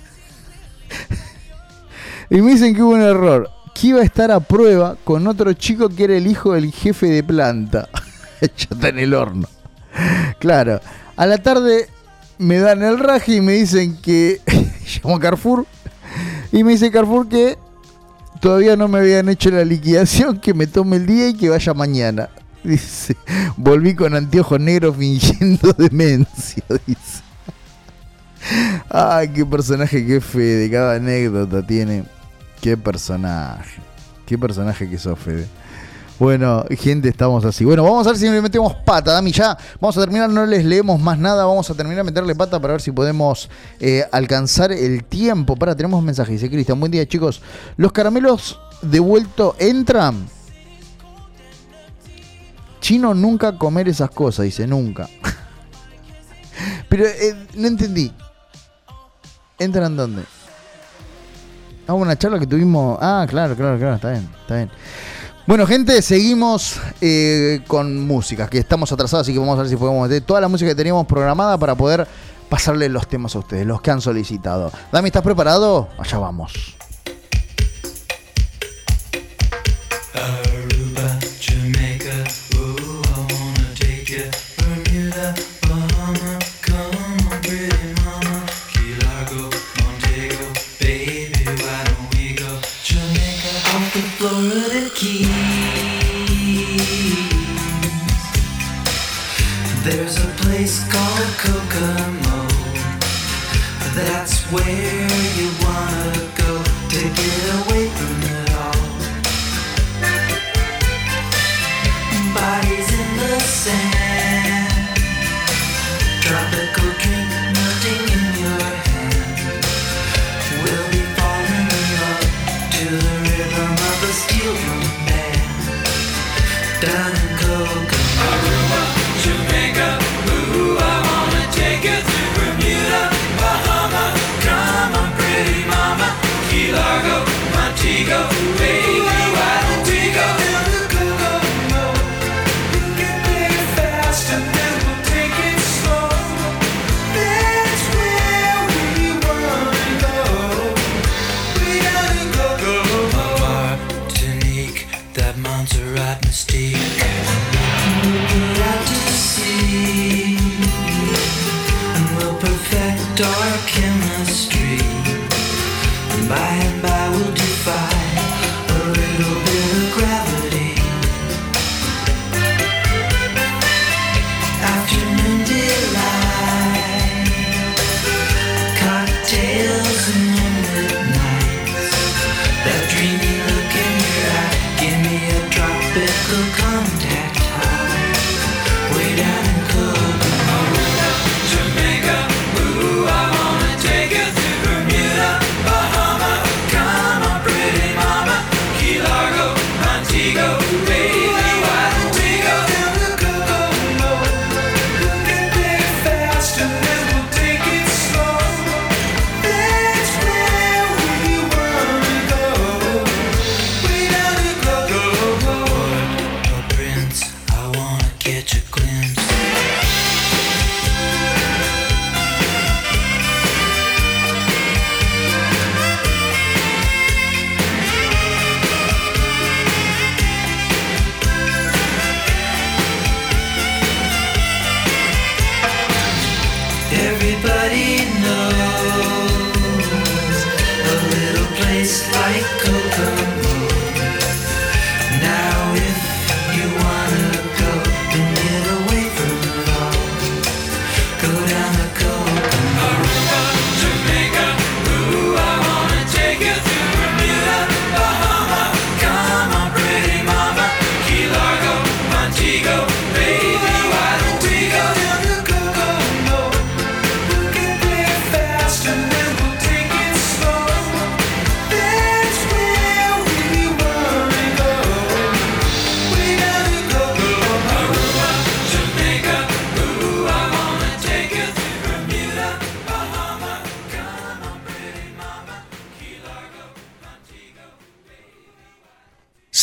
B: Que iba a estar a prueba con otro chico que era el hijo del jefe de planta. Ya está en el horno. Claro. A la tarde me dan el raje y me dicen que llamo a Carrefour y me dice Carrefour que todavía no me habían hecho la liquidación, que me tome el día y que vaya mañana. Dice, volví con anteojos negros fingiendo demencia, dice. Ay, qué personaje, qué Fede, cada anécdota tiene. Qué personaje que sos, Fede. Bueno, gente, estamos así. Bueno, vamos a ver si le metemos pata, Dami, ya. Vamos a terminar, no les leemos más nada. Vamos a terminar a meterle pata para ver si podemos alcanzar el tiempo. Tenemos un mensaje, dice Cristian. Buen día, chicos. ¿Los caramelos de vuelto entran? Chino, nunca comer esas cosas, dice, nunca. Pero no entendí. ¿Entran dónde? Una charla que tuvimos. Ah, claro, está bien. Bueno, gente, seguimos con música, que estamos atrasados, así que vamos a ver si podemos meter toda la música que teníamos programada para poder pasarle los temas a ustedes, los que han solicitado. Dami, ¿estás preparado? Allá vamos.
G: Aruba, Jamaica, ooh, I wanna take you. Bermuda, Bahama, come on, pretty mama. Key Largo, Montego, baby, why don't we go? Jamaica, off the Florida Keys. There's a place called Kokomo. That's where you wanna go to get away from it all. Bodies in the sand, tropical drink melting in your hand. We'll be falling in love to the rhythm of a steel drum band. Down in Kokomo, Aruba, Jamaica, ooh, I wanna take you to Bermuda, Bahama, come on, pretty mama, Key Largo, Montego, baby, why don't we go down to Kokomo? Get there fast and then we'll take it slow. That's where we wanna go. We gotta go. Martinique, that Montserrat mystique. We're out to sea, and we'll perfect our chemistry. And by we'll defy a little bit of gravity. Afternoon delight, cocktails and moonlit nights. That dreamy look in your eye, give me a tropical contact high. Way down in Kokomo, Jamaica, ooh, I wanna take you to Bermuda, Bahama, come on, pretty mama, Key Largo, Montego, baby, why don't we go down to Kokomo? Get there fast and then we'll take it slow. That's where we wanna go. We gotta go. Oh, Prince, I wanna catch a glimpse.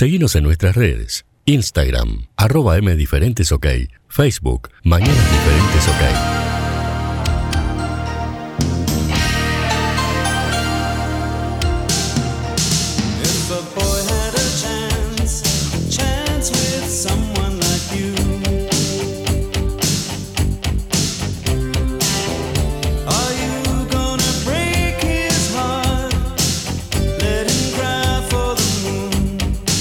A: Seguinos en nuestras redes. Instagram, @mdiferentesok. Facebook, Mañanas Diferentes OK.
G: If a boy had a chance with someone like you, are you gonna break his heart? Let him cry for the moon.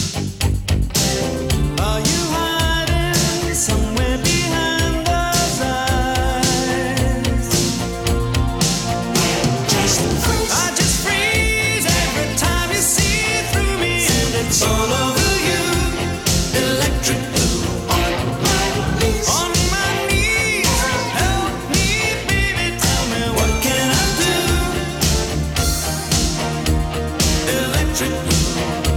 G: Are you hiding somewhere behind those eyes? I just freeze every time you see through me, and it's all over you. Electric blue on my knees. Help me, baby, tell me what can I do? Electric blue.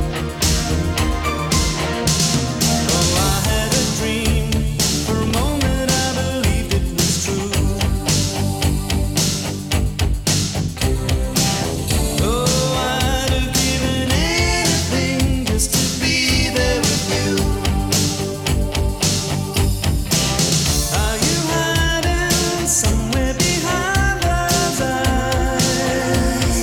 G: Oh, I had a dream. For a moment I believed it was true. Oh, I'd have given anything just to be there with you. Are you hiding somewhere behind those eyes?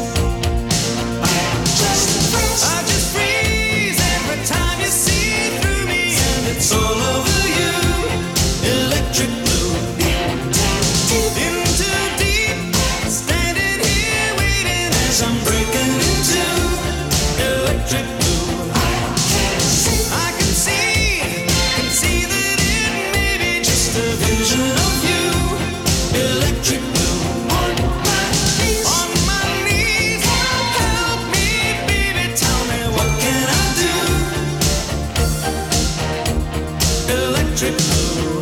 G: I just freeze every time you see through me, and it's all over you. Electric blue. In too deep, standing here waiting as I'm breaking into electric blue. I can see that it may be just a vision of you. Electric blue. On my knees, help me, baby, tell me what can I do? Electric blue.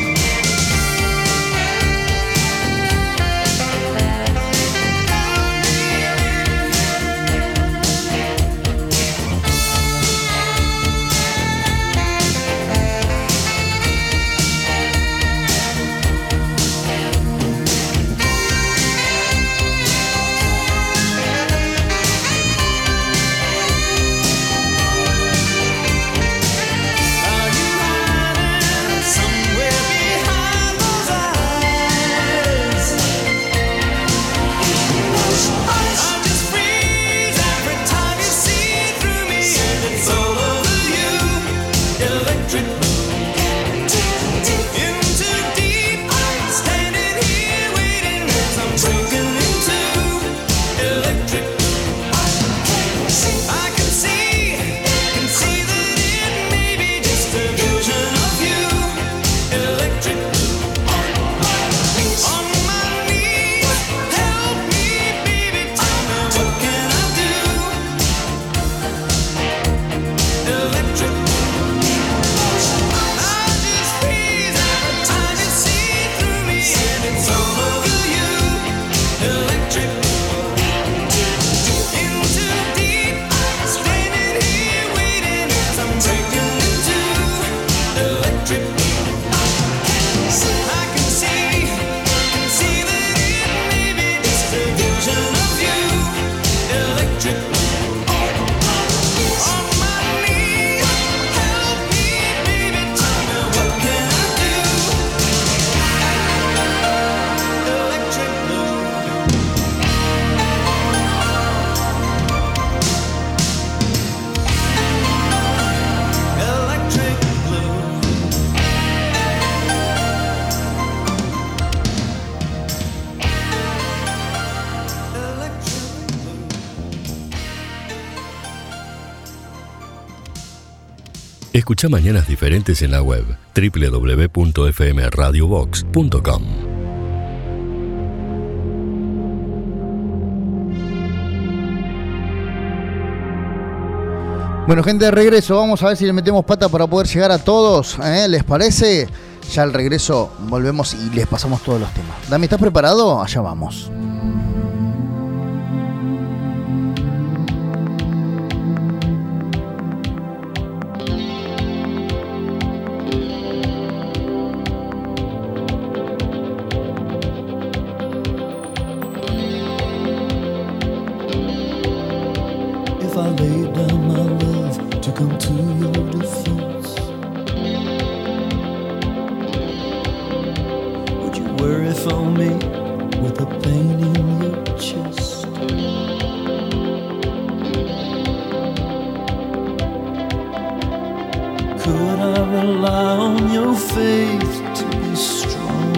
G: Are you hiding somewhere behind those eyes? I just freeze every time you see through me, and it's all over you. Electric blue. In too deep, standing here waiting as I'm breaking into electric blue. I can see that it may be just a vision of you. Electric blue. On my knees, help me, baby, tell me what can I do? Electric blue. I just freeze every time you see through me, and it's all over you. Electric blue. In too deep, standing here waiting as I'm breaking into electric blue. I can see that it may be just a vision of you. Electric blue. On my knees, help me, baby, tell me what can I do? Electric blue. Electric blue.
A: Escucha Mañanas Diferentes en la web www.fmradiobox.com.
B: Bueno, gente, de regreso. Vamos a ver si le metemos pata para poder llegar a todos. ¿Les parece? Ya al regreso volvemos y les pasamos todos los temas. Dami, ¿estás preparado? Allá vamos.
G: If I laid down my love to come
M: worry for me with the pain in your chest. Could I rely on your faith to be strong,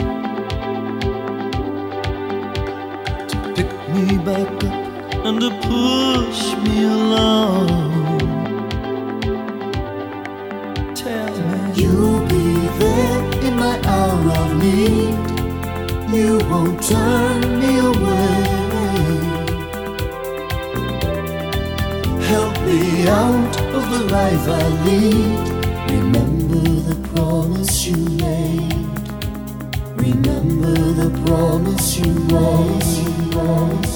M: to pick me back up and to push me along? Tell me
N: you'll be there in my hour of need. You won't turn me away. Help me out of the life I lead. Remember the promise you made. Remember the promise you made.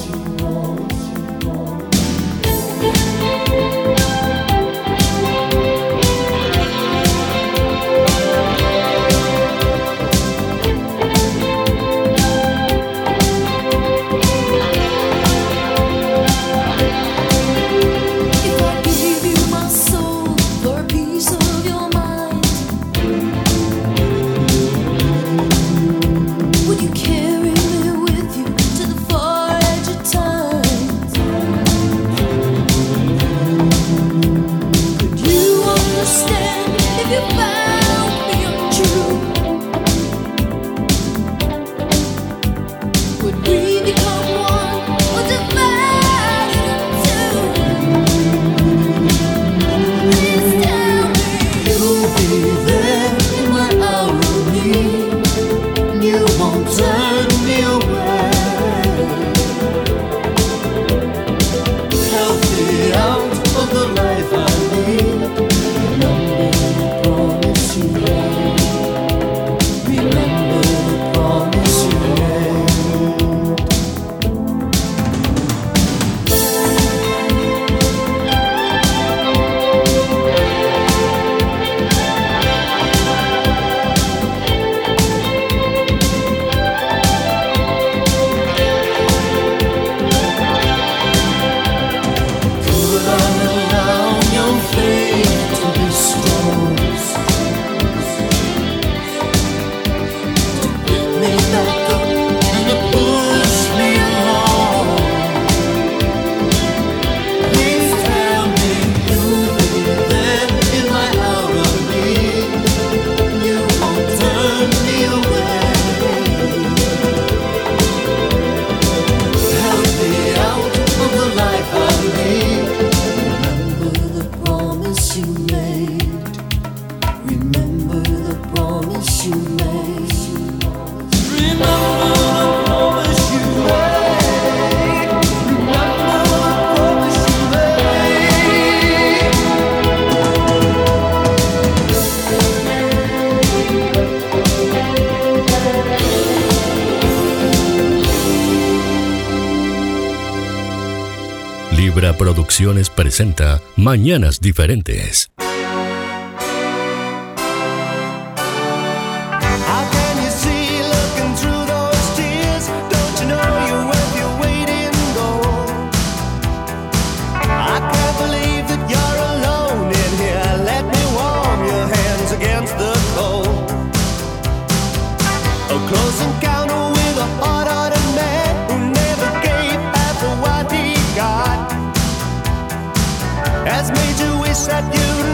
A: Libra Producciones presenta Mañanas Diferentes.
J: That you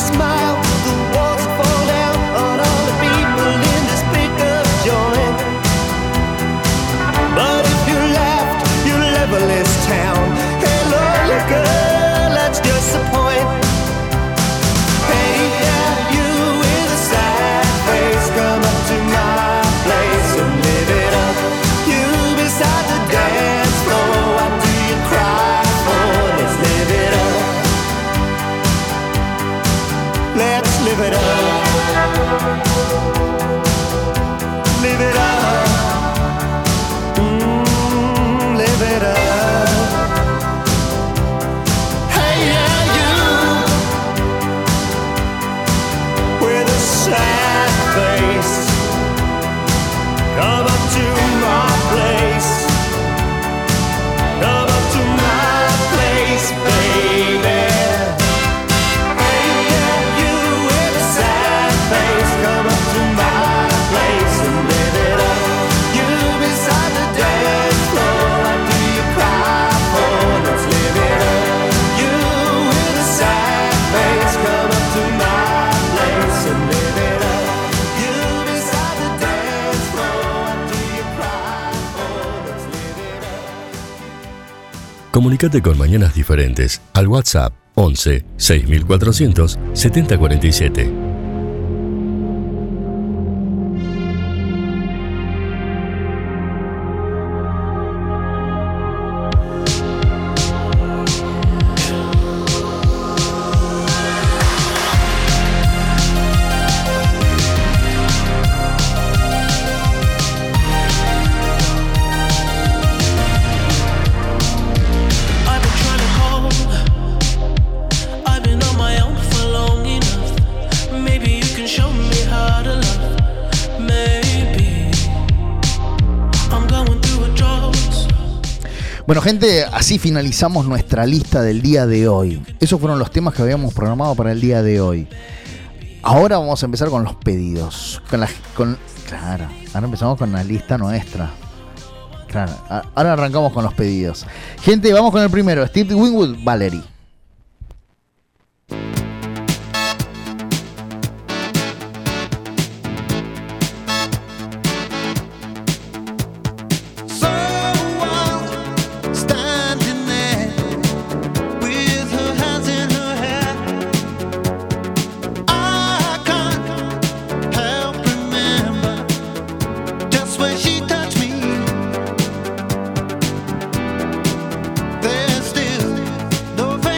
G: smile, the walls fall down on all the people in this pickup joint. But if you laughed, you level this town. Hey, lonely girl, that's just the point. Hey, yeah, you with a sad face, come up to my place and live it up. You beside the dance floor, what do you cry for? Let's live it up. Let's live it up. Live it up. Live it up. Hey, yeah, you with a sad face, come up to my place. Come up to my place, baby. Hey, yeah, you with a sad face, come up to my place and live it up. You beside the dance floor, what do you cry for? Let's live it up. You with a sad face, come up to my place and live it up. You beside the dance floor, what do you cry for? Let's live it up.
A: Comunicate con Mañanas Diferentes al WhatsApp 11 6400 7047.
O: I've been trying to call. I've been on my own for long enough. Maybe you can show me how to love. Maybe I'm going through a drought.
B: Bueno, gente, así finalizamos nuestra lista del día de hoy. Esos fueron los temas que habíamos programado para el día de hoy. Ahora vamos a empezar con los pedidos. Claro, ahora empezamos con la lista nuestra. Claro, ahora arrancamos con los pedidos. Gente, vamos con el primero. Steve Winwood, Valerie.
G: Standing there with her hands in her hair, I can't help remember just when she touched me. There's still no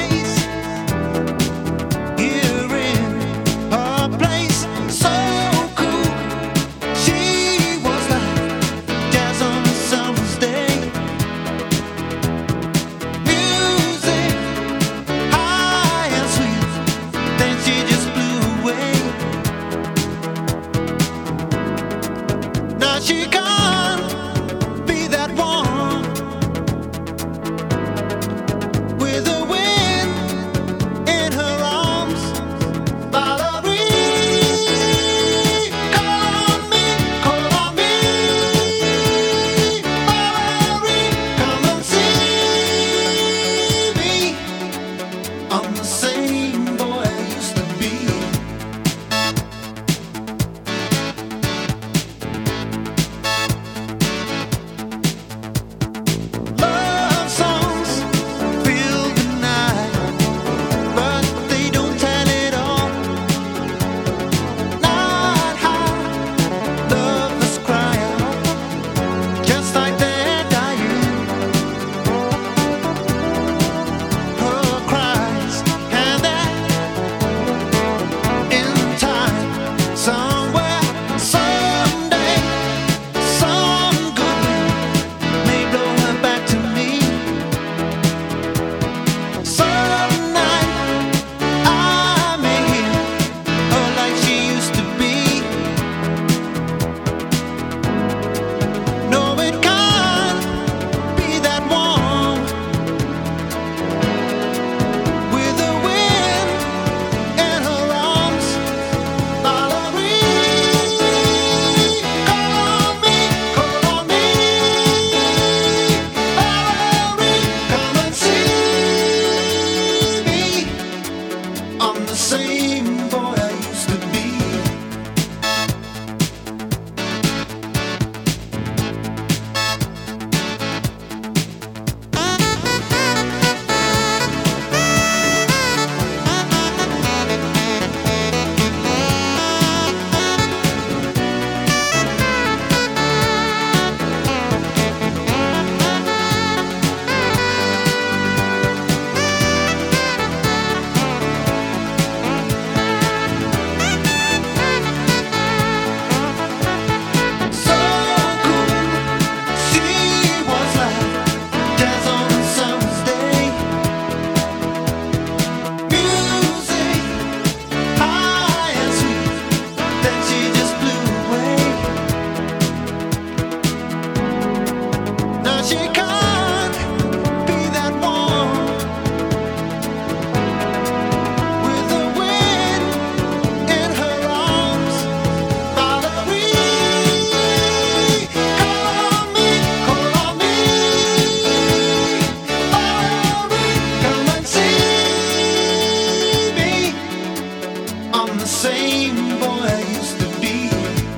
M: same boy I used to be.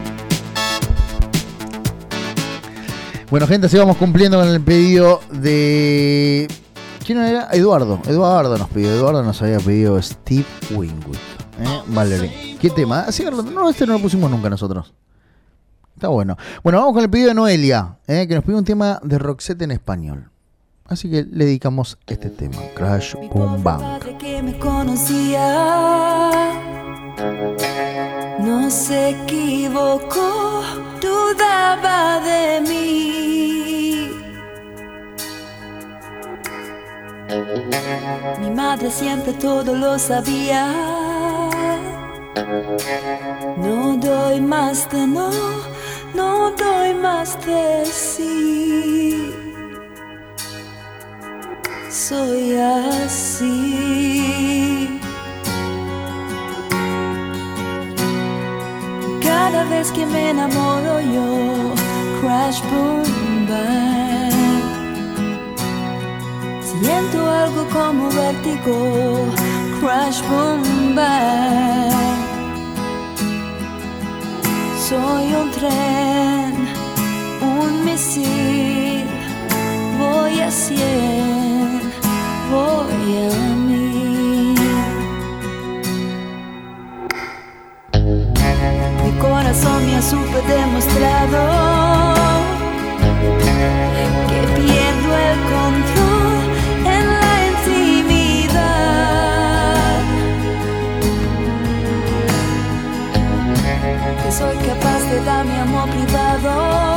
B: Bueno, gente, así vamos cumpliendo con el pedido de... ¿Quién era? Eduardo. Eduardo nos pidió. Eduardo nos había pedido Steve Winwood. Valerie. ¿Qué tema? Sí, no, este no lo pusimos nunca nosotros. Está bueno. Bueno, vamos con el pedido de Noelia, que nos pide un tema de Roxette en español. Así que le dedicamos este tema, Crash Boom Bang.
P: Padre que me conocía no se equivocó, dudaba de mí. Mi madre siempre todo lo sabía. No doy más de no, no doy más de sí. Soy así. Cada vez que me enamoro yo, crash, boom, bang. Siento algo como vértigo, crash, boom, bang. Soy un tren, un misil, voy a 100, voy a 1000. Mi corazón me ha súper demostrado que pierdo el control en la intimidad, que soy capaz de dar mi amor privado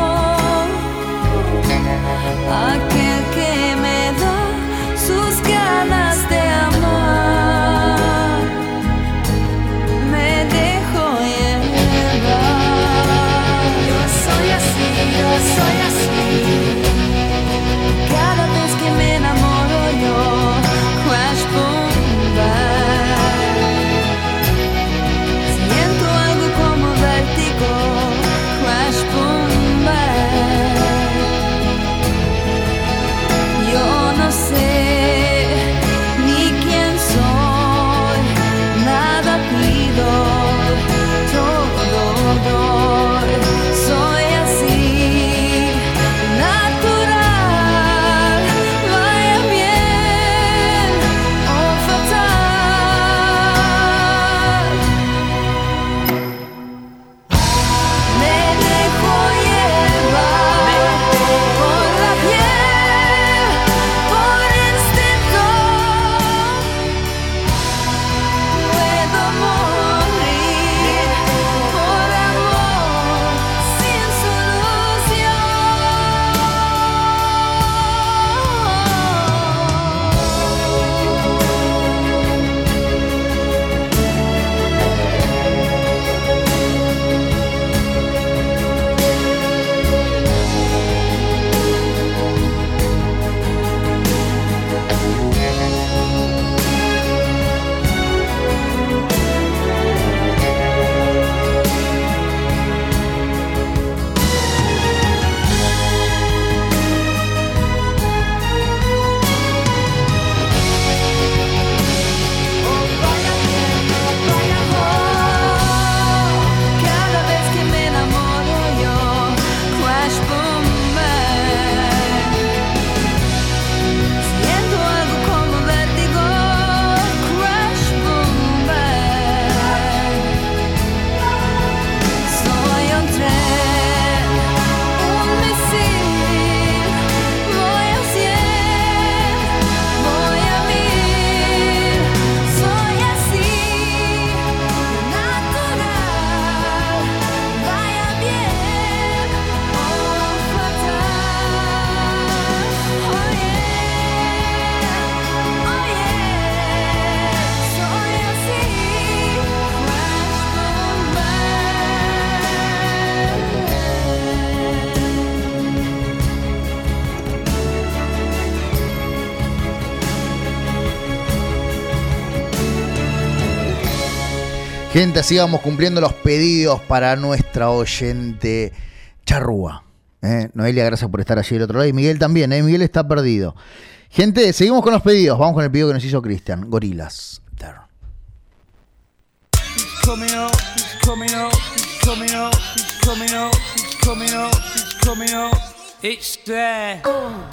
P: a aquel que me da sus ganas de amar. Me dejo llevar. Yo soy así, yo soy así. Cada vez que me enamoro yo, crash, boom, bang. Siento algo como vértigo, crash, boom, bang. Yo no sé ni quién soy, nada pido, todo doy. Soy así, natural, vaya bien o fatal. Me dejo llevar por la piel, por instinto. Puedo morir por amor sin cada vez que me enamoro yo, crash, boom, bang. Siento algo como vértigo, crash, boom, bang. Soy un tren, un misil, voy a 100, voy a 1000. Soy así, natural, vaya bien o fatal. Oh yeah, soy así, crash, boom,
B: Gente, así vamos cumpliendo los pedidos para nuestra oyente charrúa. Noelia, gracias por estar allí del otro lado. Y Miguel también, Miguel está perdido. Gente, seguimos con los pedidos. Vamos con el pedido que nos hizo Cristian. Gorillaz.
M: coming up, he's coming up, he's coming up, he's coming up, he's coming up, he's coming up. It's there.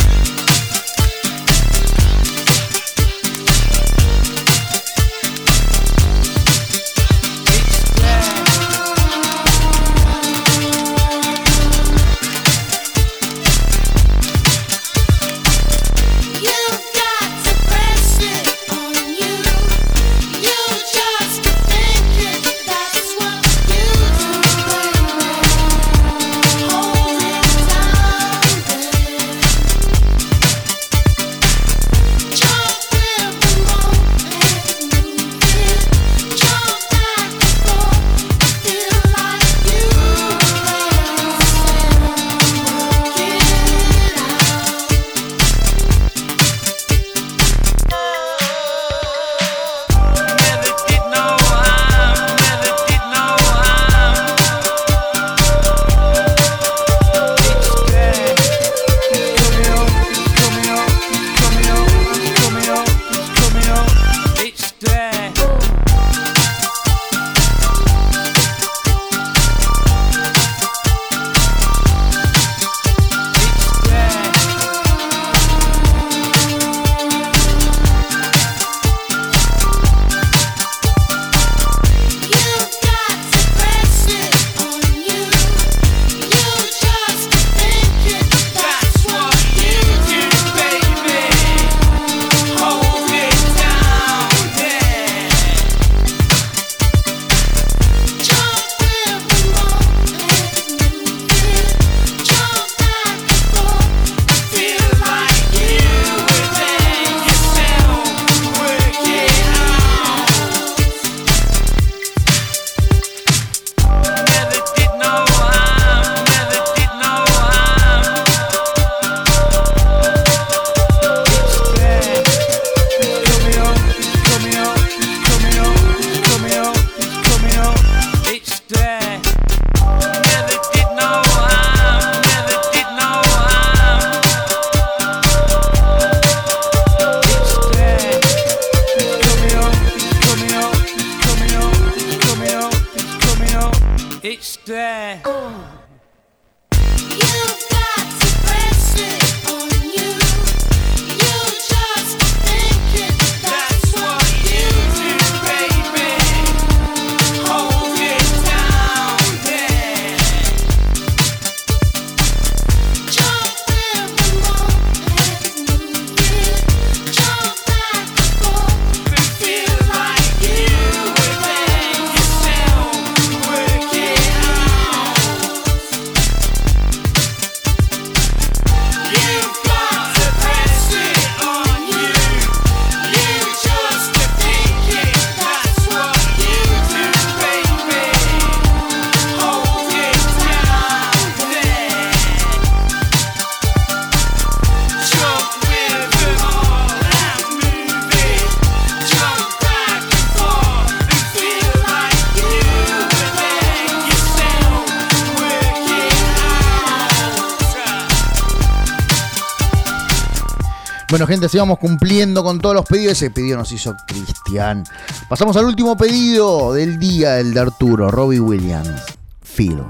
B: Bueno, gente, sigamos cumpliendo con todos los pedidos. Ese pedido nos hizo Cristian. Pasamos al último pedido del día, el de Arturo, Robbie Williams. Feel.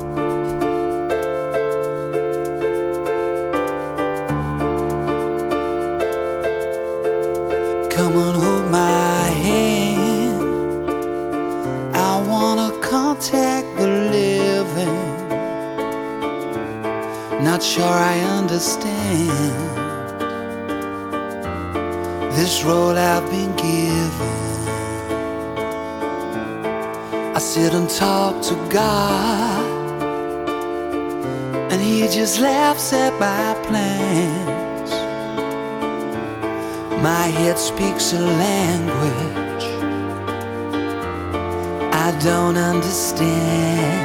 G: Come on, hold my hand. I wanna contact the living. Not sure I understand this role I've been given. I sit and talk to God, and He just laughs at my plans. My head speaks a language I don't understand.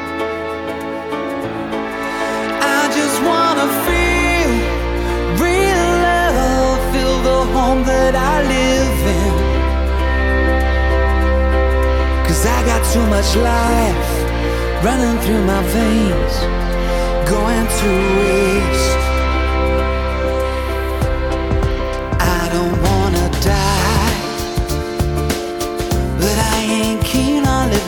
G: I just wanna feel real love, feel the home that I live in. 'Cause I got too much life running through my veins, going to waste. I don't wanna die, but I ain't keen on living.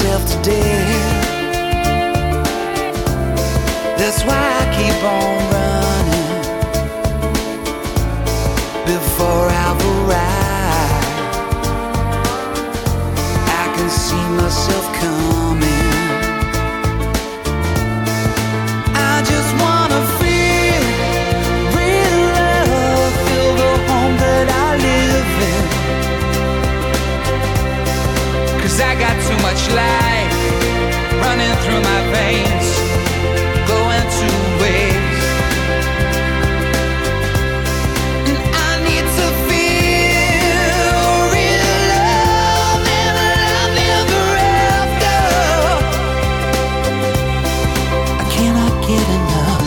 C: myself to death. That's why I keep on running before I've arrived. I can see myself coming. I just wanna feel real love, feel the home that I live in. 'Cause I got too much life running through my veins, going to waste. And I need to feel real love and love ever after. I cannot get enough.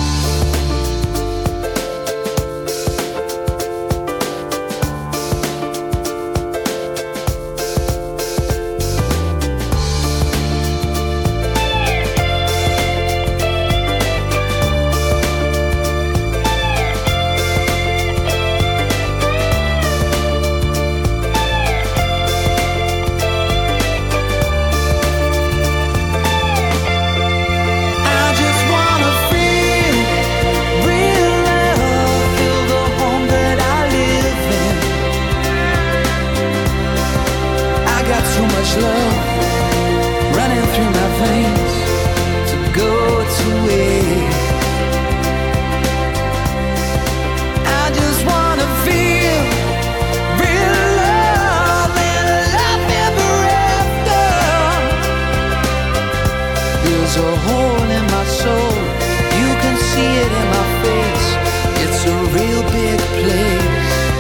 C: I just wanna feel real love, feel the home that I live in. I got too much love running through my veins to go to waste. I just wanna feel real love and love ever after. There's a hole in my soul, you can see it in my face. It's a real big place.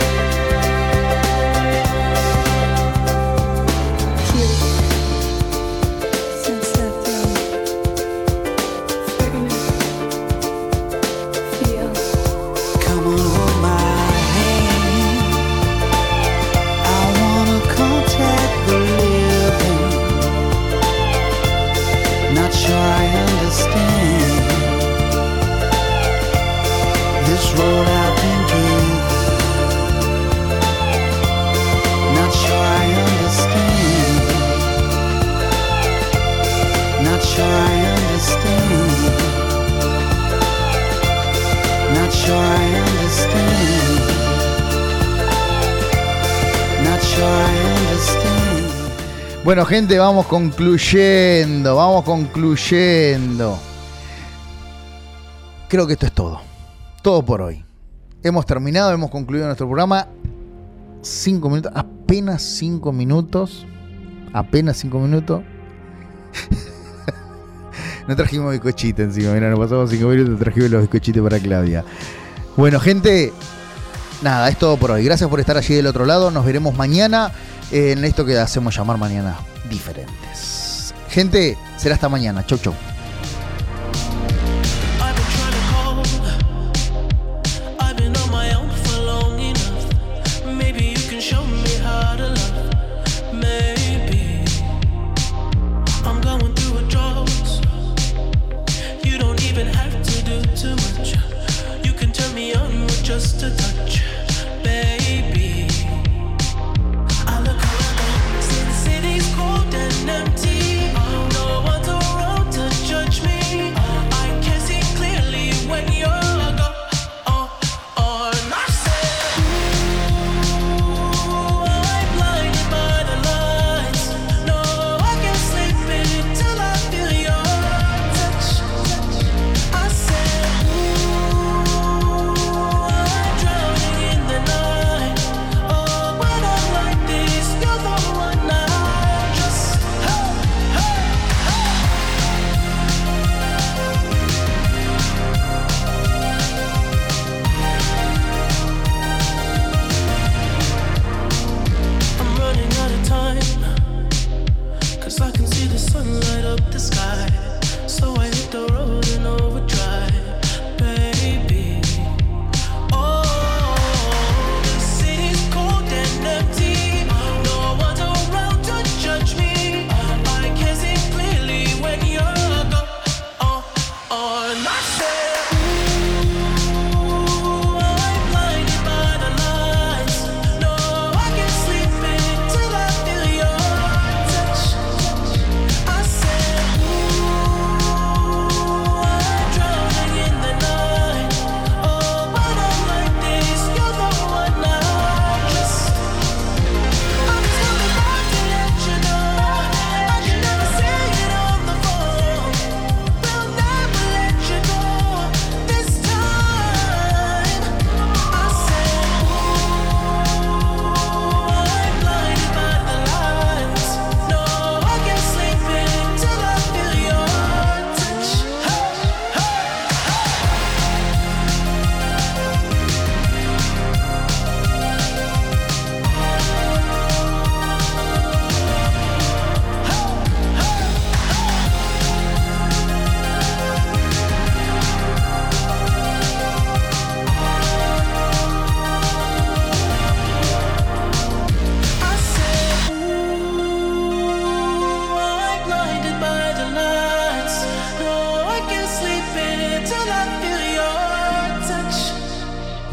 C: Come on, hold my hand. I wanna contact the living. Not sure I understand this road I've been given. Not sure I understand. Not sure I understand. Not sure I understand. Not sure I understand.
B: Bueno, gente, vamos concluyendo. Creo que esto es todo. Todo por hoy. Hemos terminado, hemos concluido nuestro programa. 5 minutos, apenas 5 minutos. Apenas 5 minutos. No trajimos bizcochito encima, mira, nos pasamos 5 minutos, trajimos los bizcochitos para Claudia. Bueno, gente, nada, es todo por hoy. Gracias por estar allí del otro lado. Nos veremos mañana en esto que hacemos llamar Mañana Diferentes. Gente, será hasta mañana. Chau, chau.
O: I've been on my own for long enough. Maybe you can show me how to love. Maybe I'm going through a drought. You don't even have to do too much. You can turn me on with just a touch, baby. I look around, see the city's cold and empty. No one's around to judge me. I can see clearly when you're gone. I said, ooh, I'm blinded by the lights. No, I can't sleep until I feel your touch. I said, ooh, I'm drowning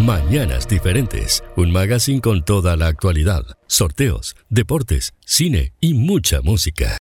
A: Mañanas Diferentes, un magazine con toda la actualidad, sorteos, deportes, cine y mucha música.